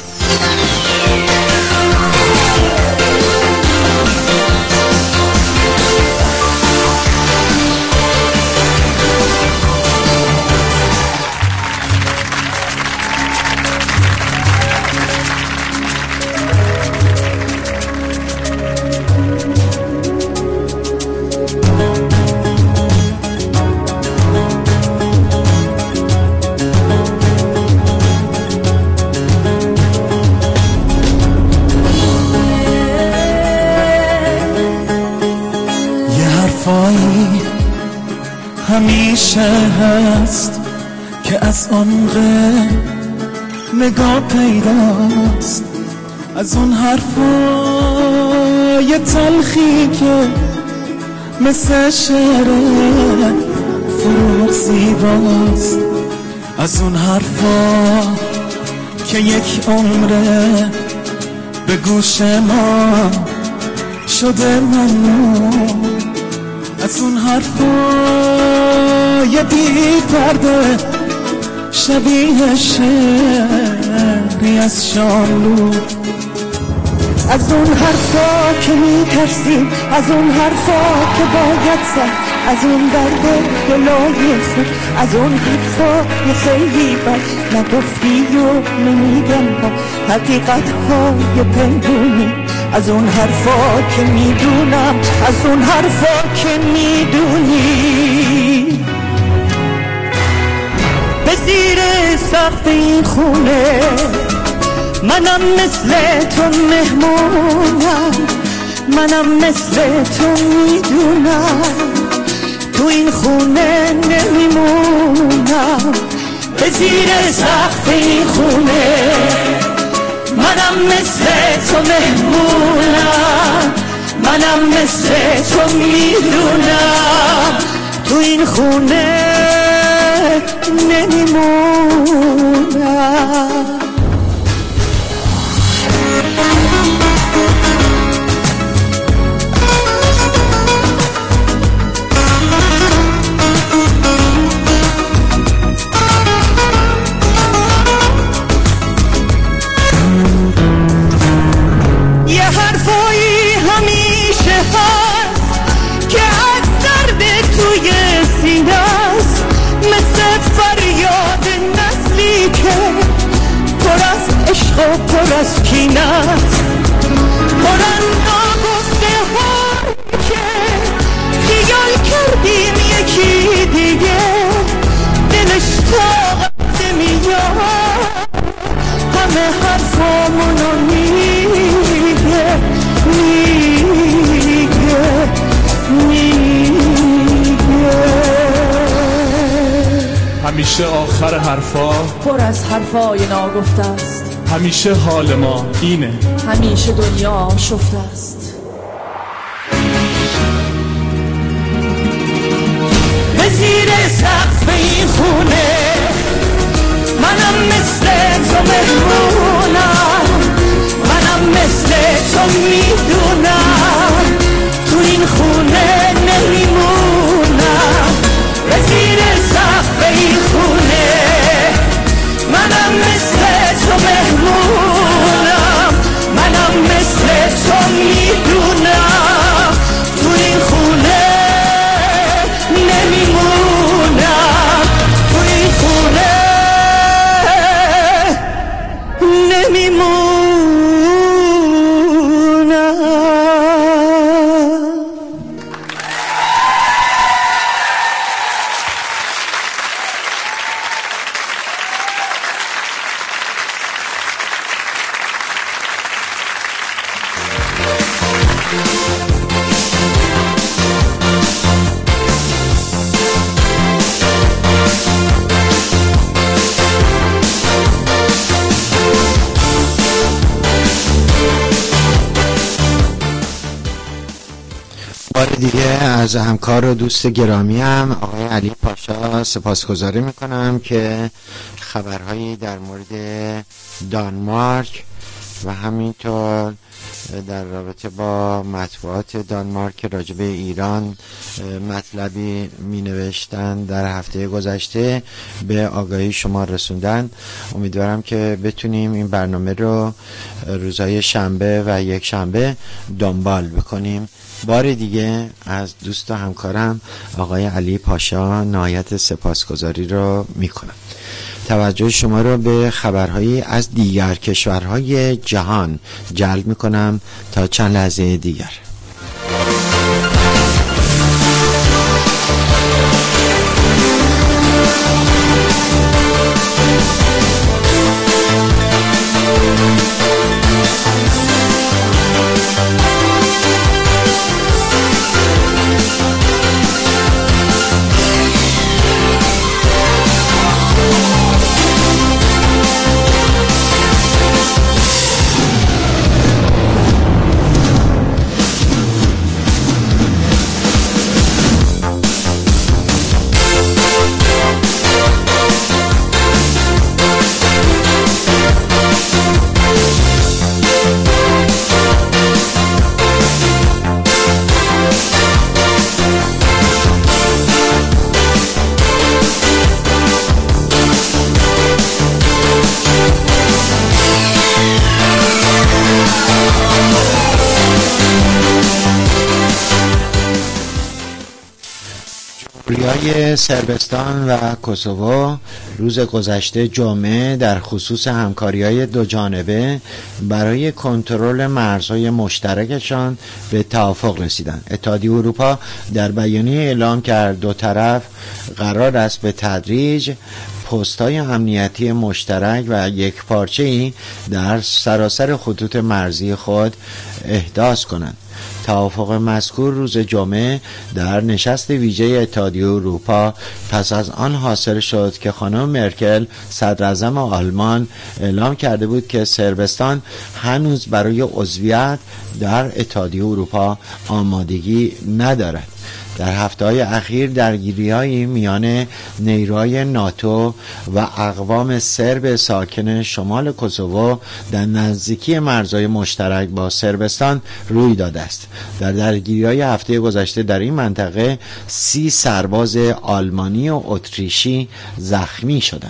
همیشه هست که از عمق نگاه پیداست، از اون حرفای تلخی که مثل شعر فروغ زیباست، از اون حرفا که یک عمره به گوش ما شده ممنون، از اون حرفای بی پرده شبیه شعری از شاملو، از اون حرفا که میترسیم، از اون حرفا که باید زد، از اون درد دلای سر، از اون حرفا یه خیلی بد نگفتی و نمیگم با حقیقت های پنهونی، از اون حرفا که میدونم، از اون حرفا که میدونی به زیر سقف این خونه منم مثل تو مهمونم، منم مثل تو میدونم تو این خونه نمیمونم، به زیر سقف این خونه منم مثل تو مهمونم، منم مثل تو میدونم تو این خونه نمیمونم. عشق و پر از کینت، پر از ناگفته هایی که خیال کردیم یکی دیگه دلش طاقت میاد، همه حرفامونو میگه میگه آخر حرفا پر از حرفای ناگفته است. همیشه حال ما اینه، همیشه دنیا شفته است. به زیر سقف این خونه منم مثل تو مهمونم، منم مثل تو میدونم تو این خونه نمیمونم. به زیر سقف این خونه منم مثل تو مهمونم، منم مثل تو میدونم تو این خونه نمیمونم، تو این خونه نمیمونم. بار دیگه از همکار و دوست گرامی هم آقای علی پاشا سپاسگزاری میکنم که خبرهایی در مورد دانمارک و همینطور در رابطه با مطبوعات دانمارک راجع به ایران مطلبی می نوشتن در هفته گذشته به آگاهی شما رسوندن. امیدوارم که بتونیم این برنامه رو روزهای شنبه و یک شنبه دنبال بکنیم. بار دیگه از دوست و همکارم آقای علی پاشا نهایت سپاسگزاری رو می کنم. توجه شما را به خبرهایی از دیگر کشورهای جهان جلب می کنم تا چند لحظه دیگر. جمهوری‌های صربستان و کوسوو روز گذشته جمعه در خصوص همکاری‌های دو جانبه برای کنترل مرزهای مشترکشان به توافق رسیدند. اتحادیه اروپا در بیانیه اعلام کرد دو طرف قرار است به تدریج پست‌های امنیتی مشترک و یکپارچه‌ای در سراسر خطوط مرزی خود احداث کنند. توافق مذکور روز جمعه در نشست ویژه اتحادیه اروپا پس از آن حاصل شد که خانم مرکل صدراعظم آلمان اعلام کرده بود که صربستان هنوز برای عضویت در اتحادیه اروپا آمادگی ندارد. در هفته‌های اخیر درگیری‌هایی میان نیروهای ناتو و اقوام سرب ساکن شمال کوسوو در نزدیکی مرزهای مشترک با صربستان روی داده است. در درگیری‌های هفته گذشته در این منطقه سی سرباز آلمانی و اتریشی زخمی شدند.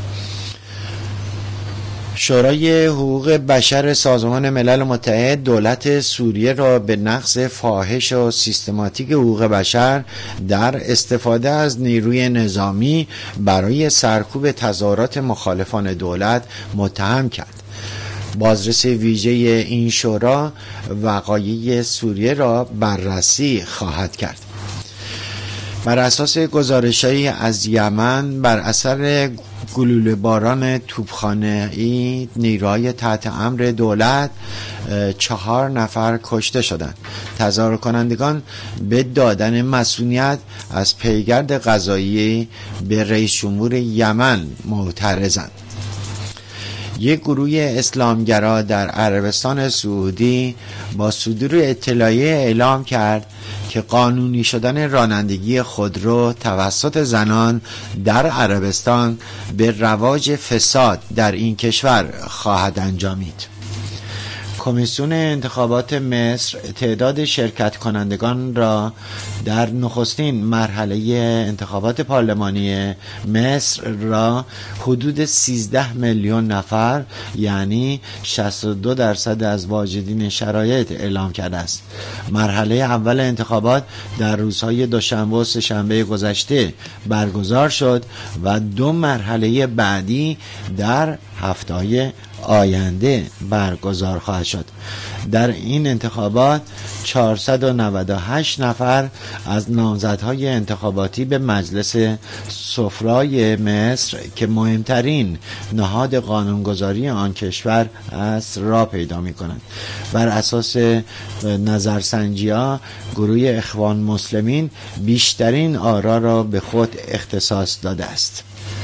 شورای حقوق بشر سازمان ملل متحد دولت سوریه را به نقض فاحش و سیستماتیک حقوق بشر در استفاده از نیروی نظامی برای سرکوب تظاهرات مخالفان دولت متهم کرد. بازرسی ویژه این شورا وقایع سوریه را بررسی خواهد کرد. بر اساس گزارش‌هایی از یمن بر اثر گلوله باران توپخانه‌ای نیروهای تحت امر دولت چهار نفر کشته شدند. تظاهر کنندگان به دادن مسئولیت از پیگرد قضایی به رئیس جمهور یمن معترضند. یک گروه اسلامگرا در عربستان سعودی با صدور اطلاعیه اعلام کرد که قانونی شدن رانندگی خودرو توسط زنان در عربستان به رواج فساد در این کشور خواهد انجامید. کمیسیون انتخابات مصر تعداد شرکت کنندگان را در نخستین مرحله انتخابات پارلمانی مصر را حدود سیزده میلیون نفر یعنی شصت و دو درصد از واجدین شرایط اعلام کرده است. مرحله اول انتخابات در روزهای دوشنبه و سه‌شنبه گذشته برگزار شد و دو مرحله بعدی در هفته‌های آینده برگزار خواهد شد. در این انتخابات چهارصد و نود و هشت نفر از نامزدهای انتخاباتی به مجلس سفرای مصر که مهمترین نهاد قانونگذاری آن کشور است را پیدا می کنند. بر اساس نظرسنجی‌ها گروه اخوان مسلمین بیشترین آرا را به خود اختصاص داده است.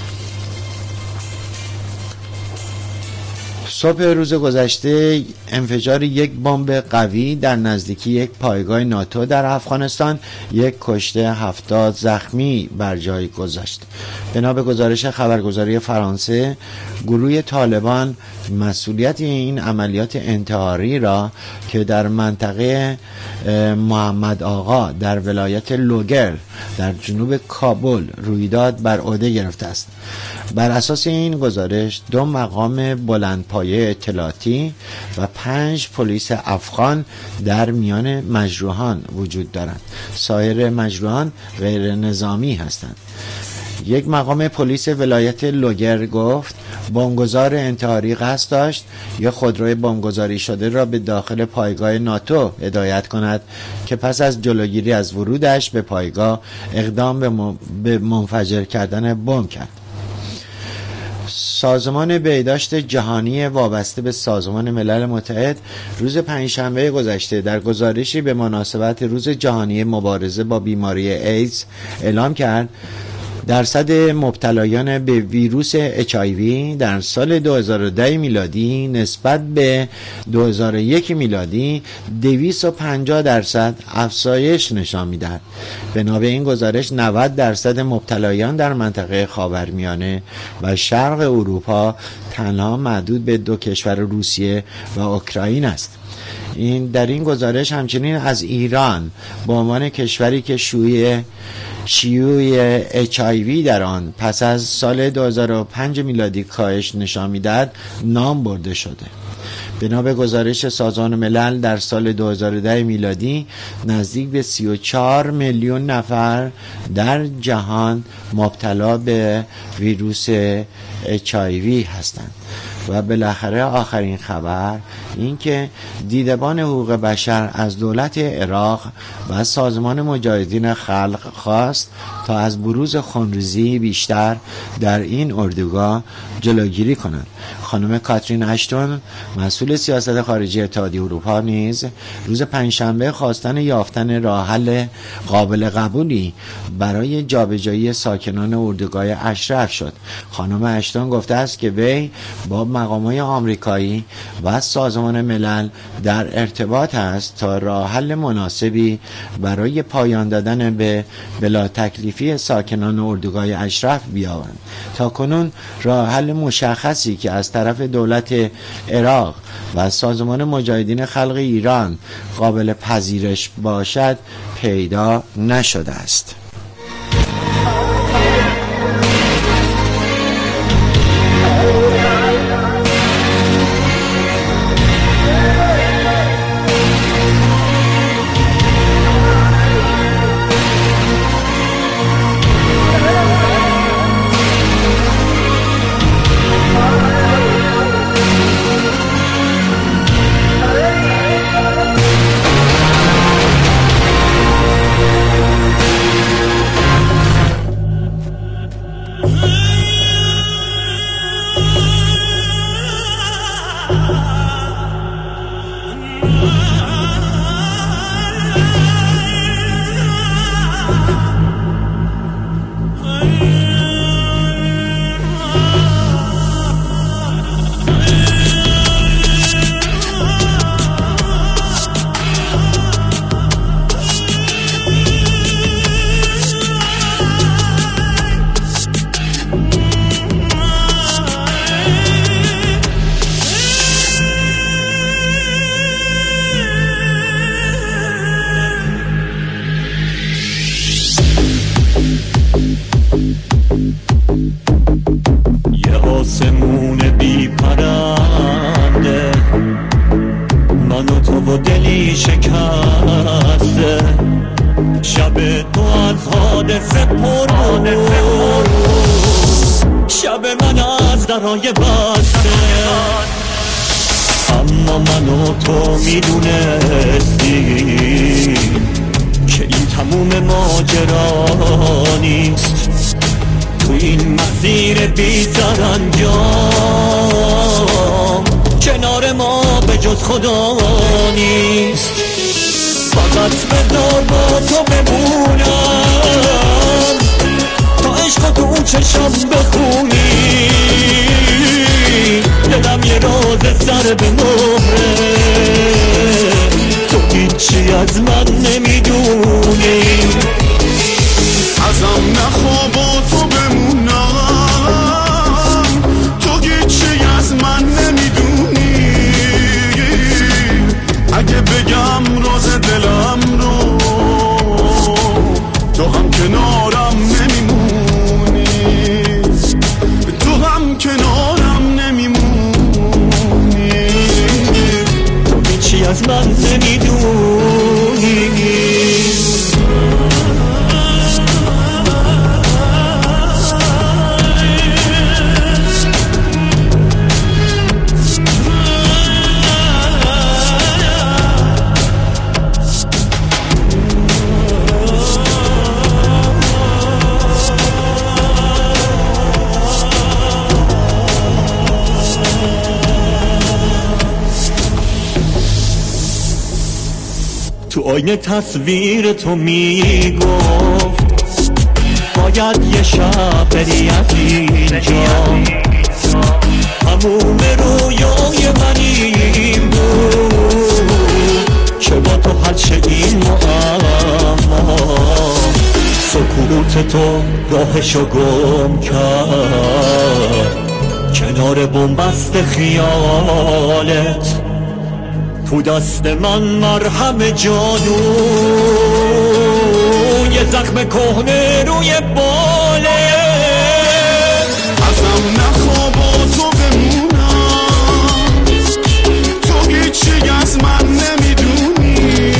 صبح روز گذشته انفجار یک بمب قوی در نزدیکی یک پایگاه ناتو در افغانستان یک کشته هفتاد زخمی بر جای گذاشت. بنا به گزارش خبرگزاری فرانسه، گروه طالبان مسئولیت این عملیات انتحاری را که در منطقه محمد آقا در ولایت لوگر در جنوب کابل روی داد بر عهده گرفته است. بر اساس این گزارش دو مقام بلندپایه اطلاعاتی و پنج پلیس افغان در میان مجروحان وجود دارند. سایر مجروحان غیر نظامی هستند. یک مقام پلیس ولایت لوگر گفت بمبگذار انتحاری قصد داشت یا خودروی بمبگذاری شده را به داخل پایگاه ناتو هدایت کند که پس از جلوگیری از ورودش به پایگاه اقدام به منفجر کردن بمب کرد. سازمان بهداشت جهانی وابسته به سازمان ملل متحد روز پنجشنبه گذشته در گزارشی به مناسبت روز جهانی مبارزه با بیماری ایدز اعلام کرد درصد مبتلایان به ویروس اچ آی وی در سال دو هزار و ده میلادی نسبت به دو هزار و یک میلادی دویست و پنجاه درصد افزایش نشان می‌دهد. بنا به این گزارش نود درصد مبتلایان در منطقه خاورمیانه و شرق اروپا تنها محدود به دو کشور روسیه و اوکراین است. این در این گزارش همچنین از ایران به عنوان کشوری که شیوع شیوع اچ آی وی در آن پس از سال دو هزار و پنج میلادی کاهش نشان می‌دهد نام برده شده. بنا به گزارش سازمان ملل در سال دو هزار و ده میلادی نزدیک به سی و چهار میلیون نفر در جهان مبتلا به ویروس اچ آی وی هستند. و بالاخره آخرین خبر این که دیدبان حقوق بشر از دولت عراق و سازمان مجاهدین خلق خواست تا از بروز خونریزی بیشتر در این اردوگاه جلوگیری کنند. خانم کاترین اشتون مسئول سیاست خارجی اتحادیه اروپا نیز روز پنجشنبه خواستن یافتن راه حل قابل قبولی برای جابجایی ساکنان اردوگاه اشرف شد. خانم اشتون گفته است که وی با مقامات آمریکایی و سازمان ملل در ارتباط است تا راه حل مناسبی برای پایان دادن به بلا تکلیفی ساکنان اردوگاه اشرف بیابند. تا کنون راه حل مشخصی که از طرف دولت عراق و سازمان مجاهدین خلق ایران قابل پذیرش باشد پیدا نشده است. از حادثه پر بود، شب من از درای بسته، اما من و تو میدونستی که این تموم ماجرا نیست. تو این مسیر بی سرانجام کنار ما به جز خدا نیست. فقط بذار با تو بمونم تا عشق تو چشم بخونی، دلم یه راز سر به مهره، تو هیچی از من نمیدونی. ازم نخوا با تو بمونم، تو هیچی از من نمیدونی. اگه بگم راز دلم رو تو هم کنارم نمیمونی، تو هم کنارم نمیمونی، تو هیچی از من نمیدونی. تو آینه تصویر تو میگفت باید یه شب بری از اینجا، هموم رویای من این بود که با تو حل شه این معما. سکوت تو راهشو گم کرد کنار بنبست خیالت، تو دست من مرهم جادو یه زخم کهنه روی باله. ازم نخوا با تو بمونم، تو هیچی از من نمیدونی.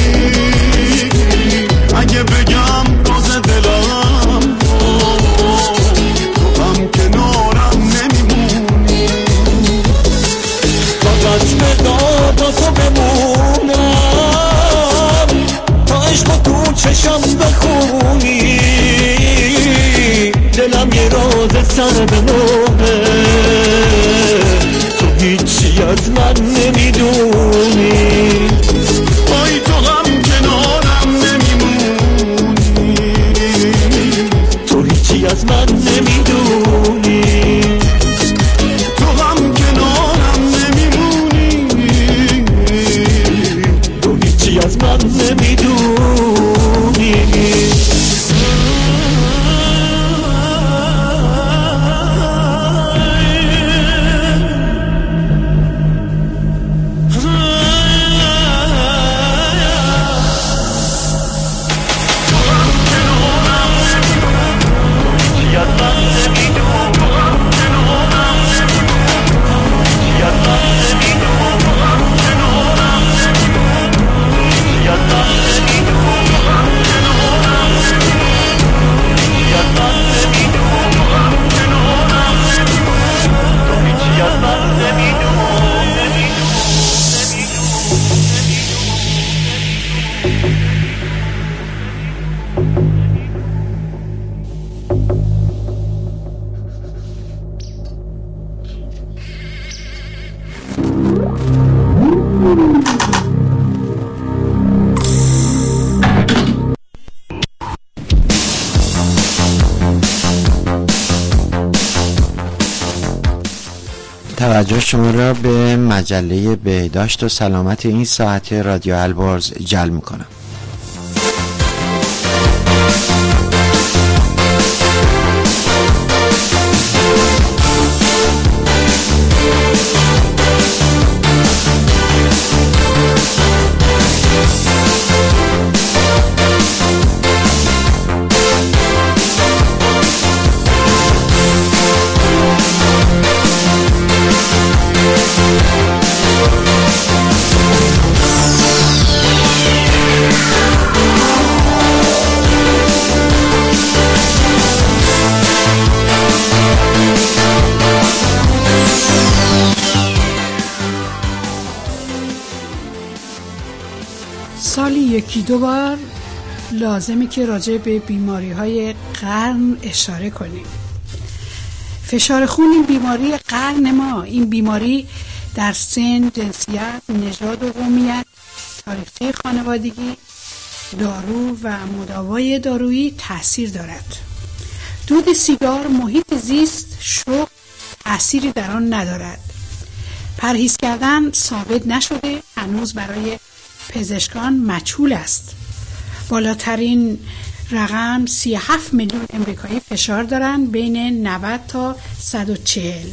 اگه بگم راز دلم تو هم کنارم نمیمونی. فقط بذار با تو بمونم تا عشق تو چشم بخونی، دلم یه راز سر به مهره، تو هیچی از من نمیدونی. آی تو هم کنارم نمیمونی، تو هیچی از من نمیدونی. تو هم کنارم نمیمونی، تو هیچی از من نمیدونی. توجه شما را به مجله بهداشت و سلامت این ساعت رادیو البرز جلب می‌کنم. یکی دو بار لازمه که راجع به بیماری های قرن اشاره کنیم. فشار خون این بیماری قرن ما، این بیماری در سن، جنسیت، نژاد و قومیت، تاریخچه خانوادگی، دارو و مداوای دارویی تأثیر دارد. دود سیگار، محیط زیست، شغل تأثیری در آن ندارد. پرهیز کردن ثابت نشده، هنوز برای پزشکان مجهول است. بالاترین رقم سی و هفت میلیون امریکایی فشار دارند، بین نود تا صد و چهل.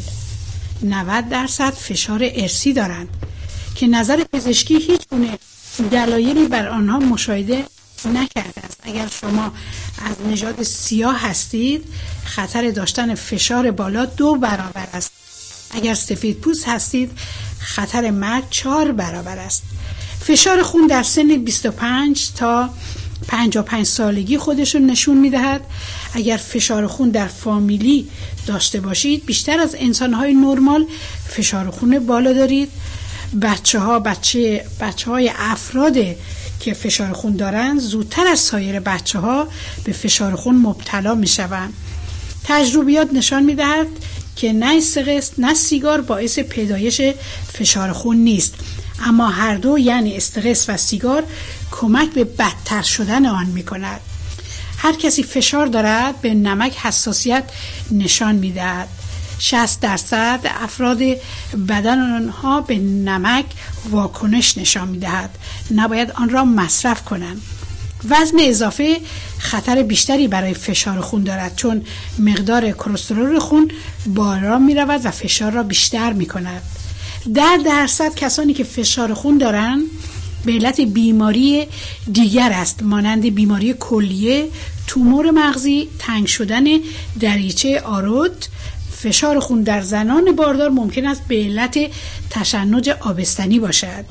نود درصد فشار ارثی دارند که نظر پزشکی هیچ گونه دلایلی بر آنها مشاهده نکرده است. اگر شما از نژاد سیاه هستید، خطر داشتن فشار بالا دو برابر است. اگر سفید پوست هستید، خطر مرگ چهار برابر است. فشار خون در سن بیست و پنج تا پنجاه و پنج سالگی خودش رو نشون میدهد. اگر فشار خون در فامیلی داشته باشید، بیشتر از انسان‌های نرمال فشار خون بالا دارید. بچه ها بچه بچه های افراد که فشار خون دارند زودتر از سایر بچه ها به فشار خون مبتلا می شوند. تجربیات نشان می دهد که نه استرس نه سیگار باعث پیدایش فشار خون نیست، اما هر دو یعنی استرس و سیگار کمک به بدتر شدن آن می کند. هر کسی فشار دارد به نمک حساسیت نشان می دهد. شصت درصد افراد بدن آنها به نمک واکنش نشان می دهد. نباید آن را مصرف کنند. وزن اضافه خطر بیشتری برای فشار خون دارد، چون مقدار کلسترول خون بالا می رود و فشار را بیشتر می کند. در درصد کسانی که فشار خون دارند به علت بیماری دیگر است، مانند بیماری کلیه، تومور مغزی، تنگ شدن دریچه آرود. فشار خون در زنان باردار ممکن است به علت تشنج آبستنی باشد.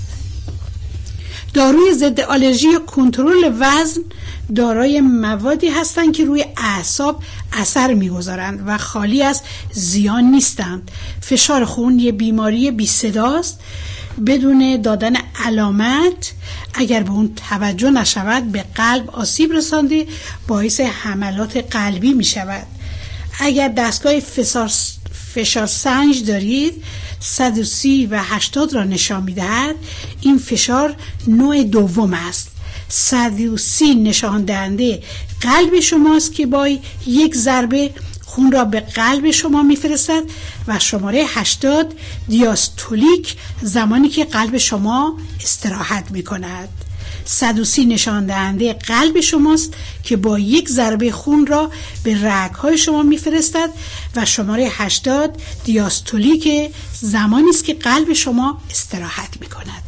داروی ضد آلرژی یا کنترل وزن دارای موادی هستند که روی اعصاب اثر می‌گذارند و خالی از زیان نیستند. فشار خون یک بیماری بی صداست، بدون دادن علامت. اگر به اون توجه نشود به قلب آسیب رسانده باعث حملات قلبی می شود. اگر دستگاه فشار فشار سنج دارید، صد و سی و هشتاد را نشان می دهد. این فشار نوع دوم است. صد و سی نشان دهنده قلب شماست که با یک ضربه خون را به قلب شما میفرستد و شماره هشتاد دیاستولیک، زمانی که قلب شما استراحت میکند. صد و سی نشان دهنده قلب شماست که با یک ضربه خون را به رگ‌های شما میفرستد و شماره هشتاد دیاستولیک، زمانی است که قلب شما استراحت میکند.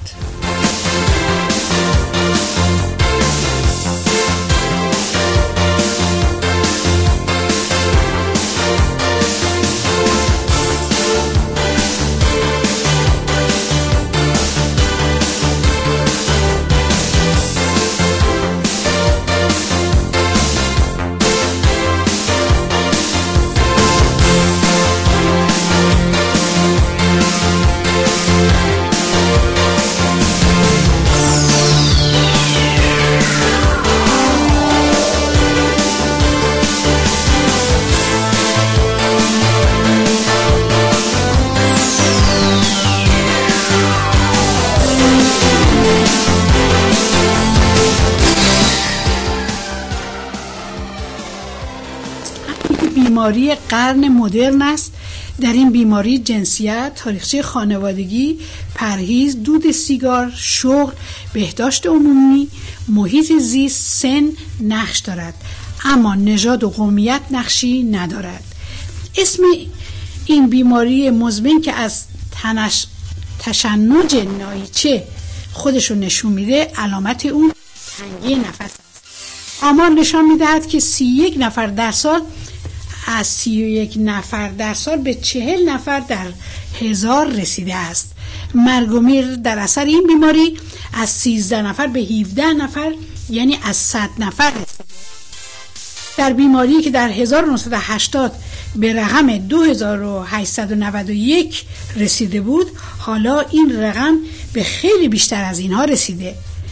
بیماری قرن مدرن است. در این بیماری جنسیت، تاریخچه خانوادگی، پرهیز، دود سیگار، شغل، بهداشت عمومی، محیط زیست، سن نقش دارد، اما نژاد و قومیت نقشی ندارد. اسم این بیماری مزمن که از تنش... تشنج نایچه خودشو نشون میده، علامت اون تنگی نفس است. آمار نشان میدهد که سی و یک نفر در سال از سی و یک نفر در سال به چهل نفر در هزار رسیده است. مرگ و میر در اثر این بیماری از سیزده نفر به هفده نفر، یعنی از صد نفر رسیده. در بیماری که در هزار و نهصد و هشتاد به رقم دو هزار و هشتصد و نود و یک رسیده بود، حالا این رقم به خیلی بیشتر از اینها رسیده.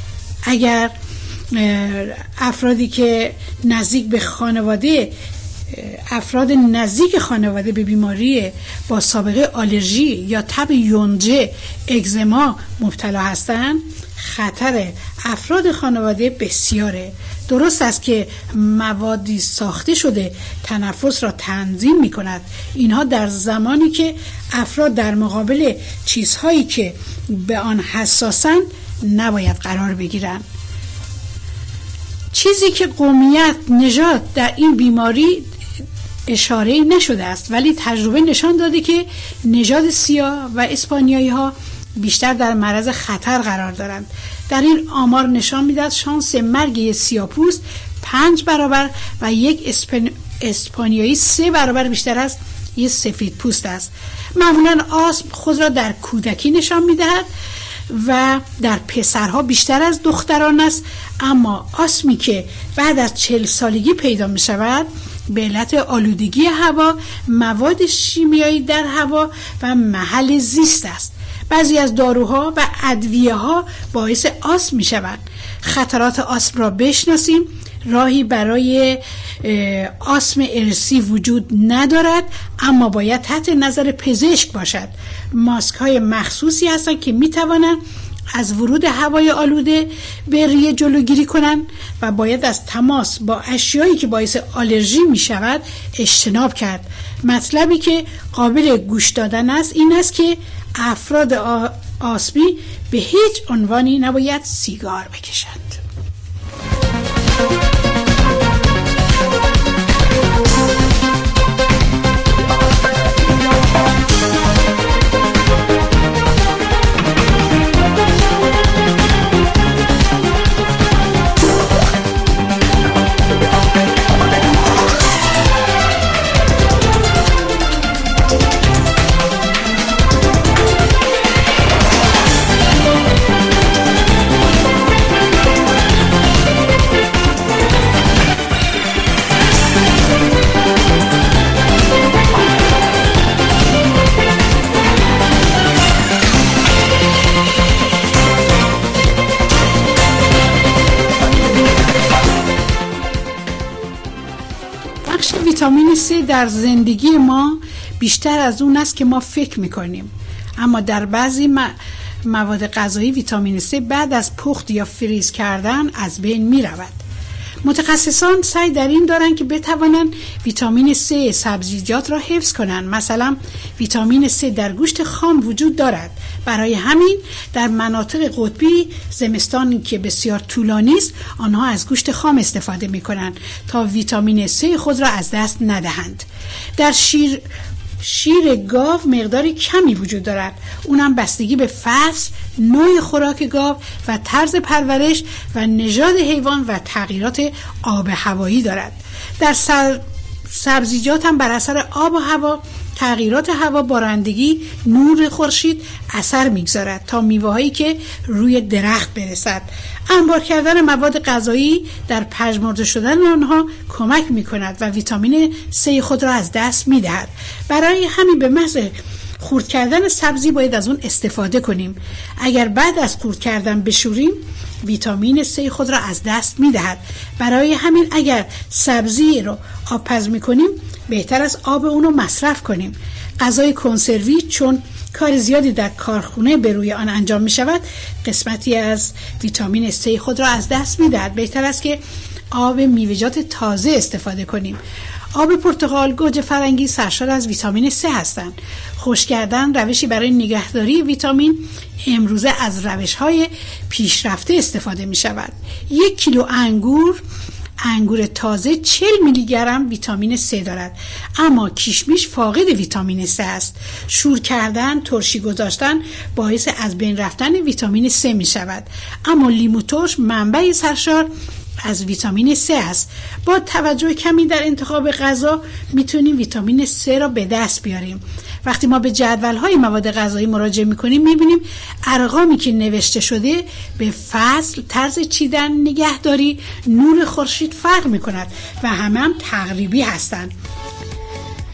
اگر افرادی که نزدیک به خانواده افراد نزدیک خانواده به بیماری با سابقه آلرژی یا تب یونجه اگزما مبتلا هستند، خطر افراد خانواده بسیاره. درست است که موادی ساخته شده تنفس را تنظیم می کند. اینها در زمانی که افراد در مقابل چیزهایی که به آن حساسند نباید قرار بگیرند. چیزی که قومیت، نژاد در این بیماری اشاره نشده است، ولی تجربه نشان داده که نژاد سیاه و اسپانیایی ها بیشتر در معرض خطر قرار دارند. در این آمار نشان می‌دهد شانس مرگ سیاه‌پوست پنج برابر و یک اسپن... اسپانیایی سه برابر بیشتر از یک سفید پوست است. معمولاً آسم خود را در کودکی نشان می‌دهد و در پسرها بیشتر از دختران است، اما آسمی که بعد از چهل سالگی پیدا می شود به علت آلودگی هوا، مواد شیمیایی در هوا و محل زیست است. بعضی از داروها و ادویه ها باعث آسم می شوند. خطرات آسم را بشناسیم. راهی برای آسم ارثی وجود ندارد، اما باید تحت نظر پزشک باشد. ماسک های مخصوصی هستند که می توانند از ورود هوای آلوده به ریه جلوگیری کنند و باید از تماس با اشیایی که باعث آلرژی می شود اجتناب کرد. مطلبی که قابل گوش دادن است این است که افراد آسمی به هیچ عنوانی نباید سیگار بکشند. ویتامین C در زندگی ما بیشتر از اون است که ما فکر میکنیم، اما در بعضی مواد غذایی ویتامین C بعد از پخت یا فریز کردن از بین میرود. متخصصان سعی در این دارند که بتوانند ویتامین C سبزیجات را حفظ کنند. مثلا ویتامین C در گوشت خام وجود دارد. برای همین در مناطق قطبی زمستانی که بسیار طولانی است آنها از گوشت خام استفاده می کنند تا ویتامین C خود را از دست ندهند. در شیر شیر گاو مقداری کمی وجود دارد، اونم بستگی به فصل، نوع خوراک گاو و طرز پرورش و نژاد حیوان و تغییرات آب هوایی دارد. در سر سبزیجات هم بر اثر آب و هوا، تغییرات هوا، بارندگی، نور خورشید اثر میگذارد تا میوه‌هایی که روی درخت برسد. انبار کردن مواد غذایی در پژمرده شدن آنها کمک میکند و ویتامین C خود را از دست میدهد. برای همین به محض خرد کردن سبزی باید از اون استفاده کنیم. اگر بعد از خرد کردن بشوریم ویتامین C خود را از دست میدهد. برای همین اگر سبزی رو آبپز میکنیم بهتر از آب اون رو مصرف کنیم. غذای کنسروی چون کار زیادی در کارخونه به روی آن انجام می شود قسمتی از ویتامین C خود را از دست می دهد. بهتر است که آب میوه‌جات تازه استفاده کنیم. آب پرتقال، گوجه فرنگی سرشار از ویتامین C هستند. خشک کردن روشی برای نگهداری ویتامین امروزه از روش‌های پیشرفته استفاده می شود. یک کیلو انگور انگور تازه چهل میلی گرم ویتامین C دارد، اما کشمش فاقد ویتامین C است. شور کردن، ترشی گذاشتن باعث از بین رفتن ویتامین C می شود، اما لیمو ترش منبع سرشار از ویتامین C است. با توجه کمی در انتخاب غذا میتونیم ویتامین C را به دست بیاریم. وقتی ما به جدول‌های مواد غذایی مراجعه می‌کنیم می‌بینیم ارقامی که نوشته شده به فصل، طرز چیدن، نگهداری، نور خورشید فرق می‌کند و همه هم تقریبی هستند.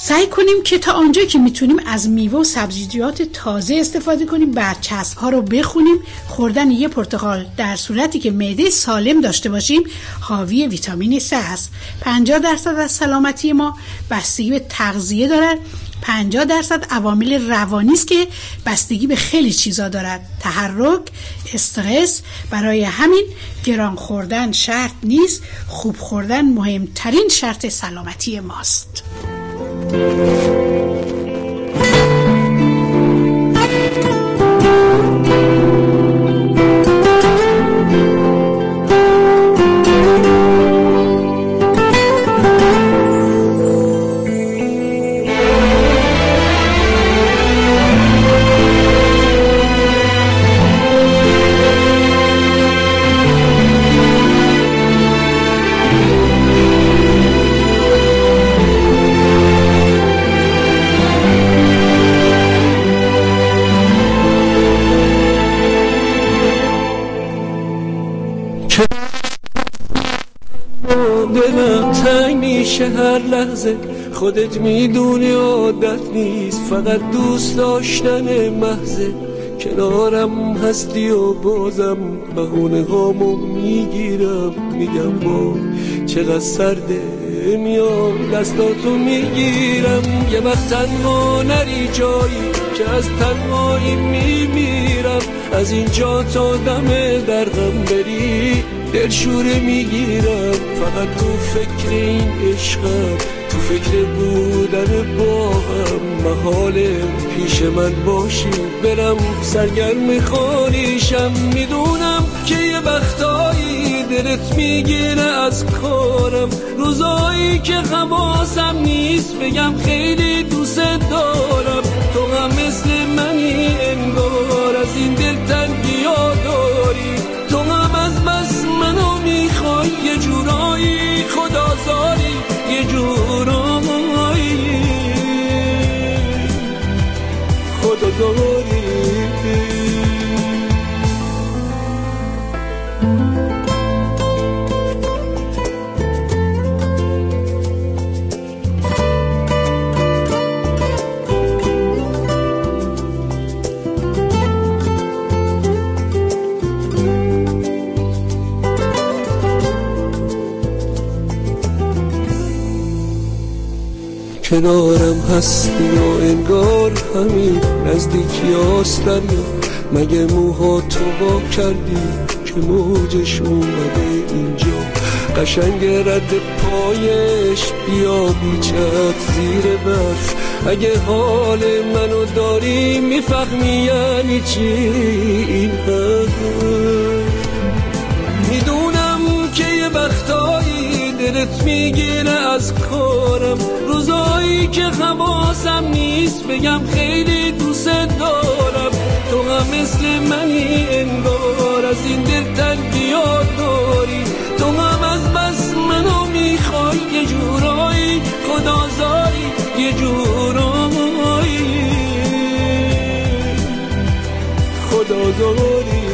سعی کنیم که تا آنجا که میتونیم از میوه و سبزیجات تازه استفاده کنیم. برچسب ها رو بخونیم. خوردن یه پرتقال در صورتی که معده سالم داشته باشیم حاوی ویتامین سه است. پنجاه درصد از سلامتی ما بستگی به تغذیه دارد. پنجاه درصد عوامل روانی است که بستگی به خیلی چیزا دارد. تحرک، استرس. برای همین گران خوردن شرط نیست. خوب خوردن مهمترین شرط سلامتی ماست. دلم تنگ میشه هر لحظه، خودت میدونی عادت نیست، فقط دوست داشتن محضه. کنارم هستی و بازم بهونه هامو میگیرم، میگم با چقدر سرده، میام دستاتو میگیرم. یه وقت تنها نری جایی که از تنهایی میمیرم، از اینجا تا دم درغم بری دلشوره میگیرم. فقط تو فکر این عشقم، تو فکر بودن با هم، محاله پیش من باشی برم سرگرم خانیشم. میدونم که یه وقتایی دلت میگیره از کارم، روزایی که حواسم نیست بگم خیلی دوست دارم. تو هم مثل منی انگار، از این دل تنگی‌ها داری. تو هم از بس منو میخوای، یه جورایی خدازاری، یه جورایی خدازاری. کنارم هستی و انگار همین نزدیکی آستریا، مگه موها تو با کردی که موجش اومده اینجا. قشنگ رد پایش بیا بیچت زیر برف، اگه حال منو داری میفهمی یعنی چی این حرف. میدونم که یه وقتایی دلت میگیره از کارم، روزایی که حواسم نیست بگم خیلی دوست دارم. تو هم مثل منی انگار، از این دل تنگی‌ها داری. تو هم از بس منو میخوای، یه جورایی خدازاری، یه جورایی خدازاری.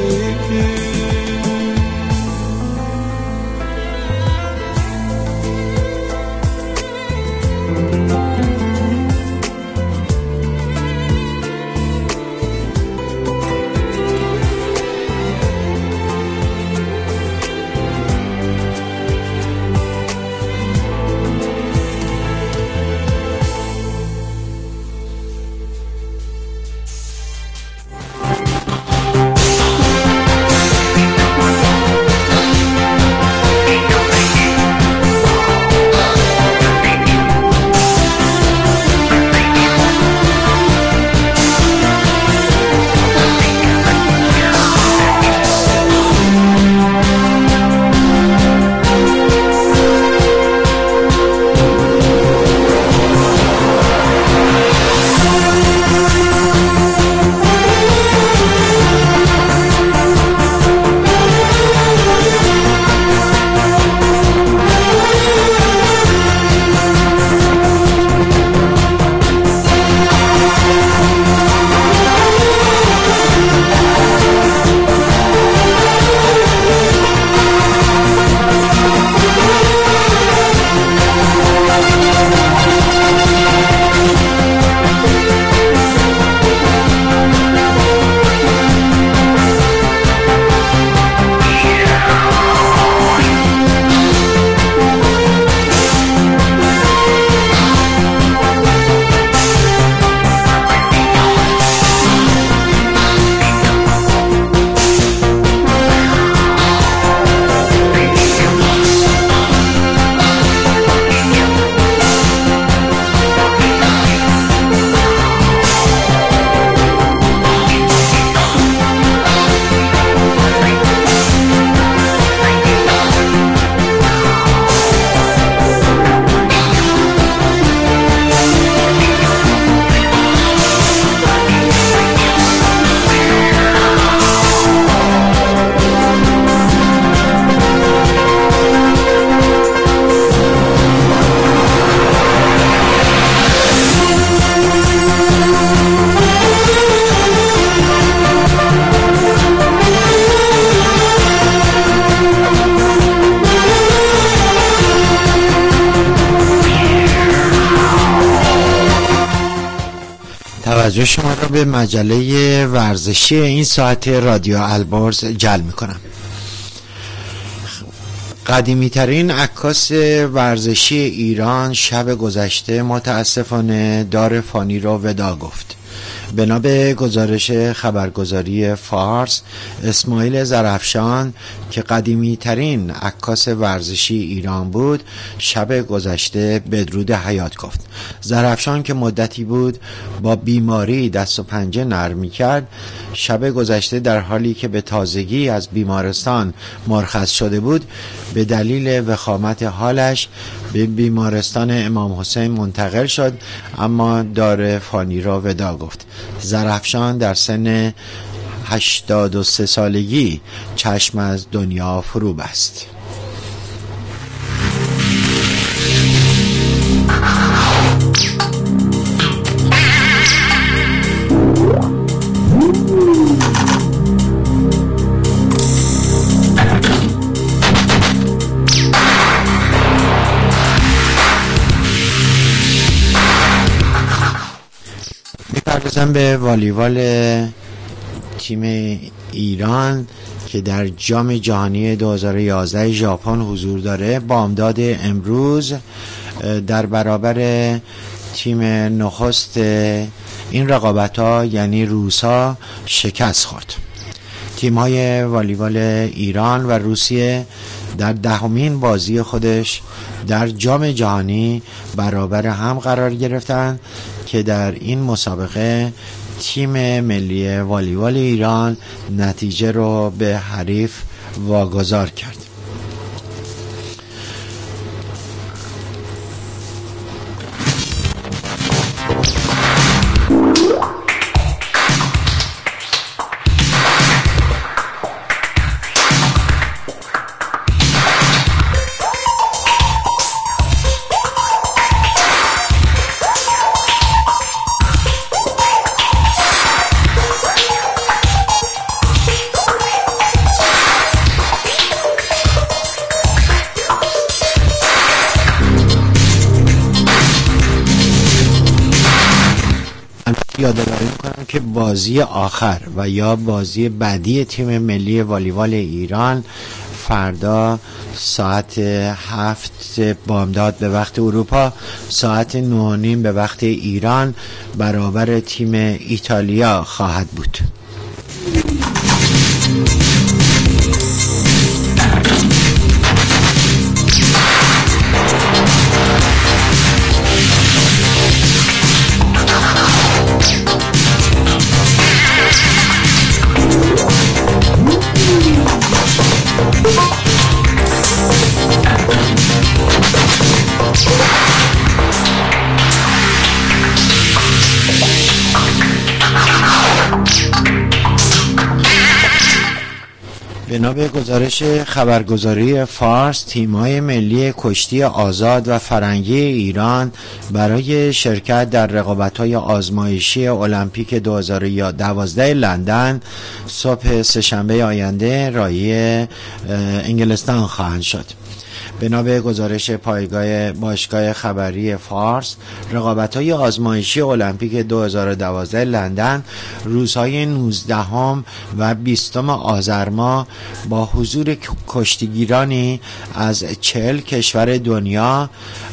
توجه شما را به مجله ورزشی این ساعت رادیو البرز جلب می‌کنم. قدیمی ترین عکاس ورزشی ایران شب گذشته متاسفانه دار فانی را ودا گفت. بنا به گزارش خبرگزاری فارس، اسماعیل زرافشان که قدیمی ترین عکاس ورزشی ایران بود شب گذشته بدرود حیات گفت. زرافشان که مدتی بود با بیماری دست و پنجه نرم می‌کرد، شب گذشته در حالی که به تازگی از بیمارستان مرخص شده بود به دلیل وخامت حالش به بیمارستان امام حسین منتقل شد، اما دار فانی را ودا گفت. زرافشان در سن هشتاد و سه سالگی چشم از دنیا فرو بست. می‌پردازم به والیبال تیم ایران که در جام جهانی دو هزار و یازده ژاپن حضور داره. بامداد امروز در برابر تیم نخست این رقابت‌ها یعنی روس‌ها شکست خورد. تیم‌های والیبال ایران و روسیه در دهمین بازی خودش در جام جهانی برابر هم قرار گرفتند که در این مسابقه تیم ملی والیبال ایران نتیجه رو به حریف واگذار کرد. یادآوری می‌کنم که بازی آخر و یا بازی بعدی تیم ملی والیبال ایران فردا ساعت هفت بامداد به وقت اروپا، ساعت نه و نیم به وقت ایران برابر تیم ایتالیا خواهد بود. بنا به گزارش خبرگزاری فارس، تیم‌های ملی کشتی آزاد و فرنگی ایران برای شرکت در رقابت‌های آزمایشی المپیک دو هزار و دوازده لندن صبح سه‌شنبه آینده راهی انگلستان خواهند شد. بنا به گزارش پایگاه باشگاه خبری فارس، رقابت‌های آزمایشی المپیک دو هزار و دوازده لندن روزهای نوزدهم و بیستم آذر ماه با حضور کشتیگیرانی از چهل کشور دنیا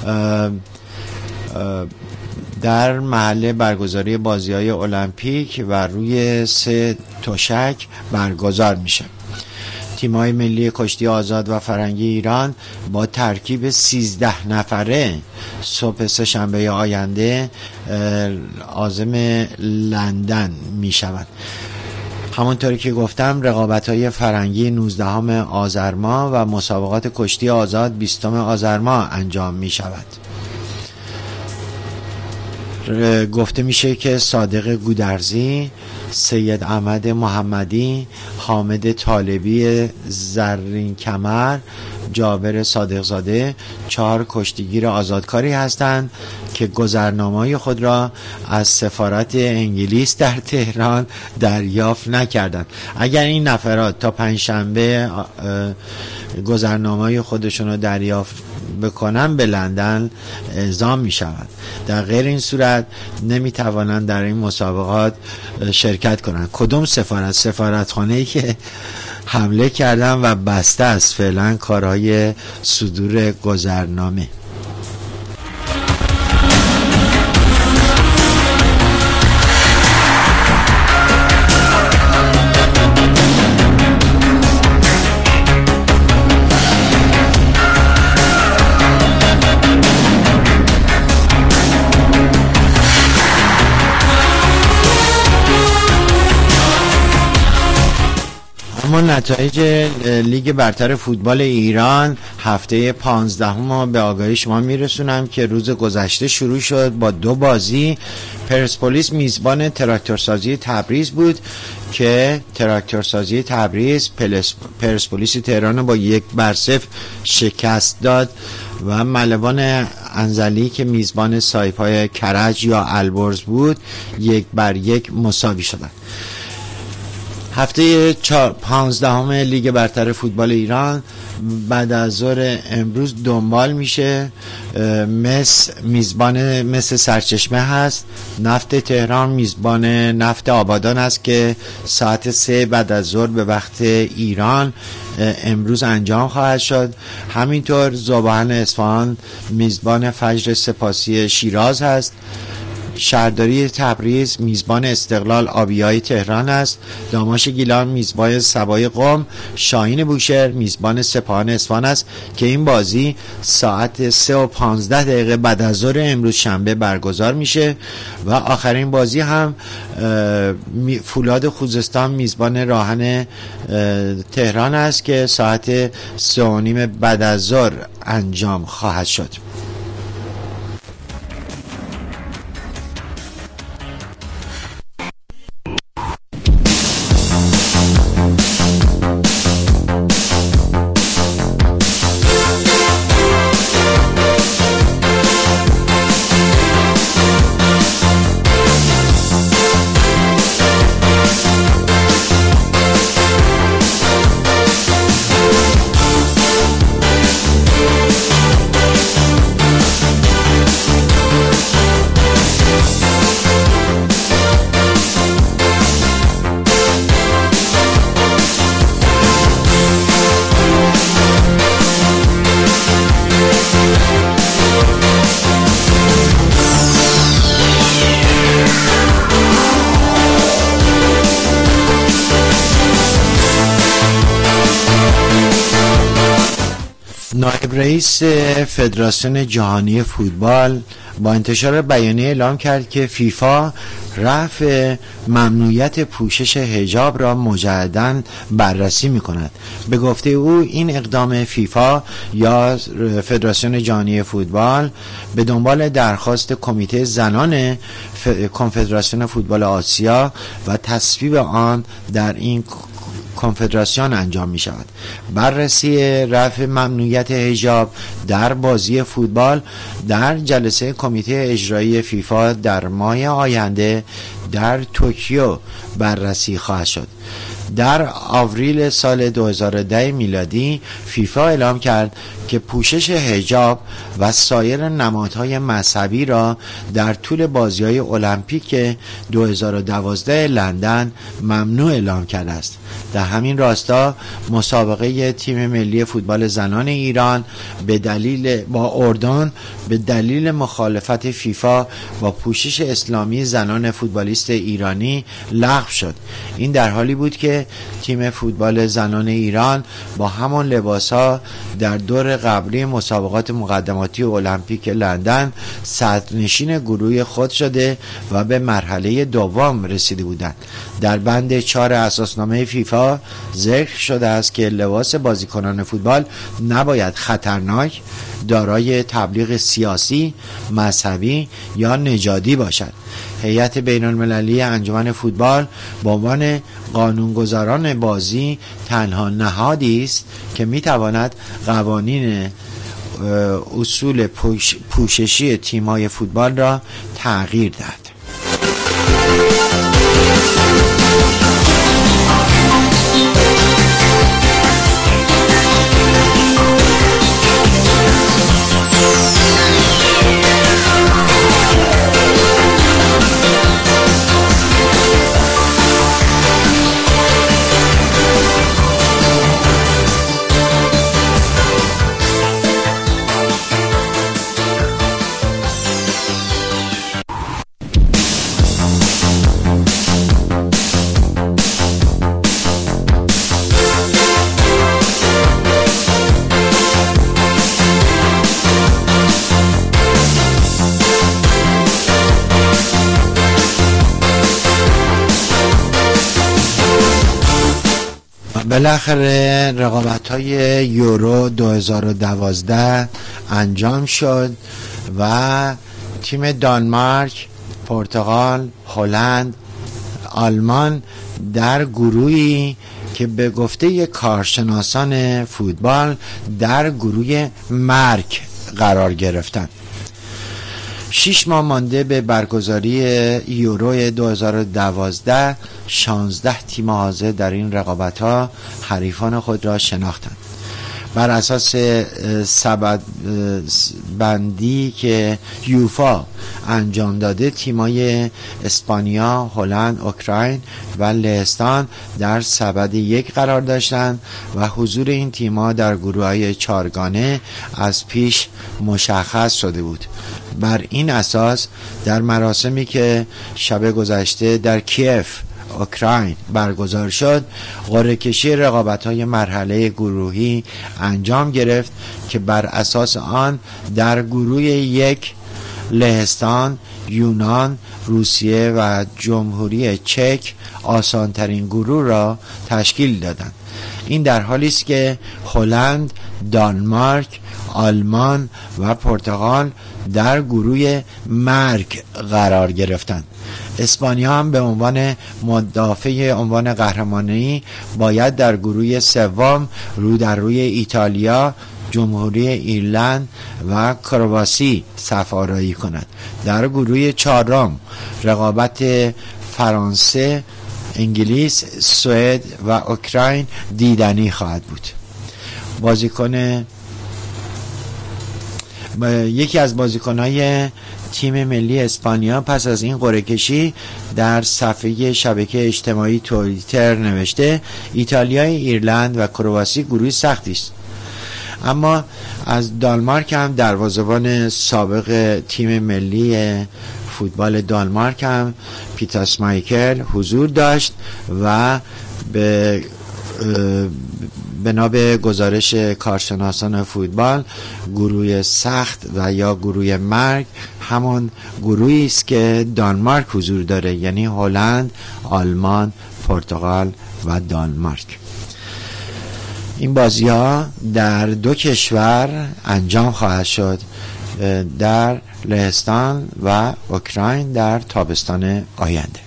در محل برگزاری بازی‌های المپیک و روی سه تشک برگزار میشه. تیم‌های ملی کشتی آزاد و فرنگی ایران با ترکیب سیزده نفره صبح سه‌شنبه آینده عازم لندن میشوند. همونطوری که گفتم رقابت‌های فرنگی نوزدهم آذر ماه و مسابقات کشتی آزاد بیستم آذر ماه انجام میشود. گفته میشه که صادق گودرزی، سید احمد محمدی، حامد طالبی زرین کمر، جابر صادقزاده چهار کشتیگیر آزادکاری هستند که گذرنامه‌های خود را از سفارت انگلیس در تهران دریافت نکردند. اگر این نفرات تا پنجشنبه گذرنامه خودشون رو دریافت بکنن به لندن اعزام می شود. در غیر این صورت نمی توانند در این مسابقات شرکت کنند. کدوم سفارت؟ سفارتخانه‌ای که حمله کردن و بسته است فعلا کارهای صدور گذرنامه. اما نتایج لیگ برتر فوتبال ایران هفته پانزدهم به آگاهی شما میرسونم که روز گذشته شروع شد با دو بازی. پرسپولیس میزبان تراکتورسازی تبریز بود که تراکتورسازی تبریز پرسپولیس تهران با یک بر صفر شکست داد و ملوان انزلی که میزبان سایپای کرج یا البرز بود یک بر یک مساوی شدند. هفته پانزدهم لیگ برتر فوتبال ایران بعد از ظهر امروز دنبال میشه. مس میزبان مس سرچشمه هست. نفت تهران میزبان نفت آبادان است که ساعت سه بعد از ظهر به وقت ایران امروز انجام خواهد شد. همینطور ذوب‌آهن اصفهان میزبان فجر سپاسی شیراز هست. شهرداری تبریز میزبان استقلال آبیای تهران است. داماش گیلان میزبان سبای قم. شاهین بوشهر میزبان سپاهان اصفهان است که این بازی ساعت سه و پانزده دقیقه بعد از ظهر امروز شنبه برگزار میشه. و آخرین بازی هم فولاد خوزستان میزبان راهن تهران است که ساعت سه و نیم بعد از ظهر انجام خواهد شد. نایب رئیس فدراسیون جهانی فوتبال با انتشار بیانیه اعلام کرد که فیفا رفع ممنوعیت پوشش حجاب را مجدداً بررسی می‌کند. به گفته او این اقدام فیفا یا فدراسیون جهانی فوتبال به دنبال درخواست کمیته زنان کنفدراسیون فوتبال آسیا و تصویب آن در این کنفدراسیون انجام می شود. بررسی رفع ممنوعیت حجاب در بازی فوتبال در جلسه کمیته اجرایی فیفا در ماه آینده در توکیو بررسی خواهد شد. در آوریل سال دو هزار و ده میلادی فیفا اعلام کرد که پوشش حجاب و سایر نمادهای مذهبی را در طول بازی‌های المپیک دو هزار و دوازده لندن ممنوع اعلام کرده است. در همین راستا مسابقه تیم ملی فوتبال زنان ایران به دلیل با اردن به دلیل مخالفت فیفا با پوشش اسلامی زنان فوتبالیست ایرانی لغو شد. این در حالی بود که تیم فوتبال زنان ایران با همان لباس‌ها در دور قبلی مسابقات مقدماتی المپیک لندن صدرنشین گروه خود شده و به مرحله دوم رسیده بودند. در بند چهار اساسنامه فیفا ذکر شده است که لباس بازیکنان فوتبال نباید خطرناک، دارای تبلیغ سیاسی، مذهبی یا نژادی باشد. هیئت بین المللی انجمن فوتبال به عنوان قانونگذاران بازی تنها نهادی است که میتواند قوانین اصول پوش پوششی تیم‌های فوتبال را تغییر دهد. بالاخره رقابت‌های یورو دو هزار و دوازده انجام شد و تیم دانمارک، پرتغال، هلند، آلمان در گروهی که به گفته کارشناسان فوتبال در گروه مرگ قرار گرفتند. شش ماه مانده به برگزاری یورو دو هزار و دوازده، شانزده تیم حاضر در این رقابت‌ها حریفان خود را شناختند. بر اساس سبد بندی که یوفا انجام داده، تیمای اسپانیا، هلند، اوکراین و لهستان در سبد یک قرار داشتند و حضور این تیم‌ها در گروه‌های چهارگانه از پیش مشخص شده بود. بر این اساس در مراسمی که شب گذشته در کیف، اوکراین برگزار شد، قرعه کشی رقابت‌های مرحله گروهی انجام گرفت که بر اساس آن در گروه یک لهستان، یونان، روسیه و جمهوری چک آسانترین گروه را تشکیل دادند. این در حالی است که هلند، دانمارک، آلمان و پرتغال در گروه مرگ قرار گرفتند. اسپانیا هم به عنوان مدافع عنوان قهرمانی باید در گروه سوم رو در روی ایتالیا، جمهوری ایرلند و کرواسی صف آرایی کند. در گروه چهارم رقابت فرانسه، انگلیس، سوئد و اوکراین دیدنی خواهد بود. بازیکن یکی از بازیکن‌های تیم ملی اسپانیا پس از این قرعه کشی در صفحه شبکه اجتماعی توییتر نوشته: ایتالیای ایرلند و کرواسی گروه سختی است، اما از دانمارک هم دروازه‌بان سابق تیم ملی فوتبال دانمارک هم پیتاس مایکل حضور داشت و به بنا به گزارش کارشناسان فوتبال گروه سخت و یا گروه مرگ همان گروهی است که دانمارک حضور داره، یعنی هلند، آلمان، پرتغال و دانمارک. این بازی ها در دو کشور انجام خواهد شد، در لهستان و اوکراین در تابستان آینده.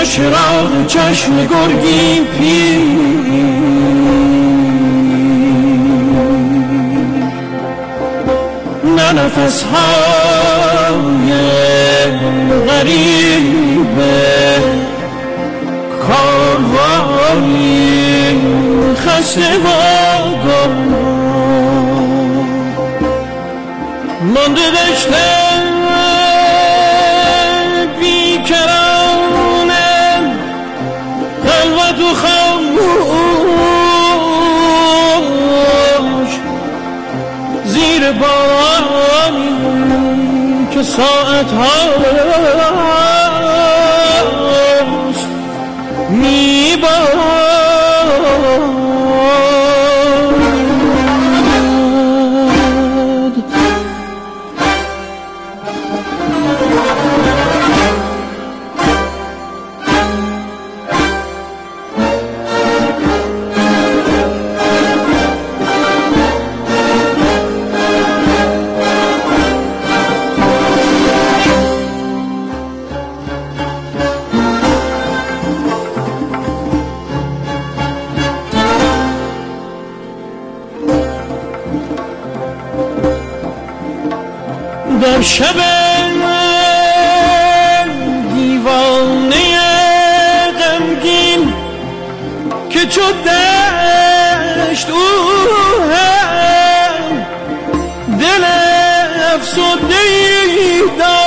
چراغ چشم گرگی پیر نه نفس های غریبه کاروانی خسته و گم مانده دشته بیکرانه خلوت و خاموش زیر بانی که ساعت هاست میبارد در شب دیوانه غمگین که چو دشت او هم دل افسرده‌ای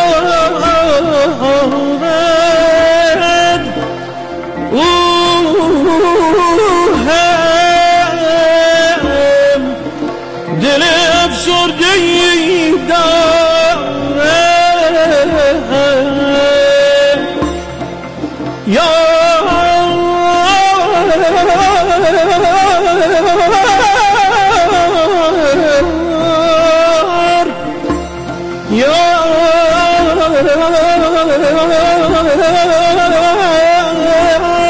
دارد او هم دل افسرده‌ای دارد یا یا